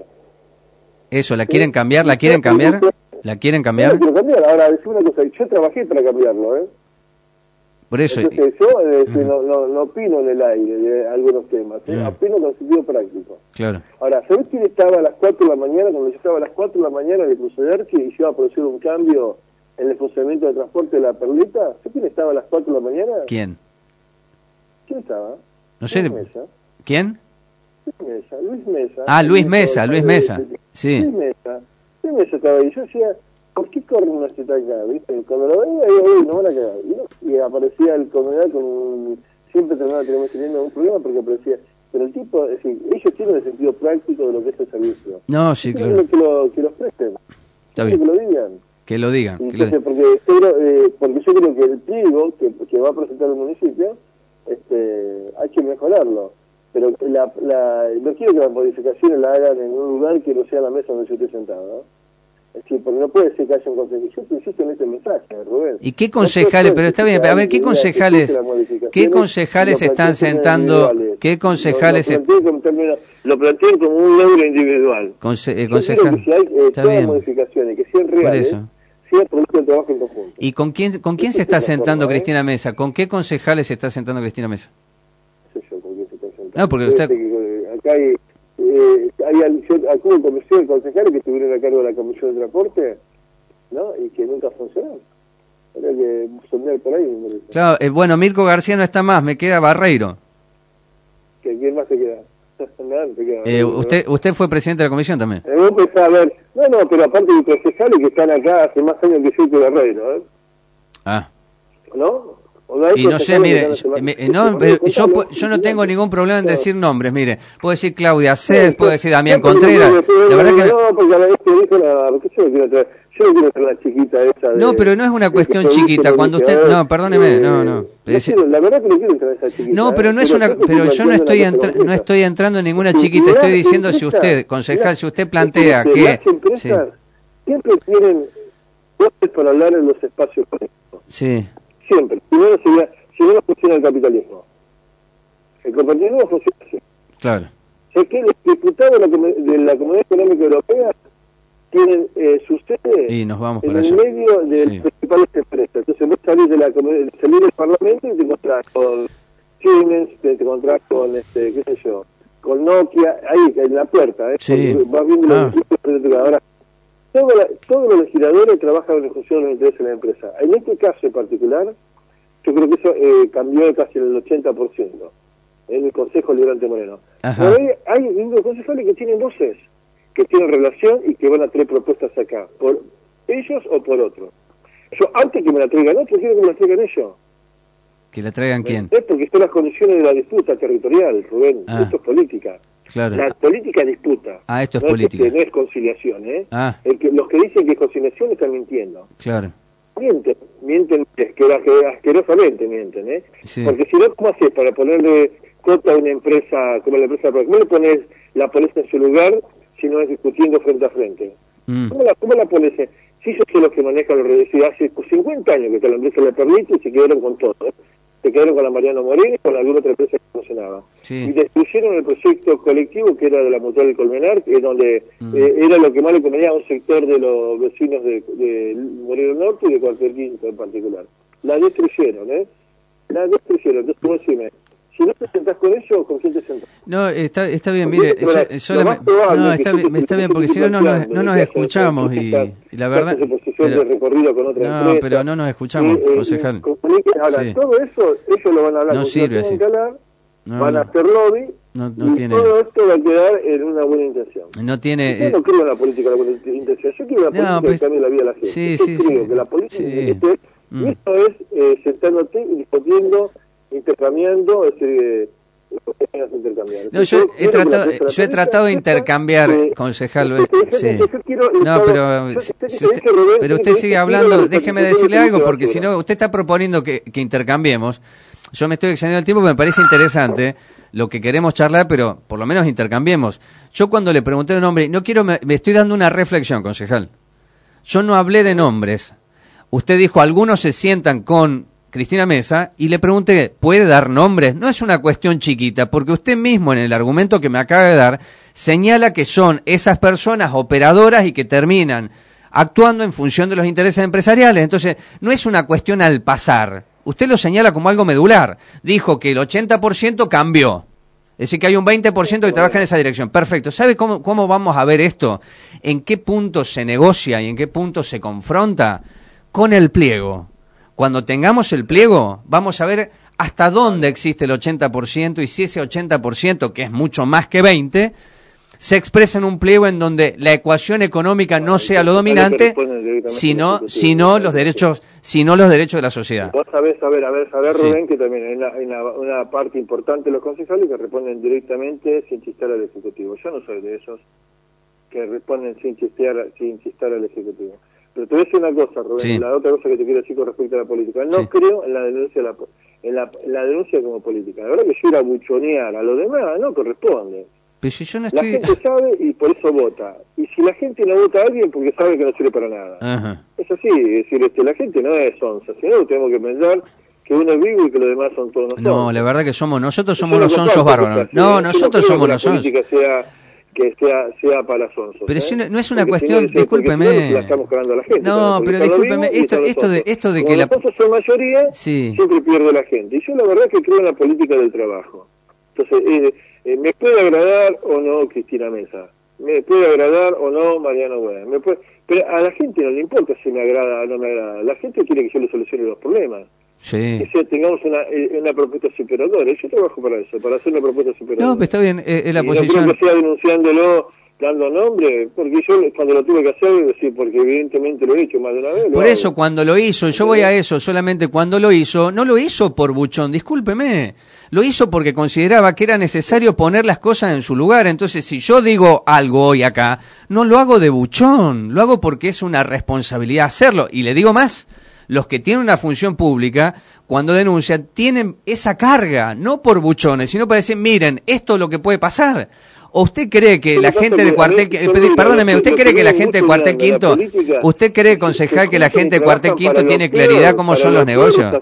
Eso, ¿la quieren cambiar? ¿La quieren cambiar? ¿La quieren cambiar? Yo la quiero cambiar. Ahora, decime una cosa, yo trabajé para cambiarlo, ¿eh? Por eso. Entonces, yo eh, uh-huh. no, no, no opino en el aire de algunos temas, ¿eh? uh-huh. opino con sentido práctico. Claro. Ahora, ¿sabés quién estaba a las cuatro de la mañana, cuando yo estaba a las cuatro de la mañana de proceder que iba a producir un cambio en el funcionamiento de transporte de la Perlita? ¿Sabés quién estaba a las cuatro de la mañana? ¿Quién? ¿Quién estaba? No sé. Mesa. ¿Quién? Luis Mesa, Luis Mesa. Ah, Luis Mesa, Luis Mesa. Sí. Luis Mesa. Luis Mesa estaba ahí. Yo decía, ¿por qué corren una cita acá? ¿Viste? Cuando lo veía, digo, uy, no van a quedar. Y, no, y aparecía el comedor con un... Siempre terminaba teniendo un problema porque aparecía... Pero el tipo, es decir, ellos tienen el sentido práctico de lo que es el servicio. No, sí, claro. Que lo, que los presten. Está bien. Que lo digan. Que lo digan. Y que lo digan. Porque, pero, eh, porque yo creo que el pliego que, que va a presentar el municipio, este, hay que mejorarlo. Pero la, la, no quiero que las modificaciones la hagan en un lugar que no sea la mesa donde yo estoy sentado, ¿no? Es decir, porque no puede ser que haya un consejo. Yo te insisto en este mensaje, Rubén. ¿Y qué concejales? No pero está bien, a ver, ¿qué concejales qué concejales están sentando? ¿Qué concejales lo, lo, plantean como, lo plantean como un logro individual? Conce, eh, yo creo que si hay eh, todas las modificaciones que sean reales, sea producto del trabajo en conjunto. ¿Y con quién, con quién se está sentando forma, Cristina Mesa? ¿eh? ¿Con qué concejales se está sentando Cristina Mesa? No sé yo con quién se está sentando. No, porque usted... Que, acá hay... Eh, hay alguna comisión de concejales que estuvieron a cargo de la comisión de transporte, ¿no? Y que nunca funcionó. Habría que sondear por ahí, me parece. Claro, eh, bueno, Mirko García no está más, me queda Barreiro. ¿Que quién más se queda? Nada, se queda eh, usted usted fue presidente de la comisión también. Eh, vos pensás, a ver, no, no, pero aparte de concejales que están acá hace más años que yo que Barreiro, ¿eh? Ah. ¿No? Y no sé, mire, me, no, yo, yo no tengo ningún problema en decir nombres, mire, puedo decir Claudia Cés, puedo decir Damián Contreras, la verdad que no, porque a la vez te dijo la, porque yo no quiero traer, yo no quiero traer la chiquita esa de, no, pero no es una cuestión chiquita, cuando usted, no, perdóneme, no, no, la verdad que no quiero traer esa chiquita. No, pero no es una, pero yo no estoy entra, no estoy entrando en ninguna chiquita, estoy diciendo si usted, concejal, si usted plantea que las empresas siempre tienen voces para hablar en los espacios políticos. Sí. Siempre, si no, sería, si no, no funciona el capitalismo. El capitalismo funciona así. Claro. Es que los diputados de la, de la Comunidad Económica Europea tienen eh, su sede y nos vamos en para el allá. medio de sí. las principales empresas. Entonces vos salís de la salís del Parlamento y te encontrás con Siemens, te, te encontrás con, este, qué sé yo, con Nokia, ahí, en la puerta. ¿eh? Sí. Vas viendo ah. los ahora. Todo la, todos los legisladores trabajan en función de los intereses de la empresa. En este caso en particular, Yo creo que eso eh, cambió casi el ochenta por ciento en el Consejo Liberante Moreno. Pero hay, hay mismos concejales que tienen voces, que tienen relación y que van a traer propuestas acá, por ellos o por otros. Yo, antes que me la traigan otros, quiero que me la traigan ellos. ¿Que la traigan quién? Es porque están las condiciones de la disputa territorial, Rubén. Ah. Esto es política. Claro. La política disputa. Ah, esto es no política. Es que no es conciliación, ¿eh? Ah. El que, los que dicen que es conciliación están mintiendo. Claro. Mienten, mienten asquer- asquerosamente, mienten, ¿eh? Sí. Porque si no, ¿cómo haces para ponerle cota a una empresa como la empresa? ¿Cómo le pones la pones en su lugar si no es discutiendo frente a frente? Mm. ¿Cómo la, cómo la pones? Si ellos son los que manejan los redes, y hace cincuenta años que la empresa le permite y se quedaron con todo, ¿eh? Se quedaron con la Mariano Moreno y con alguna otra empresa que funcionaba. Sí. Y destruyeron el proyecto colectivo que era de la Mutual del Colmenar, que es donde Mm. eh, era lo que más le convenía a un sector de los vecinos de, de Moreno Norte y de Cuartel Quinto en particular. La destruyeron, ¿eh? La destruyeron. Entonces vos decime, si no te sentás con ellos, ¿con quién te sentás? No, está, está bien, mire, Pero, yo- solamente- lo más probable no, es que está, tú bien- te- está bien, tú porque te si no, no nos, planteando no de nos que haces- escuchamos y, haces y la verdad... haces posición de pero- recorrido con otra no, empresa. pero no nos escuchamos, Eh, eh, concejal. comuniquen. Ahora, Sí. todo eso, ellos lo van a hablar. No porque sirve lo tienen así. que hablar, No, van no. a hacer lobby, No, no y tiene... todo esto va a quedar en una buena intención. No tiene... Yo eh, no creo en la política de la buena intención, yo quiero una política pues, que cambie la vida de la gente. sí, yo sí, creo sí. que la política Sí. tiene que ser, Mm. y esto es eh, sentándote y discutiendo, intercambiando, es decir, lo que tengas que intercambiar. No, yo he tratado, yo he tratado de intercambiar, concejal. eh, sí. No, pero si usted, pero usted sigue hablando, déjeme decirle algo, porque si no, usted está proponiendo que, que intercambiemos. Yo me estoy excediendo el tiempo, me parece interesante lo que queremos charlar, pero por lo menos intercambiemos. Yo cuando le pregunté de nombre, no quiero, me, me estoy dando una reflexión, concejal. Yo no hablé de nombres. Usted dijo, algunos se sientan con Cristina Mesa, y le pregunté, ¿puede dar nombres? No es una cuestión chiquita, porque usted mismo en el argumento que me acaba de dar, señala que son esas personas operadoras y que terminan actuando en función de los intereses empresariales. Entonces, no es una cuestión al pasar. Usted lo señala como algo medular. Dijo que el ochenta por ciento cambió. Es decir, que hay un veinte por ciento que trabaja en esa dirección. Perfecto. ¿Sabe cómo, cómo vamos a ver esto? ¿En qué punto se negocia y en qué punto se confronta? Con el pliego. Cuando tengamos el pliego, vamos a ver hasta dónde existe el ochenta por ciento y si ese ochenta por ciento, que es mucho más que veinte, se expresa en un pliego en donde la ecuación económica no sea lo dominante, sino, sino los derechos, sino los derechos de la sociedad. Vos sabés, a ver, a ver, a ver, Sí. Rubén, que también hay una, hay una, una parte importante de los concejales que responden directamente sin chistar al Ejecutivo. Yo no soy de esos que responden sin chistar, sin chistar al Ejecutivo. Pero te voy a decir una cosa, Rubén, Sí. la otra cosa que te quiero decir con respecto a la política. No Sí. creo en la denuncia de la, po- en la, en la denuncia como política. La verdad que yo ir a buchonear a los demás no corresponde. Pero si yo no La estoy... gente sabe y por eso vota. Y si la gente no vota a alguien porque sabe que no sirve para nada. Ajá. Es así, es decir, este, la gente no es onza, sino tenemos que pensar que uno es vivo y que los demás son todos nosotros. No, la verdad que somos, nosotros somos Yo unos no onzos comparto bárbaros. que sea No, así, ¿eh? Yo nosotros creo somos que la unos onzos. política sea, que sea, sea para los onzos. Pero ¿eh? si no, no es una Porque si cuestión, no, porque si discúlpeme. no, la estamos cargando a la gente, No, porque pero están los discúlpeme, vivos y esto, están los esto de, onzos. esto de Como que la... los onzos son mayoría, Sí. siempre pierde la gente. Y yo la verdad que creo en la política del trabajo. Entonces, eh, eh, me puede agradar o no Cristina Mesa, me puede agradar o no Mariano Güemes, me puede... pero a la gente no le importa si me agrada o no me agrada. La gente quiere que yo le solucione los problemas. Sí. Que sea, tengamos una, eh, una propuesta superadora. Yo trabajo para eso, para hacer una propuesta superadora. No, pero está bien, eh, es la Y posición... no creo que sea denunciándolo, dando nombre, porque yo cuando lo tuve que hacer, sí, porque evidentemente lo he hecho más de una vez. lo Por hago. eso, cuando lo hizo, yo voy a eso, solamente cuando lo hizo, no lo hizo por buchón, discúlpeme, lo hizo porque consideraba que era necesario poner las cosas en su lugar. Entonces, si yo digo algo hoy acá, no lo hago de buchón, lo hago porque es una responsabilidad hacerlo. Y le digo más, los que tienen una función pública, cuando denuncian, tienen esa carga, no por buchones, sino para decir, miren, esto es lo que puede pasar. ¿O usted cree que la gente de cuartel, que- perdóneme, usted cree que la gente de cuartel quinto, usted cree, concejal, que la gente de cuartel quinto tiene claridad cómo son los negocios?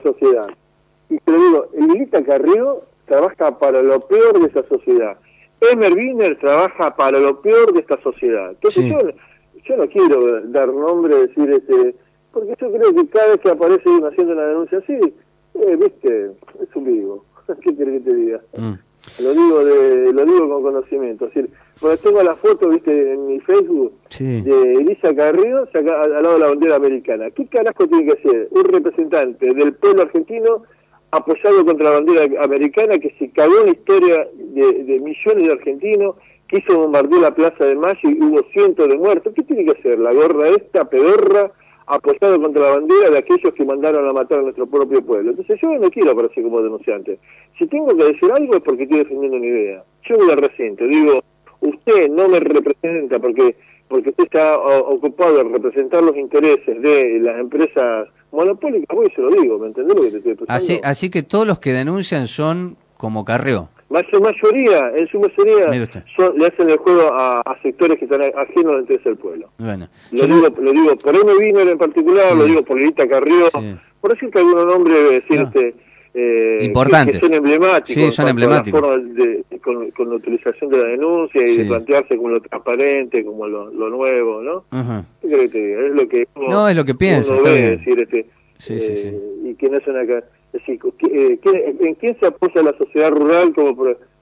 Y te lo digo, Lilita Carrió trabaja para lo peor de esa sociedad. Emer Wiener trabaja para lo peor de esta sociedad. Entonces Sí. yo, yo no quiero dar nombre, decir, este, porque yo creo que cada vez que aparece uno haciendo una denuncia así, eh, viste, es un vivo. ¿Qué querés que te diga? Mm. Lo digo de, lo digo con conocimiento. Es decir, cuando tengo la foto, viste, en mi Facebook, sí. de Elisa Carrió saca, al lado de la bandera americana. ¿Qué carajo tiene que hacer un representante del pueblo argentino apoyado contra la bandera americana que se cagó en la historia de, de millones de argentinos, que hizo bombardear la Plaza de Mayo y hubo cientos de muertos? ¿Qué tiene que hacer la gorra esta, pedorra, apoyado contra la bandera de aquellos que mandaron a matar a nuestro propio pueblo? Entonces yo no quiero aparecer como denunciante. Si tengo que decir algo es porque estoy defendiendo una idea. Yo me la resiento, digo, usted no me representa porque porque usted está o, ocupado en representar los intereses de las empresas monopólicas, voy y se lo digo, ¿me entendés lo que te estoy expresando? Así, así que todos los que denuncian son como Carrió. Su mayoría, en su mayoría, son, le hacen el juego a, a sectores que están ajenos al interés del pueblo. Bueno, lo, digo, le... lo digo por M. Wiener en particular, sí. Lo digo por Lilita Carrió, sí. Por decir que algunos nombres decir, no. este, eh, importantes. Que, que son emblemáticos. Sí, son emblemáticos. La forma de, de, con, con la utilización de la denuncia y sí. De plantearse como lo transparente, como lo, lo nuevo, ¿no? Uh-huh. ¿Qué crees que te diga? Es lo que uno, no, es lo que piensa. Uno ve, decir, este, sí, eh, sí, sí. Y que no es una... Es decir, ¿en quién se apoya la sociedad rural como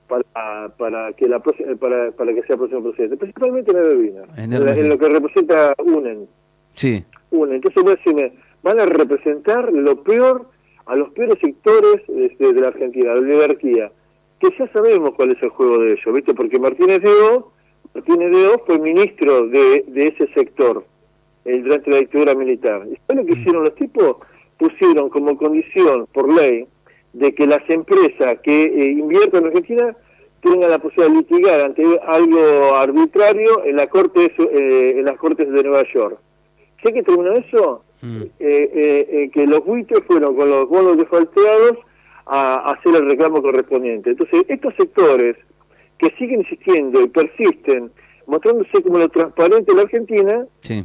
para para que la para para que sea el próximo presidente? Principalmente en Edelvina, en, en, en lo que representa UNEN. Sí. UNEN. Entonces vos decime, van a representar lo peor a los peores sectores de, de, de la Argentina, la oligarquía, que ya sabemos cuál es el juego de ellos, ¿viste? Porque Martínez de O, Martínez de O fue ministro de, de ese sector eh, durante la dictadura militar. ¿Y sabes lo que hicieron los tipos? Pusieron como condición por ley de que las empresas que eh, invierten en Argentina tengan la posibilidad de litigar ante algo arbitrario en la corte eh, en las cortes de Nueva York. ¿Sé que terminó eso? Mm. Eh, eh, eh, que los buitres fueron con los bonos defalteados a, a hacer el reclamo correspondiente. Entonces, estos sectores que siguen insistiendo y persisten, mostrándose como lo transparente de la Argentina, sí.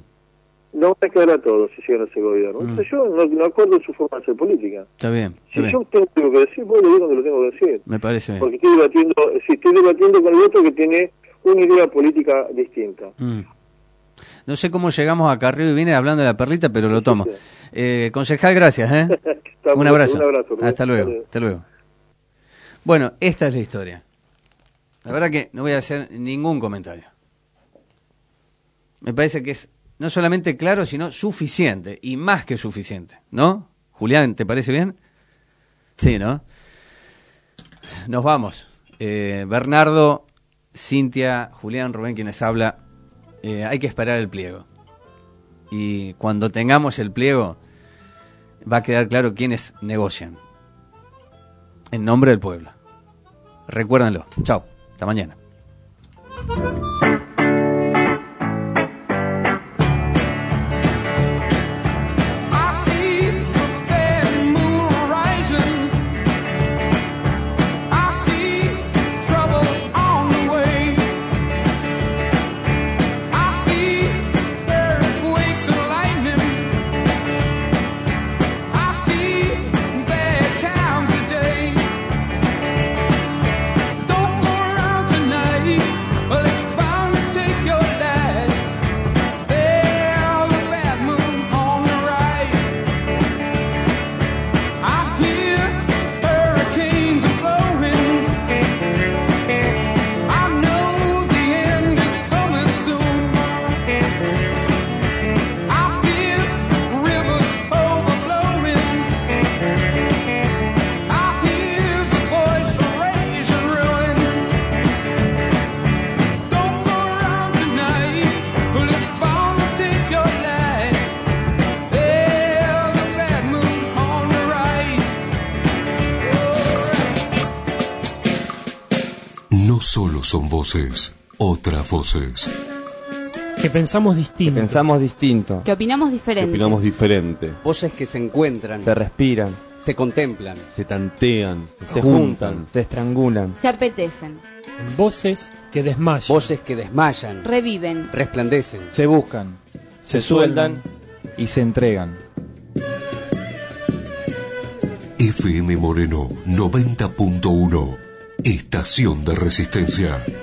No van a quedar a todos si llegan a ese gobierno. Mm. Entonces yo no, no acuerdo en su forma de hacer política. Está bien. Está si bien. yo tengo que decir, vos lo digo donde lo tengo que decir. Me parece bien. Porque estoy debatiendo, si estoy debatiendo con el otro que tiene una idea política distinta. Mm. No sé cómo llegamos a Carrió y viene hablando de la perlita, pero lo tomo. Eh, concejal, gracias. ¿eh? un abrazo. Un abrazo. Hasta luego. Hasta, hasta luego. Bueno, esta es la historia. La verdad que no voy a hacer ningún comentario. Me parece que es no solamente claro, sino suficiente, y más que suficiente, ¿no? Julián, ¿te parece bien? Sí, ¿no? Nos vamos. Eh, Bernardo, Cintia, Julián, Rubén, quienes habla, eh, hay que esperar el pliego. Y cuando tengamos el pliego, va a quedar claro quiénes negocian. En nombre del pueblo. Recuérdenlo. Chao. Hasta mañana. Solo son voces, otras voces. Que pensamos distinto. Que pensamos distinto. Que opinamos diferente. Que opinamos diferente. Voces que se encuentran. Se respiran. Se contemplan. Se tantean. Se, se juntan, juntan. Se estrangulan. Se apetecen. En voces que desmayan. Voces que desmayan. Reviven. Resplandecen. Se buscan. Se, se sueldan y se entregan. F M Moreno noventa punto uno. Estación de Resistencia.